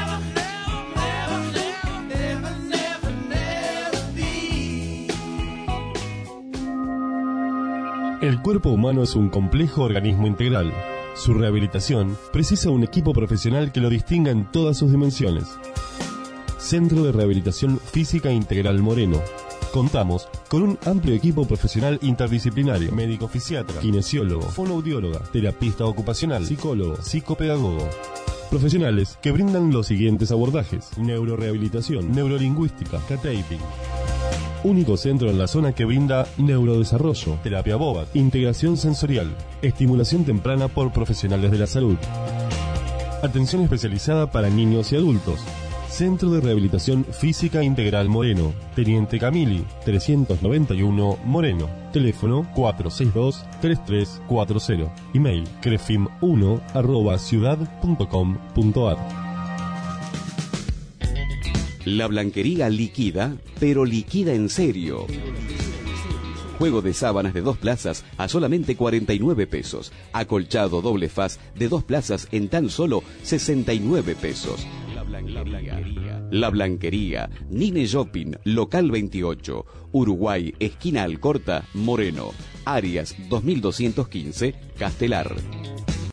El cuerpo humano es un complejo organismo integral. Su rehabilitación precisa un equipo profesional que lo distinga en todas sus dimensiones. Centro de Rehabilitación Física Integral Moreno. Contamos con un amplio equipo profesional interdisciplinario: médico fisiatra, kinesiólogo, fonoaudióloga, terapista ocupacional, psicólogo, psicopedagogo. Profesionales que brindan los siguientes abordajes: neurorehabilitación, neurolingüística, K-taping. Único centro en la zona que brinda neurodesarrollo, terapia boba, integración sensorial, estimulación temprana por profesionales de la salud. Atención especializada para niños y adultos. Centro de Rehabilitación Física Integral Moreno, Teniente Camili, trescientos noventa y uno, Moreno. Teléfono cuatro seis dos, tres tres cuatro cero. Email crefim uno arroba ciudad punto com punto ar. La Blanquería liquida, pero liquida en serio. Juego de sábanas de dos plazas a solamente cuarenta y nueve pesos. Acolchado doble faz de dos plazas en tan solo sesenta y nueve pesos. La Blanquería. La Blanquería. Nine Shopping, local veintiocho. Uruguay, esquina Alcorta, Moreno. Arias dos mil doscientos quince, Castelar.